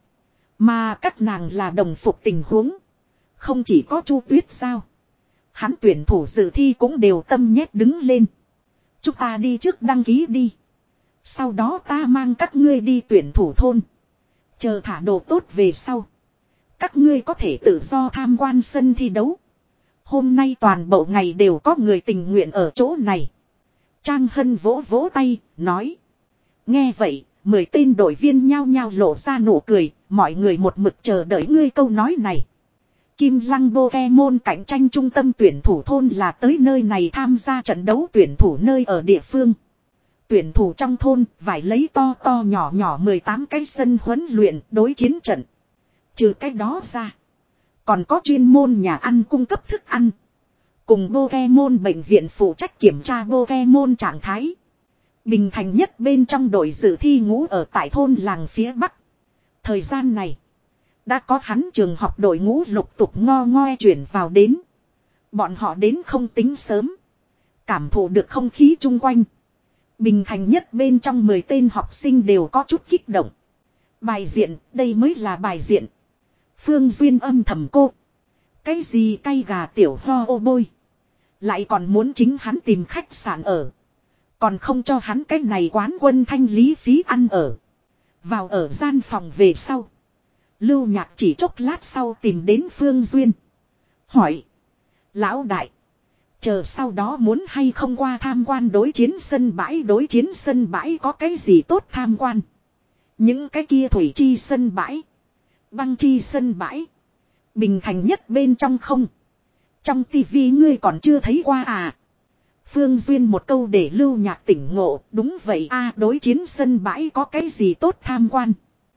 Mà các nàng là đồng phục tình huống. Không chỉ có Chu Tuyết sao. Hắn tuyển thủ dự thi cũng đều tâm nhét đứng lên. Chúng ta đi trước đăng ký đi. Sau đó ta mang các ngươi đi tuyển thủ thôn. Chờ thả đồ tốt về sau. Các ngươi có thể tự do tham quan sân thi đấu. Hôm nay toàn bộ ngày đều có người tình nguyện ở chỗ này. Trang Hân vỗ vỗ tay, nói. Nghe vậy, mười tên đội viên nhao nhao lộ ra nụ cười, mọi người một mực chờ đợi ngươi câu nói này. Kim Lăng Pokemon cạnh tranh trung tâm tuyển thủ thôn là tới nơi này tham gia trận đấu tuyển thủ nơi ở địa phương. Tuyển thủ trong thôn phải lấy to to nhỏ nhỏ mười tám cái sân huấn luyện đối chiến trận. Trừ cái đó ra, còn có chuyên môn nhà ăn cung cấp thức ăn. Cùng Pokemon bệnh viện phụ trách kiểm tra Pokemon trạng thái. Bình Thành nhất bên trong đội dự thi ngũ ở tại thôn làng phía Bắc. Thời gian này, đã có hắn trường học đội ngũ lục tục ngo ngoe chuyển vào đến. Bọn họ đến không tính sớm. Cảm thụ được không khí chung quanh. Bình Thành nhất bên trong mười tên học sinh đều có chút kích động. Bài diện, đây mới là bài diện. Phương Duyên âm thầm cô. Cái gì cay gà tiểu ho ô bôi. Lại còn muốn chính hắn tìm khách sạn ở. Còn không cho hắn cái này quán quân thanh lý phí ăn ở. Vào ở gian phòng về sau. Lưu Nhạc chỉ chốc lát sau tìm đến Phương Duyên. Hỏi. Lão đại. Chờ sau đó muốn hay không qua tham quan đối chiến sân bãi. Đối chiến sân bãi có cái gì tốt tham quan. Những cái kia thủy chi sân bãi. Băng chi sân bãi. Bình Thành nhất bên trong không. Trong tivi ngươi còn chưa thấy qua à. Phương Duyên một câu để Lưu Nhạc tỉnh ngộ. Đúng vậy a à, đối chiến sân bãi có cái gì tốt tham quan.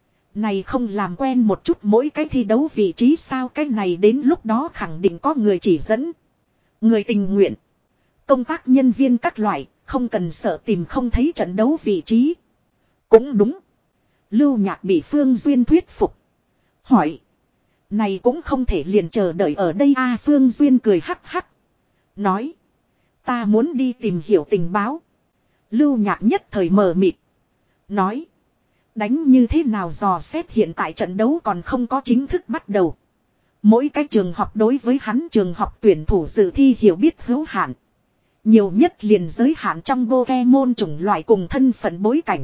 Này không làm quen một chút mỗi cái thi đấu vị trí sao. Cái này đến lúc đó khẳng định có người chỉ dẫn. Người tình nguyện. Công tác nhân viên các loại. Không cần sợ tìm không thấy trận đấu vị trí. Cũng đúng. Lưu Nhạc bị Phương Duyên thuyết phục. Hỏi. Này cũng không thể liền chờ đợi ở đây a à, Phương Duyên cười hắc hắc. Nói. Ta muốn đi tìm hiểu tình báo. Lưu Nhạc nhất thời mờ mịt. Nói. Đánh như thế nào dò xét hiện tại trận đấu còn không có chính thức bắt đầu. Mỗi cái trường học đối với hắn trường học tuyển thủ dự thi hiểu biết hữu hạn. Nhiều nhất liền giới hạn trong Pokemon chủng loại cùng thân phận bối cảnh.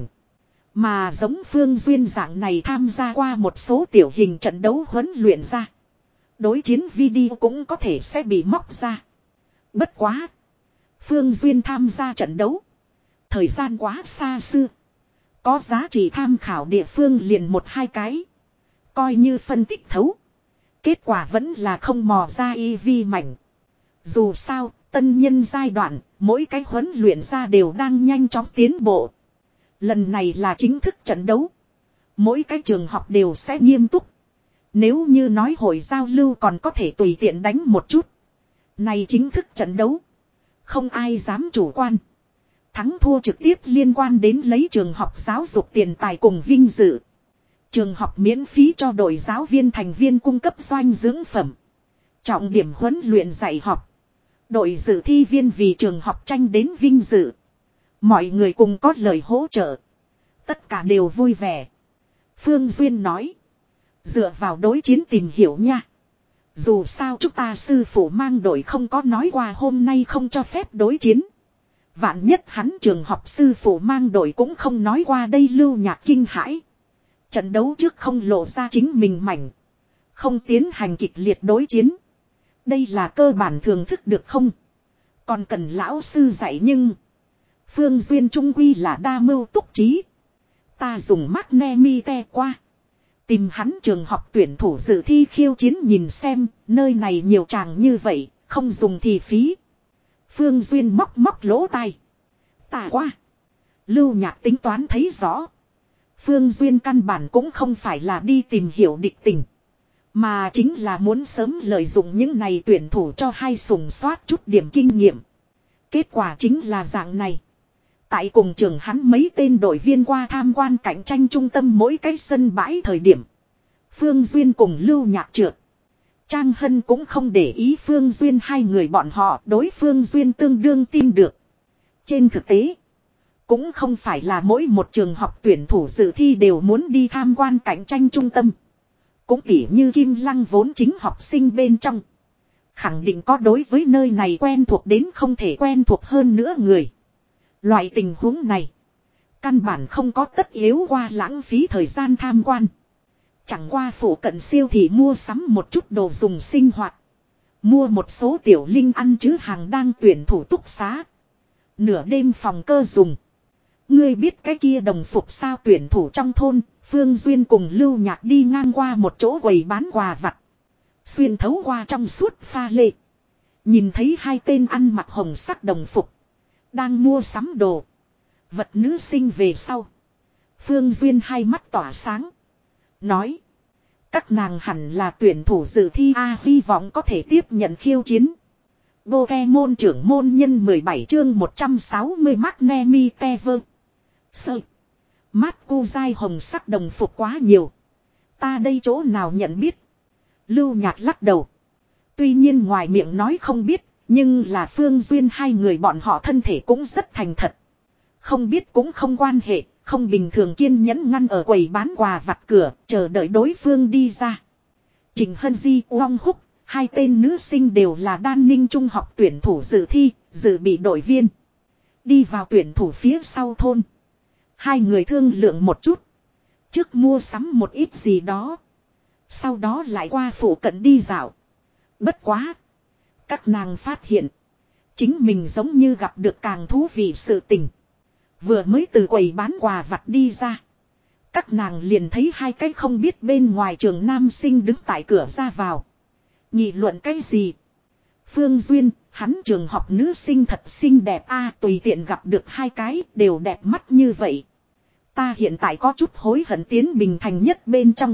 Mà giống Phương Duyên dạng này tham gia qua một số tiểu hình trận đấu huấn luyện ra. Đối chiến video cũng có thể sẽ bị móc ra. Bất quá. Phương Duyên tham gia trận đấu. Thời gian quá xa xưa. Có giá trị tham khảo địa phương liền một hai cái. Coi như phân tích thấu. Kết quả vẫn là không mò ra y vi mảnh. Dù sao, tân nhân giai đoạn, mỗi cái huấn luyện ra đều đang nhanh chóng tiến bộ. Lần này là chính thức trận đấu. Mỗi cái trường học đều sẽ nghiêm túc. Nếu như nói hội giao lưu còn có thể tùy tiện đánh một chút. Này chính thức trận đấu. Không ai dám chủ quan. Thắng thua trực tiếp liên quan đến lấy trường học giáo dục tiền tài cùng vinh dự. Trường học miễn phí cho đội giáo viên thành viên cung cấp doanh dưỡng phẩm. Trọng điểm huấn luyện dạy học. Đội dự thi viên vì trường học tranh đến vinh dự. Mọi người cùng có lời hỗ trợ. Tất cả đều vui vẻ. Phương Duyên nói. Dựa vào đối chiến tìm hiểu nha. Dù sao chúng ta sư phụ mang đội không có nói qua hôm nay không cho phép đối chiến. Vạn nhất hắn trường học sư phụ mang đội cũng không nói qua đây. Lưu Nhạc kinh hãi. Trận đấu trước không lộ ra chính mình mảnh. Không tiến hành kịch liệt đối chiến. Đây là cơ bản thường thức được không? Còn cần lão sư dạy nhưng. Phương Duyên trung quy là đa mưu túc trí. Ta dùng Magnemite qua. Tìm hắn trường học tuyển thủ dự thi khiêu chiến nhìn xem. Nơi này nhiều chàng như vậy. Không dùng thì phí. Phương Duyên móc móc lỗ tai. Ta qua. Lưu Nhạc tính toán thấy rõ. Phương Duyên căn bản cũng không phải là đi tìm hiểu địch tình. Mà chính là muốn sớm lợi dụng những này tuyển thủ cho hai sùng soát chút điểm kinh nghiệm. Kết quả chính là dạng này. Tại cùng trường hắn mấy tên đội viên qua tham quan cạnh tranh trung tâm mỗi cái sân bãi thời điểm. Phương Duyên cùng Lưu Nhạc trượt. Trang Hân cũng không để ý Phương Duyên hai người bọn họ, đối Phương Duyên tương đương tin được. Trên thực tế, cũng không phải là mỗi một trường học tuyển thủ dự thi đều muốn đi tham quan cạnh tranh trung tâm. Cũng tỉ như Kim Lăng vốn chính học sinh bên trong. Khẳng định có đối với nơi này quen thuộc đến không thể quen thuộc hơn nữa người. Loại tình huống này, căn bản không có tất yếu qua lãng phí thời gian tham quan. Chẳng qua phủ cận siêu thị mua sắm một chút đồ dùng sinh hoạt. Mua một số tiểu linh ăn chứ hàng đang tuyển thủ túc xá. Nửa đêm phòng cơ dùng. Ngươi biết cái kia đồng phục sao tuyển thủ trong thôn. Phương Duyên cùng Lưu Nhạc đi ngang qua một chỗ quầy bán quà vặt. Xuyên thấu qua trong suốt pha lê. Nhìn thấy hai tên ăn mặc hồng sắc đồng phục. Đang mua sắm đồ. Vật nữ sinh về sau. Phương Duyên hai mắt tỏa sáng. Nói. Các nàng hẳn là tuyển thủ dự thi A, hy vọng có thể tiếp nhận khiêu chiến. Pokemon trưởng môn nhân mười bảy chương một trăm sáu mươi Magnemite vơ. Sơ. Mát cu dai hồng sắc đồng phục quá nhiều. Ta đây chỗ nào nhận biết. Lưu Nhạc lắc đầu. Tuy nhiên ngoài miệng nói không biết. Nhưng là Phương Duyên hai người bọn họ thân thể cũng rất thành thật. Không biết cũng không quan hệ. Không bình thường kiên nhẫn ngăn ở quầy bán quà vặt cửa. Chờ đợi đối phương đi ra. Trình Hân Di, Uông Húc. Hai tên nữ sinh đều là Đan Ninh Trung học tuyển thủ dự thi. Dự bị đội viên. Đi vào tuyển thủ phía sau thôn. Hai người thương lượng một chút. Trước mua sắm một ít gì đó. Sau đó lại qua phủ cận đi dạo. Bất quá. Các nàng phát hiện. Chính mình giống như gặp được càng thú vị sự tình. Vừa mới từ quầy bán quà vặt đi ra. Các nàng liền thấy hai cái không biết bên ngoài trường nam sinh đứng tại cửa ra vào. Nghị luận cái gì? Phương Duyên, hắn trường học nữ sinh thật xinh đẹp a, tùy tiện gặp được hai cái đều đẹp mắt như vậy. Ta hiện tại có chút hối hận tiến Bình Thành nhất bên trong.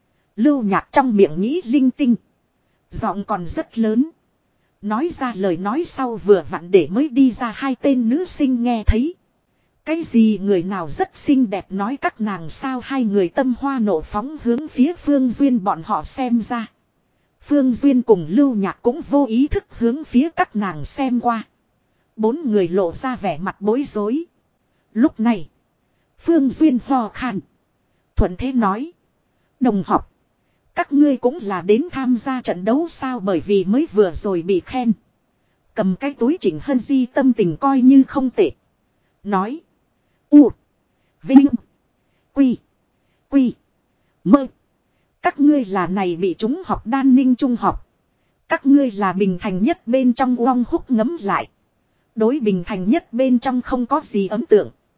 Lưu Nhạc trong miệng nghĩ linh tinh. Giọng còn rất lớn. Nói ra lời nói sau vừa vặn để mới đi ra hai tên nữ sinh nghe thấy. Cái gì người nào rất xinh đẹp nói các nàng sao, hai người tâm hoa nộ phóng hướng phía Phương Duyên bọn họ xem ra. Phương Duyên cùng Lưu Nhạc cũng vô ý thức hướng phía các nàng xem qua. Bốn người lộ ra vẻ mặt bối rối. Lúc này, Phương Duyên ho khan. Thuận thế nói. Đồng học, các ngươi cũng là đến tham gia trận đấu sao, bởi vì mới vừa rồi bị khen. Cầm cái túi Trình Hân Di tâm tình coi như không tệ. Nói. U. Vinh. Quy. Quy. Mơ. Các ngươi là này bị trúng học Đan Ninh Trung học. Các ngươi là Bình Thành nhất bên trong. Uông Húc ngấm lại. Đối Bình Thành nhất bên trong không có gì ấn tượng.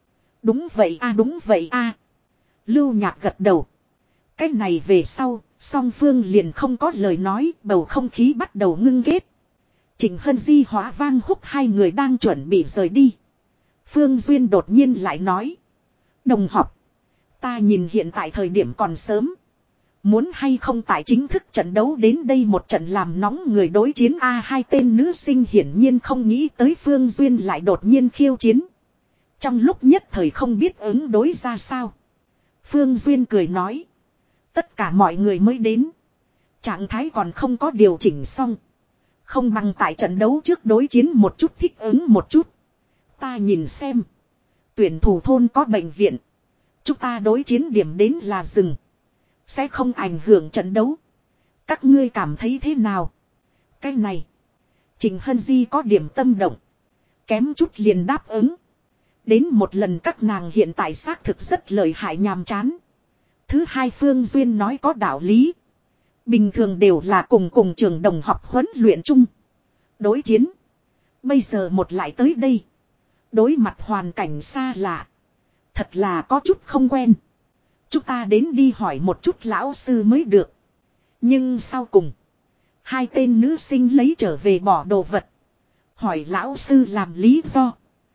Đúng vậy a, đúng vậy a. Lưu Nhạc gật đầu. Cái này về sau, song phương liền không có lời nói, bầu không khí bắt đầu ngưng kết. Trịnh Hân Di hóa vang húc hai người đang chuẩn bị rời đi. Phương Duyên đột nhiên lại nói. Đồng học. Ta nhìn hiện tại thời điểm còn sớm. Muốn hay không tại chính thức trận đấu đến đây một trận làm nóng người đối chiến A. Hai tên nữ sinh hiển nhiên không nghĩ tới Phương Duyên lại đột nhiên khiêu chiến. Trong lúc nhất thời không biết ứng đối ra sao. Phương Duyên cười nói. Tất cả mọi người mới đến. Trạng thái còn không có điều chỉnh xong. Không bằng tại trận đấu trước đối chiến một chút thích ứng một chút. Ta nhìn xem. Tuyển thủ thôn có bệnh viện. Chúng ta đối chiến điểm đến là rừng. Sẽ không ảnh hưởng trận đấu. Các ngươi cảm thấy thế nào? Cái này. Trình Hân Di có điểm tâm động. Kém chút liền đáp ứng. Đến một lần các nàng hiện tại xác thực rất lợi hại nhàm chán. Thứ hai Phương Duyên nói có đạo lý. Bình thường đều là cùng cùng trường đồng học huấn luyện chung. Đối chiến. Bây giờ một lại tới đây. Đối mặt hoàn cảnh xa lạ. Thật là có chút không quen. Chúng ta đến đi hỏi một chút lão sư mới được. Nhưng sau cùng. Hai tên nữ sinh lấy trở về bỏ đồ vật. Hỏi lão sư làm lý do.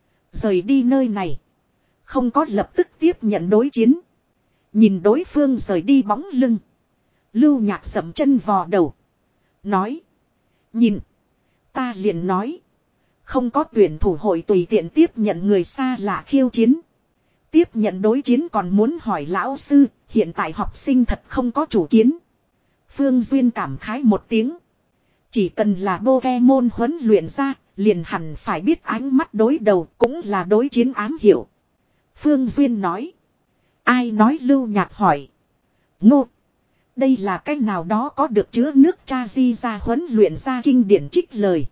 Rời đi nơi này. Không có lập tức tiếp nhận đối chiến. Nhìn đối phương rời đi bóng lưng. Lưu Nhạc dậm chân vò đầu. Nói. Nhìn. Ta liền nói. Không có tuyển thủ hội tùy tiện tiếp nhận người xa lạ khiêu chiến. Tiếp nhận đối chiến còn muốn hỏi lão sư. Hiện tại học sinh thật không có chủ kiến. Phương Duyên cảm khái một tiếng. Chỉ cần là Pokemon huấn luyện ra. Liền hẳn phải biết ánh mắt đối đầu cũng là đối chiến ám hiểu. Phương Duyên nói. Ai nói Lưu Nhạc hỏi. Ngô. Đây là cách nào đó có được chứa nước cha di ra huấn luyện ra kinh điển trích lời.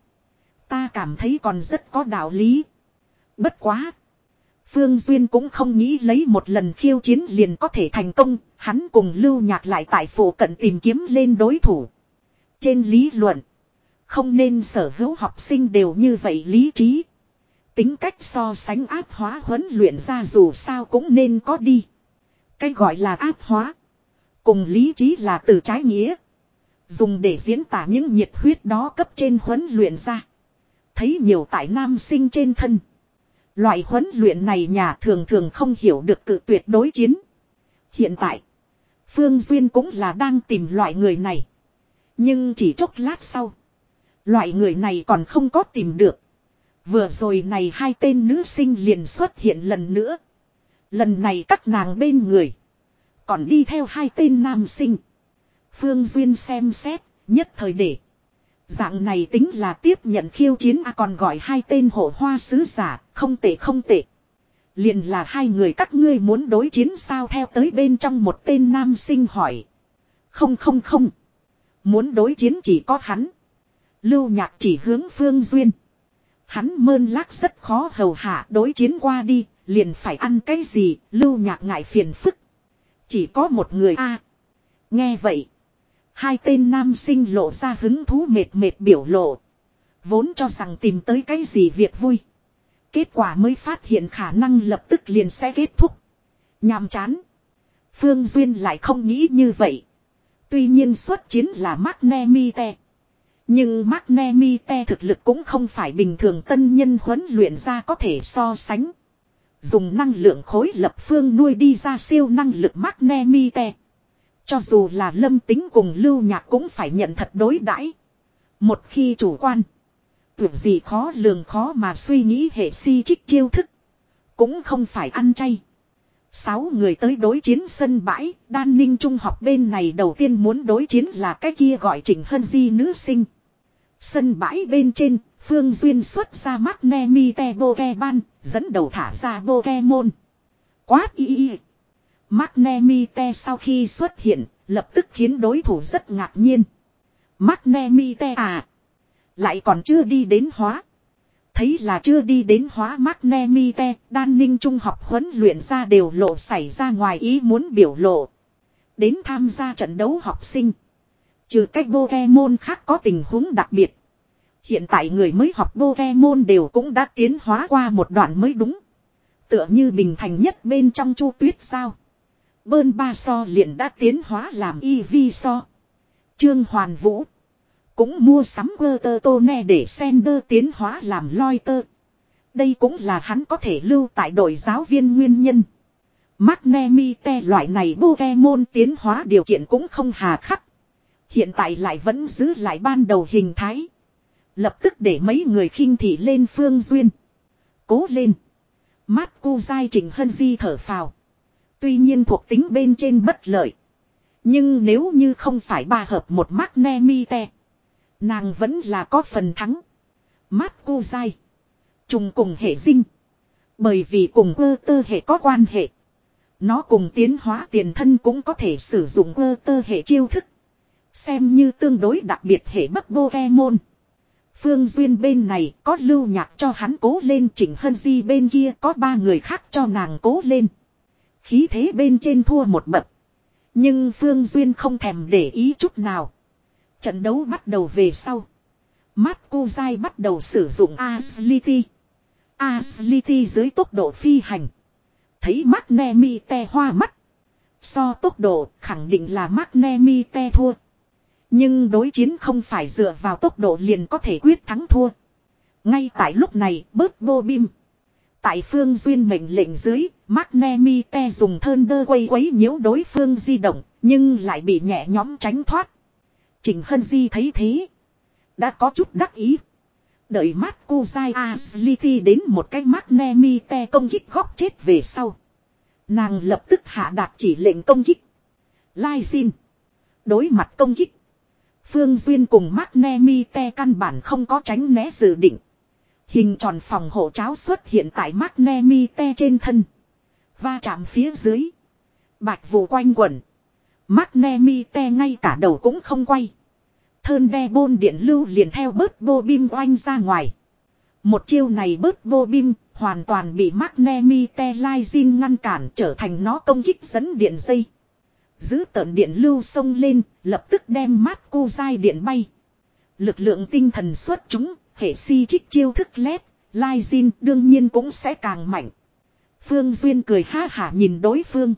Ta cảm thấy còn rất có đạo lý. Bất quá. Phương Duyên cũng không nghĩ lấy một lần khiêu chiến liền có thể thành công. Hắn cùng Lưu Nhạc lại tại phủ cận tìm kiếm lên đối thủ. Trên lý luận. Không nên sở hữu học sinh đều như vậy lý trí. Tính cách so sánh áp hóa huấn luyện ra dù sao cũng nên có đi. Cái gọi là áp hóa. Cùng lý trí là từ trái nghĩa. Dùng để diễn tả những nhiệt huyết đó cấp trên huấn luyện ra. Thấy nhiều tại nam sinh trên thân. Loại huấn luyện này nhà thường thường không hiểu được cự tuyệt đối chiến. Hiện tại. Phương Duyên cũng là đang tìm loại người này. Nhưng chỉ chốc lát sau. Loại người này còn không có tìm được. Vừa rồi này hai tên nữ sinh liền xuất hiện lần nữa. Lần này các nàng bên người. Còn đi theo hai tên nam sinh. Phương Duyên xem xét, nhất thời để. Dạng này tính là tiếp nhận khiêu chiến à còn gọi hai tên hộ hoa sứ giả, không tệ không tệ. Liền là hai người các ngươi muốn đối chiến sao theo tới bên trong một tên nam sinh hỏi. Không không không. Muốn đối chiến chỉ có hắn. Lưu Nhạc chỉ hướng Phương Duyên. Hắn mơn lác rất khó hầu hạ đối chiến qua đi, liền phải ăn cái gì, Lưu Nhạc ngại phiền phức. Chỉ có một người a. À, nghe vậy. Hai tên nam sinh lộ ra hứng thú mệt mệt biểu lộ. Vốn cho rằng tìm tới cái gì việc vui. Kết quả mới phát hiện khả năng lập tức liền sẽ kết thúc. Nhàm chán. Phương Duyên lại không nghĩ như vậy. Tuy nhiên xuất chiến là Magnemite. Nhưng Magnemite thực lực cũng không phải bình thường tân nhân huấn luyện ra có thể so sánh. Dùng năng lượng khối lập phương nuôi đi ra siêu năng lực Magnemite. Cho dù là Lâm Tính cùng Lưu Nhạc cũng phải nhận thật đối đãi. Một khi chủ quan. Tưởng gì khó lường khó mà suy nghĩ hệ si trích chiêu thức. Cũng không phải ăn chay. Sáu người tới đối chiến sân bãi. Đan Ninh Trung học bên này đầu tiên muốn đối chiến là cái kia gọi Trịnh Hân Di nữ sinh. Sân bãi bên trên. Phương Duyên xuất ra Magnemite Pokemon. Dẫn đầu thả ra Pokemon. Quát y y. Magnemite sau khi xuất hiện, lập tức khiến đối thủ rất ngạc nhiên. Magnemite à? Lại còn chưa đi đến hóa. Thấy là chưa đi đến hóa Magnemite, Đan Ninh Trung học huấn luyện ra đều lộ xảy ra ngoài ý muốn biểu lộ. Đến tham gia trận đấu học sinh. Trừ cách Pokemon khác có tình huống đặc biệt. Hiện tại người mới học Pokemon đều cũng đã tiến hóa qua một đoạn mới đúng. Tựa như bình thành nhất bên trong chu tuyết sao. Bơn ba so liền đã tiến hóa làm y vi so. Trương Hoàn Vũ cũng mua sắm quơ tơ tô ne để Sender tiến hóa làm loi tơ. Đây cũng là hắn có thể lưu tại đội giáo viên nguyên nhân. Magnemite loại này Pokemon tiến hóa điều kiện cũng không hà khắc. Hiện tại lại vẫn giữ lại ban đầu hình thái. Lập tức để mấy người khinh thị lên Phương Duyên. Cố lên. Mát cu dai Trịnh Hân Di thở phào. Tuy nhiên thuộc tính bên trên bất lợi. Nhưng nếu như không phải ba hợp một Magnemite, nàng vẫn là có phần thắng. Mát cu dai trùng cùng hệ dinh. Bởi vì cùng ơ tơ hệ có quan hệ. Nó cùng tiến hóa tiền thân cũng có thể sử dụng ơ tơ hệ chiêu thức. Xem như tương đối đặc biệt hệ bất Pokemon. Phương Duyên bên này có Lưu Nhạc cho hắn cố lên, Trịnh Hân Di bên kia có ba người khác cho nàng cố lên. Khí thế bên trên thua một bậc. Nhưng Phương Duyên không thèm để ý chút nào. Trận đấu bắt đầu về sau. Mát Cô Giai bắt đầu sử dụng Agility. Agility dưới tốc độ phi hành. Thấy Magnemite hoa mắt. So tốc độ khẳng định là Magnemite thua. Nhưng đối chiến không phải dựa vào tốc độ liền có thể quyết thắng thua. Ngay tại lúc này bớt bô bim. Tại Phương Duyên mệnh lệnh dưới, Magnemite dùng Thunder quay quấy nhiễu đối phương di động, nhưng lại bị nhẹ nhõm tránh thoát. Trịnh Hân Di thấy thế, đã có chút đắc ý. Đợi mắt cô dai Agility đến một cái Magnemite công kích góc chết về sau. Nàng lập tức hạ đạt chỉ lệnh công kích. Lai xin. Đối mặt công kích. Phương Duyên cùng Magnemite căn bản không có tránh né dự định. Hình tròn phòng hộ cháo xuất hiện tại Magnemite trên thân. Va chạm phía dưới. Bạch vụ quanh quẩn. Magnemite ngay cả đầu cũng không quay. Thơn đe bôn điện lưu liền theo bớt bô bim oanh ra ngoài. Một chiêu này bớt bô bim hoàn toàn bị Magnemite Lai Jin ngăn cản, trở thành nó công kích dẫn điện dây. Giữ tợn điện lưu xông lên, lập tức đem mát cô dai điện bay. Lực lượng tinh thần xuất chúng, hệ si trích chiêu thức lét, Lai Jin đương nhiên cũng sẽ càng mạnh. Phương Duyên cười ha hả nhìn đối phương.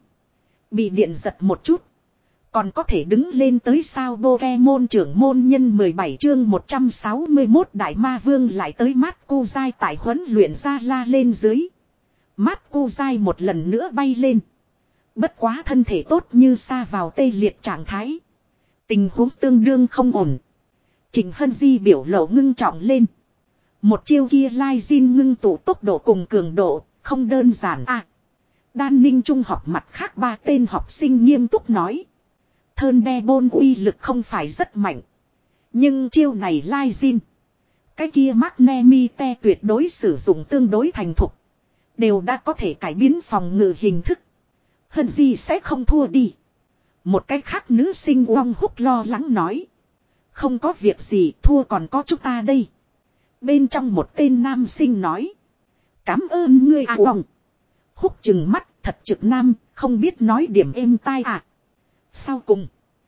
Bị điện giật một chút. Còn có thể đứng lên tới sao Pokemon trưởng môn nhân mười bảy chương một trăm sáu mươi mốt Đại Ma Vương lại tới mát cô dai tại huấn luyện ra la lên dưới. Mát cô dai một lần nữa bay lên. Bất quá thân thể tốt như sa vào tê liệt trạng thái. Tình huống tương đương không ổn. Trịnh Hân Di biểu lộ ngưng trọng lên. Một chiêu kia Lai Jin ngưng tụ tốc độ cùng cường độ, không đơn giản à. Đan Ninh Trung học mặt khác ba tên học sinh nghiêm túc nói. Thơn đe bôn uy lực không phải rất mạnh. Nhưng chiêu này Lai Jin. Cái kia Magnemite tuyệt đối sử dụng tương đối thành thục. Đều đã có thể cải biến phòng ngự hình thức. Hân Di sẽ không thua đi. Một cái khác nữ sinh Uông Húc lo lắng nói. Không có việc gì, thua còn có chúng ta đây. Bên trong một tên nam sinh nói. Cảm ơn ngươi à Uông. Húc chừng mắt, thật trực nam, không biết nói điểm êm tai à. Sau cùng,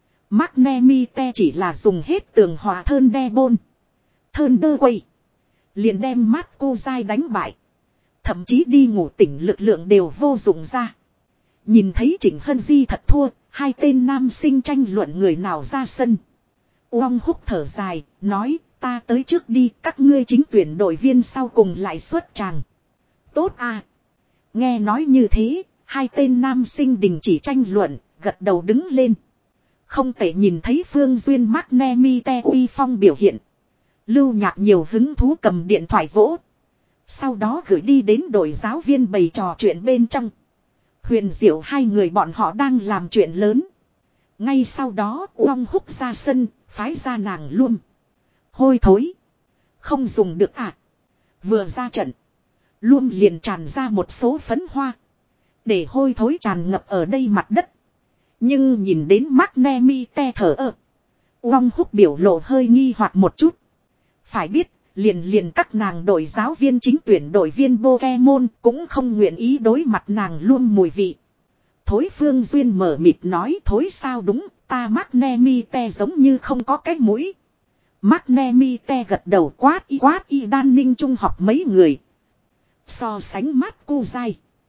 Magnemite chỉ là dùng hết tường hòa thơn đe bôn. Thơn đơ quay. Liền đem mát cô dai đánh bại. Thậm chí đi ngủ tỉnh lực lượng đều vô dụng ra. Nhìn thấy Trịnh Hân Di thật thua, hai tên nam sinh tranh luận người nào ra sân. Uông Húc thở dài, nói, ta tới trước đi, các ngươi chính tuyển đội viên sau cùng lại xuất tràng. Tốt à. Nghe nói như thế, hai tên nam sinh đình chỉ tranh luận, gật đầu đứng lên. Không thể nhìn thấy Phương Duyên Magnemite uy phong biểu hiện. Lưu Nhạc nhiều hứng thú cầm điện thoại vỗ. Sau đó gửi đi đến đội giáo viên bày trò chuyện bên trong. Huyền Diệu hai người bọn họ đang làm chuyện lớn. Ngay sau đó Uông Húc ra sân, phái ra nàng luôn. Hôi thối. Không dùng được à. Vừa ra trận. Luôn liền tràn ra một số phấn hoa. Để hôi thối tràn ngập ở đây mặt đất. Nhưng nhìn đến Magnemite thở ơ. Uông Húc biểu lộ hơi nghi hoặc một chút. Phải biết, liền liền các nàng đội giáo viên chính tuyển đội viên Pokemon cũng không nguyện ý đối mặt nàng luôn mùi vị. Thối Phương Duyên mở mịt nói thối sao đúng, ta Magnemite giống như không có cái mũi. Magnemite gật đầu quát y quát y Đan Ninh Trung học mấy người. So sánh mát cô dai.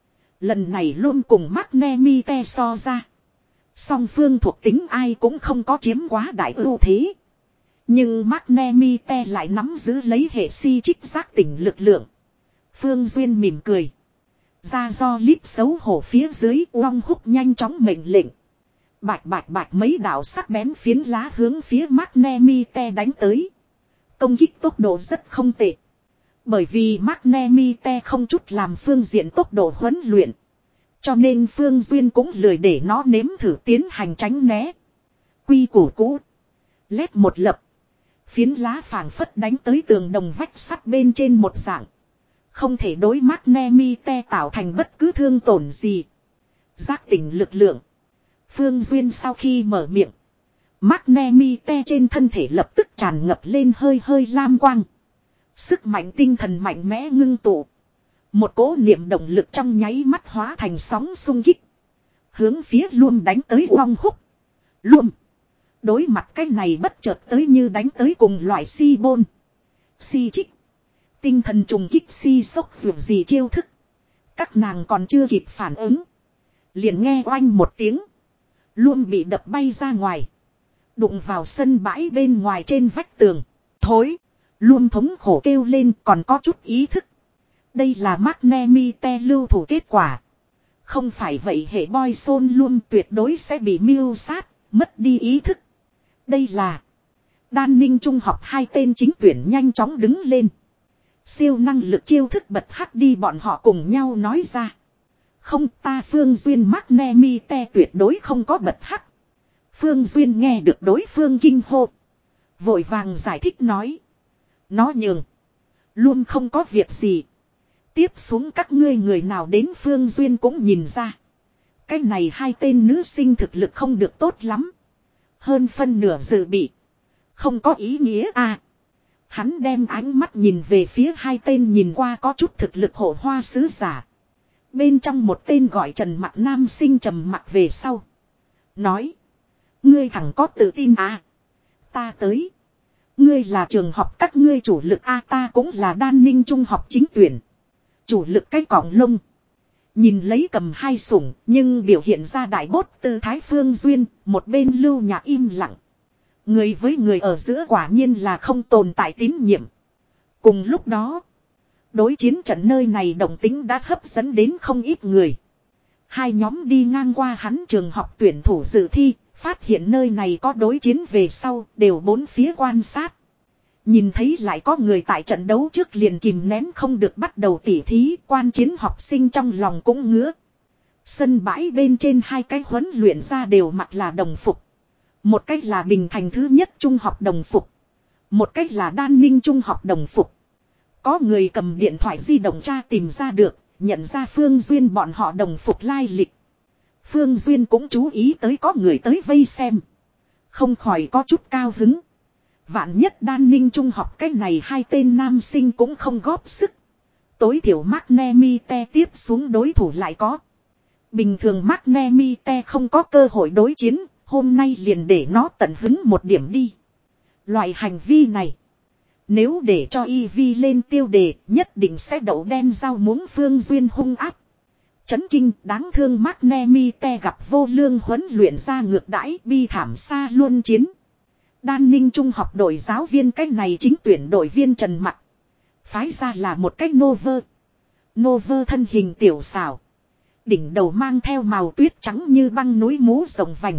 Lần này luôn cùng Magnemite so ra. Song phương thuộc tính ai cũng không có chiếm quá đại ưu thế. Nhưng Magnemite lại nắm giữ lấy hệ si trích giác tỉnh lực lượng. Phương Duyên mỉm cười. Ra do líp xấu hổ phía dưới Uông Húc nhanh chóng mệnh lệnh. Bạch bạch bạch mấy đạo sắc bén phiến lá hướng phía Magnemite đánh tới. Công kích tốc độ rất không tệ. Bởi vì Magnemite không chút làm phương diện tốc độ huấn luyện. Cho nên Phương Duyên cũng lười để nó nếm thử tiến hành tránh né. Quy củ cũ. Lét một lập. Phiến lá phảng phất đánh tới tường đồng vách sắt bên trên một dạng. Không thể đối Magnemite tạo thành bất cứ thương tổn gì. Giác tỉnh lực lượng. Phương Duyên sau khi mở miệng. Magnemite trên thân thể lập tức tràn ngập lên hơi hơi lam quang. Sức mạnh tinh thần mạnh mẽ ngưng tụ. Một cỗ niệm động lực trong nháy mắt hóa thành sóng xung kích. Hướng phía luôn đánh tới Uông Húc. Luôn. Đối mặt cái này bất chợt tới như đánh tới cùng loại si bôn. Si trích. Tinh thần trùng kích si sốc dù gì chiêu thức. Các nàng còn chưa kịp phản ứng. Liền nghe oanh một tiếng. Luôn bị đập bay ra ngoài. Đụng vào sân bãi bên ngoài trên vách tường. Thối. Luôn thống khổ kêu lên còn có chút ý thức. Đây là Magnemite lưu thủ kết quả. Không phải vậy hệ boy son luôn tuyệt đối sẽ bị mưu sát, mất đi ý thức. Đây là Đan Ninh Trung học hai tên chính tuyển nhanh chóng đứng lên. Siêu năng lực chiêu thức bật hắc đi bọn họ cùng nhau nói ra. Không ta Phương Duyên Magnemite tuyệt đối không có bật hắc. Phương Duyên nghe được đối phương kinh hô. Vội vàng giải thích nói. Nó nhường. Luôn không có việc gì. Tiếp xuống các ngươi người nào đến Phương Duyên cũng nhìn ra. Cái này hai tên nữ sinh thực lực không được tốt lắm. Hơn phân nửa dự bị. Không có ý nghĩa à. Hắn đem ánh mắt nhìn về phía hai tên nhìn qua có chút thực lực hộ hoa sứ giả. Bên trong một tên gọi Trần Mặc nam sinh trầm mặc về sau. Nói. Ngươi thẳng có tự tin à. Ta tới. Ngươi là trường học các ngươi chủ lực a ta cũng là Đan Ninh Trung học chính tuyển. Chủ lực cái cọng lông. Nhìn lấy cầm hai sủng nhưng biểu hiện ra đại bốt tư thái Phương Duyên, một bên lưu nhạc im lặng. Người với người ở giữa quả nhiên là không tồn tại tín nhiệm. Cùng lúc đó, đối chiến trận nơi này động tính đã hấp dẫn đến không ít người. Hai nhóm đi ngang qua hắn trường học tuyển thủ dự thi, phát hiện nơi này có đối chiến về sau, đều bốn phía quan sát. Nhìn thấy lại có người tại trận đấu trước liền kìm nén không được bắt đầu tỉ thí, quan chiến học sinh trong lòng cũng ngứa. Sân bãi bên trên hai cái huấn luyện ra đều mặc là đồng phục. Một cách là Bình Thành thứ nhất trung học đồng phục. Một cách là Đan Ninh trung học đồng phục. Có người cầm điện thoại di động tra tìm ra được, nhận ra Phương Duyên bọn họ đồng phục lai lịch. Phương Duyên cũng chú ý tới có người tới vây xem. Không khỏi có chút cao hứng. Vạn nhất Đan Ninh Trung học cái này hai tên nam sinh cũng không góp sức. Tối thiểu Magnemite tiếp xuống đối thủ lại có. Bình thường Magnemite không có cơ hội đối chiến, hôm nay liền để nó tận hứng một điểm đi. Loại hành vi này, nếu để cho i vê lên tiêu đề, nhất định sẽ đậu đen rau muống Phương Duyên hung áp. Chấn kinh đáng thương Magnemite gặp vô lương huấn luyện ra ngược đãi bi thảm xa luôn chiến. Đan Ninh Trung học đội giáo viên cách này chính tuyển đội viên Trần Mặc. Phái ra là một cách nô vơ. Nô vơ thân hình tiểu xảo. Đỉnh đầu mang theo màu tuyết trắng như băng núi mũ rồng vành.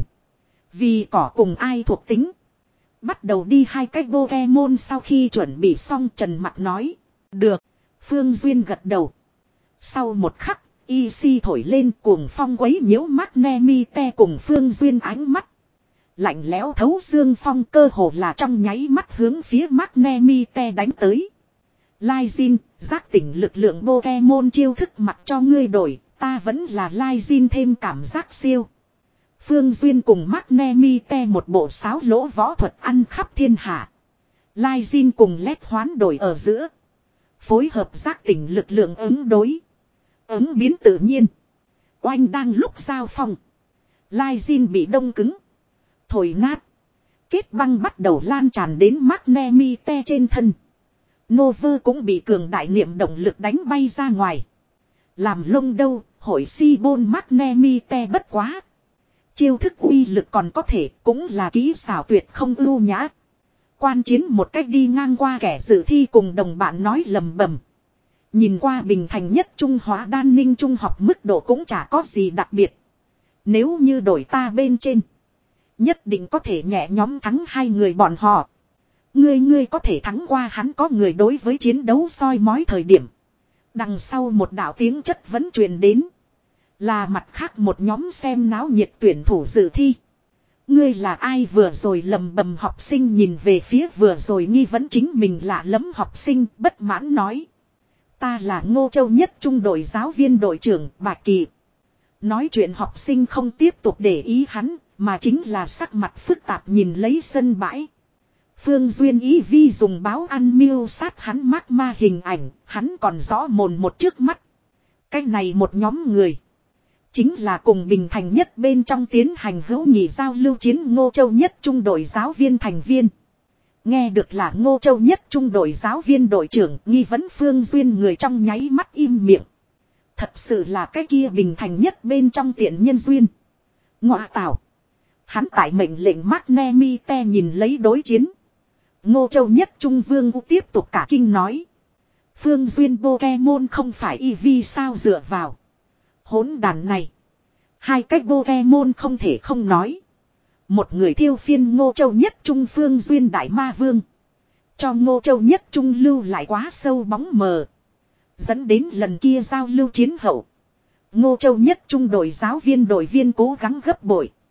Vì cỏ cùng ai thuộc tính. Bắt đầu đi hai cách Pokemon sau khi chuẩn bị xong Trần Mặc nói. Được. Phương Duyên gật đầu. Sau một khắc, y si thổi lên cuồng phong quấy nhiễu Magnemite cùng Phương Duyên ánh mắt. Lạnh lẽo thấu xương phong cơ hồ là trong nháy mắt hướng phía Magnemite đánh tới. Lai Jin, giác tỉnh lực lượng Pokemon chiêu thức mặt cho ngươi đổi, ta vẫn là Lai Jin thêm cảm giác siêu. Phương Duyên cùng Magnemite một bộ sáo lỗ võ thuật ăn khắp thiên hạ. Lai Jin cùng Lét hoán đổi ở giữa. Phối hợp giác tỉnh lực lượng ứng đối. Ứng biến tự nhiên. Oanh đang lúc giao phong. Lai Jin bị đông cứng. Thổi nát. Kết băng bắt đầu lan tràn đến Magnemite trên thân. Nova cũng bị cường đại niệm động lực đánh bay ra ngoài. Làm lông đâu, hội Sibon Magnemite bất quá. Chiêu thức uy lực còn có thể cũng là kỹ xảo tuyệt không ưu nhã. Quan chiến một cách đi ngang qua kẻ dự thi cùng đồng bạn nói lầm bầm. Nhìn qua Bình Thành nhất Trung Hóa Đan Ninh trung học mức độ cũng chả có gì đặc biệt. Nếu như đổi ta bên trên. Nhất định có thể nhẹ nhóm thắng hai người bọn họ. Ngươi ngươi có thể thắng qua hắn có người đối với chiến đấu soi mói thời điểm. Đằng sau một đạo tiếng chất vẫn truyền đến. Là mặt khác một nhóm xem náo nhiệt tuyển thủ dự thi. Ngươi là ai vừa rồi lầm bầm học sinh nhìn về phía vừa rồi nghi vấn chính mình lạ lẫm học sinh bất mãn nói. Ta là Ngô Châu nhất trung đội giáo viên đội trưởng Bạch Kỳ. Nói chuyện học sinh không tiếp tục để ý hắn mà chính là sắc mặt phức tạp nhìn lấy sân bãi. Phương Duyên ý vi dùng báo ăn miêu sát hắn mác ma hình ảnh, hắn còn rõ mồn một trước mắt. Cái này một nhóm người. Chính là cùng Bình Thành nhất bên trong tiến hành hữu nghị giao lưu chiến Ngô Châu nhất trung đội giáo viên thành viên. Nghe được là Ngô Châu nhất trung đội giáo viên đội trưởng nghi vấn Phương Duyên người trong nháy mắt im miệng. Thật sự là cái kia Bình Thành nhất bên trong tiện nhân duyên. Ngọa tảo. Hắn tại mệnh lệnh Magnemite nhìn lấy đối chiến. Ngô Châu nhất trung vương U tiếp tục cả kinh nói. Phương Duyên Pokemon không phải Eevee sao dựa vào. Hỗn đàn này. Hai cách Pokemon không thể không nói. Một người thiêu phiên Ngô Châu nhất trung Phương Duyên Đại Ma Vương. Cho Ngô Châu nhất trung lưu lại quá sâu bóng mờ. Dẫn đến lần kia giao lưu chiến hậu. Ngô Châu nhất trung đội giáo viên đội viên cố gắng gấp bội.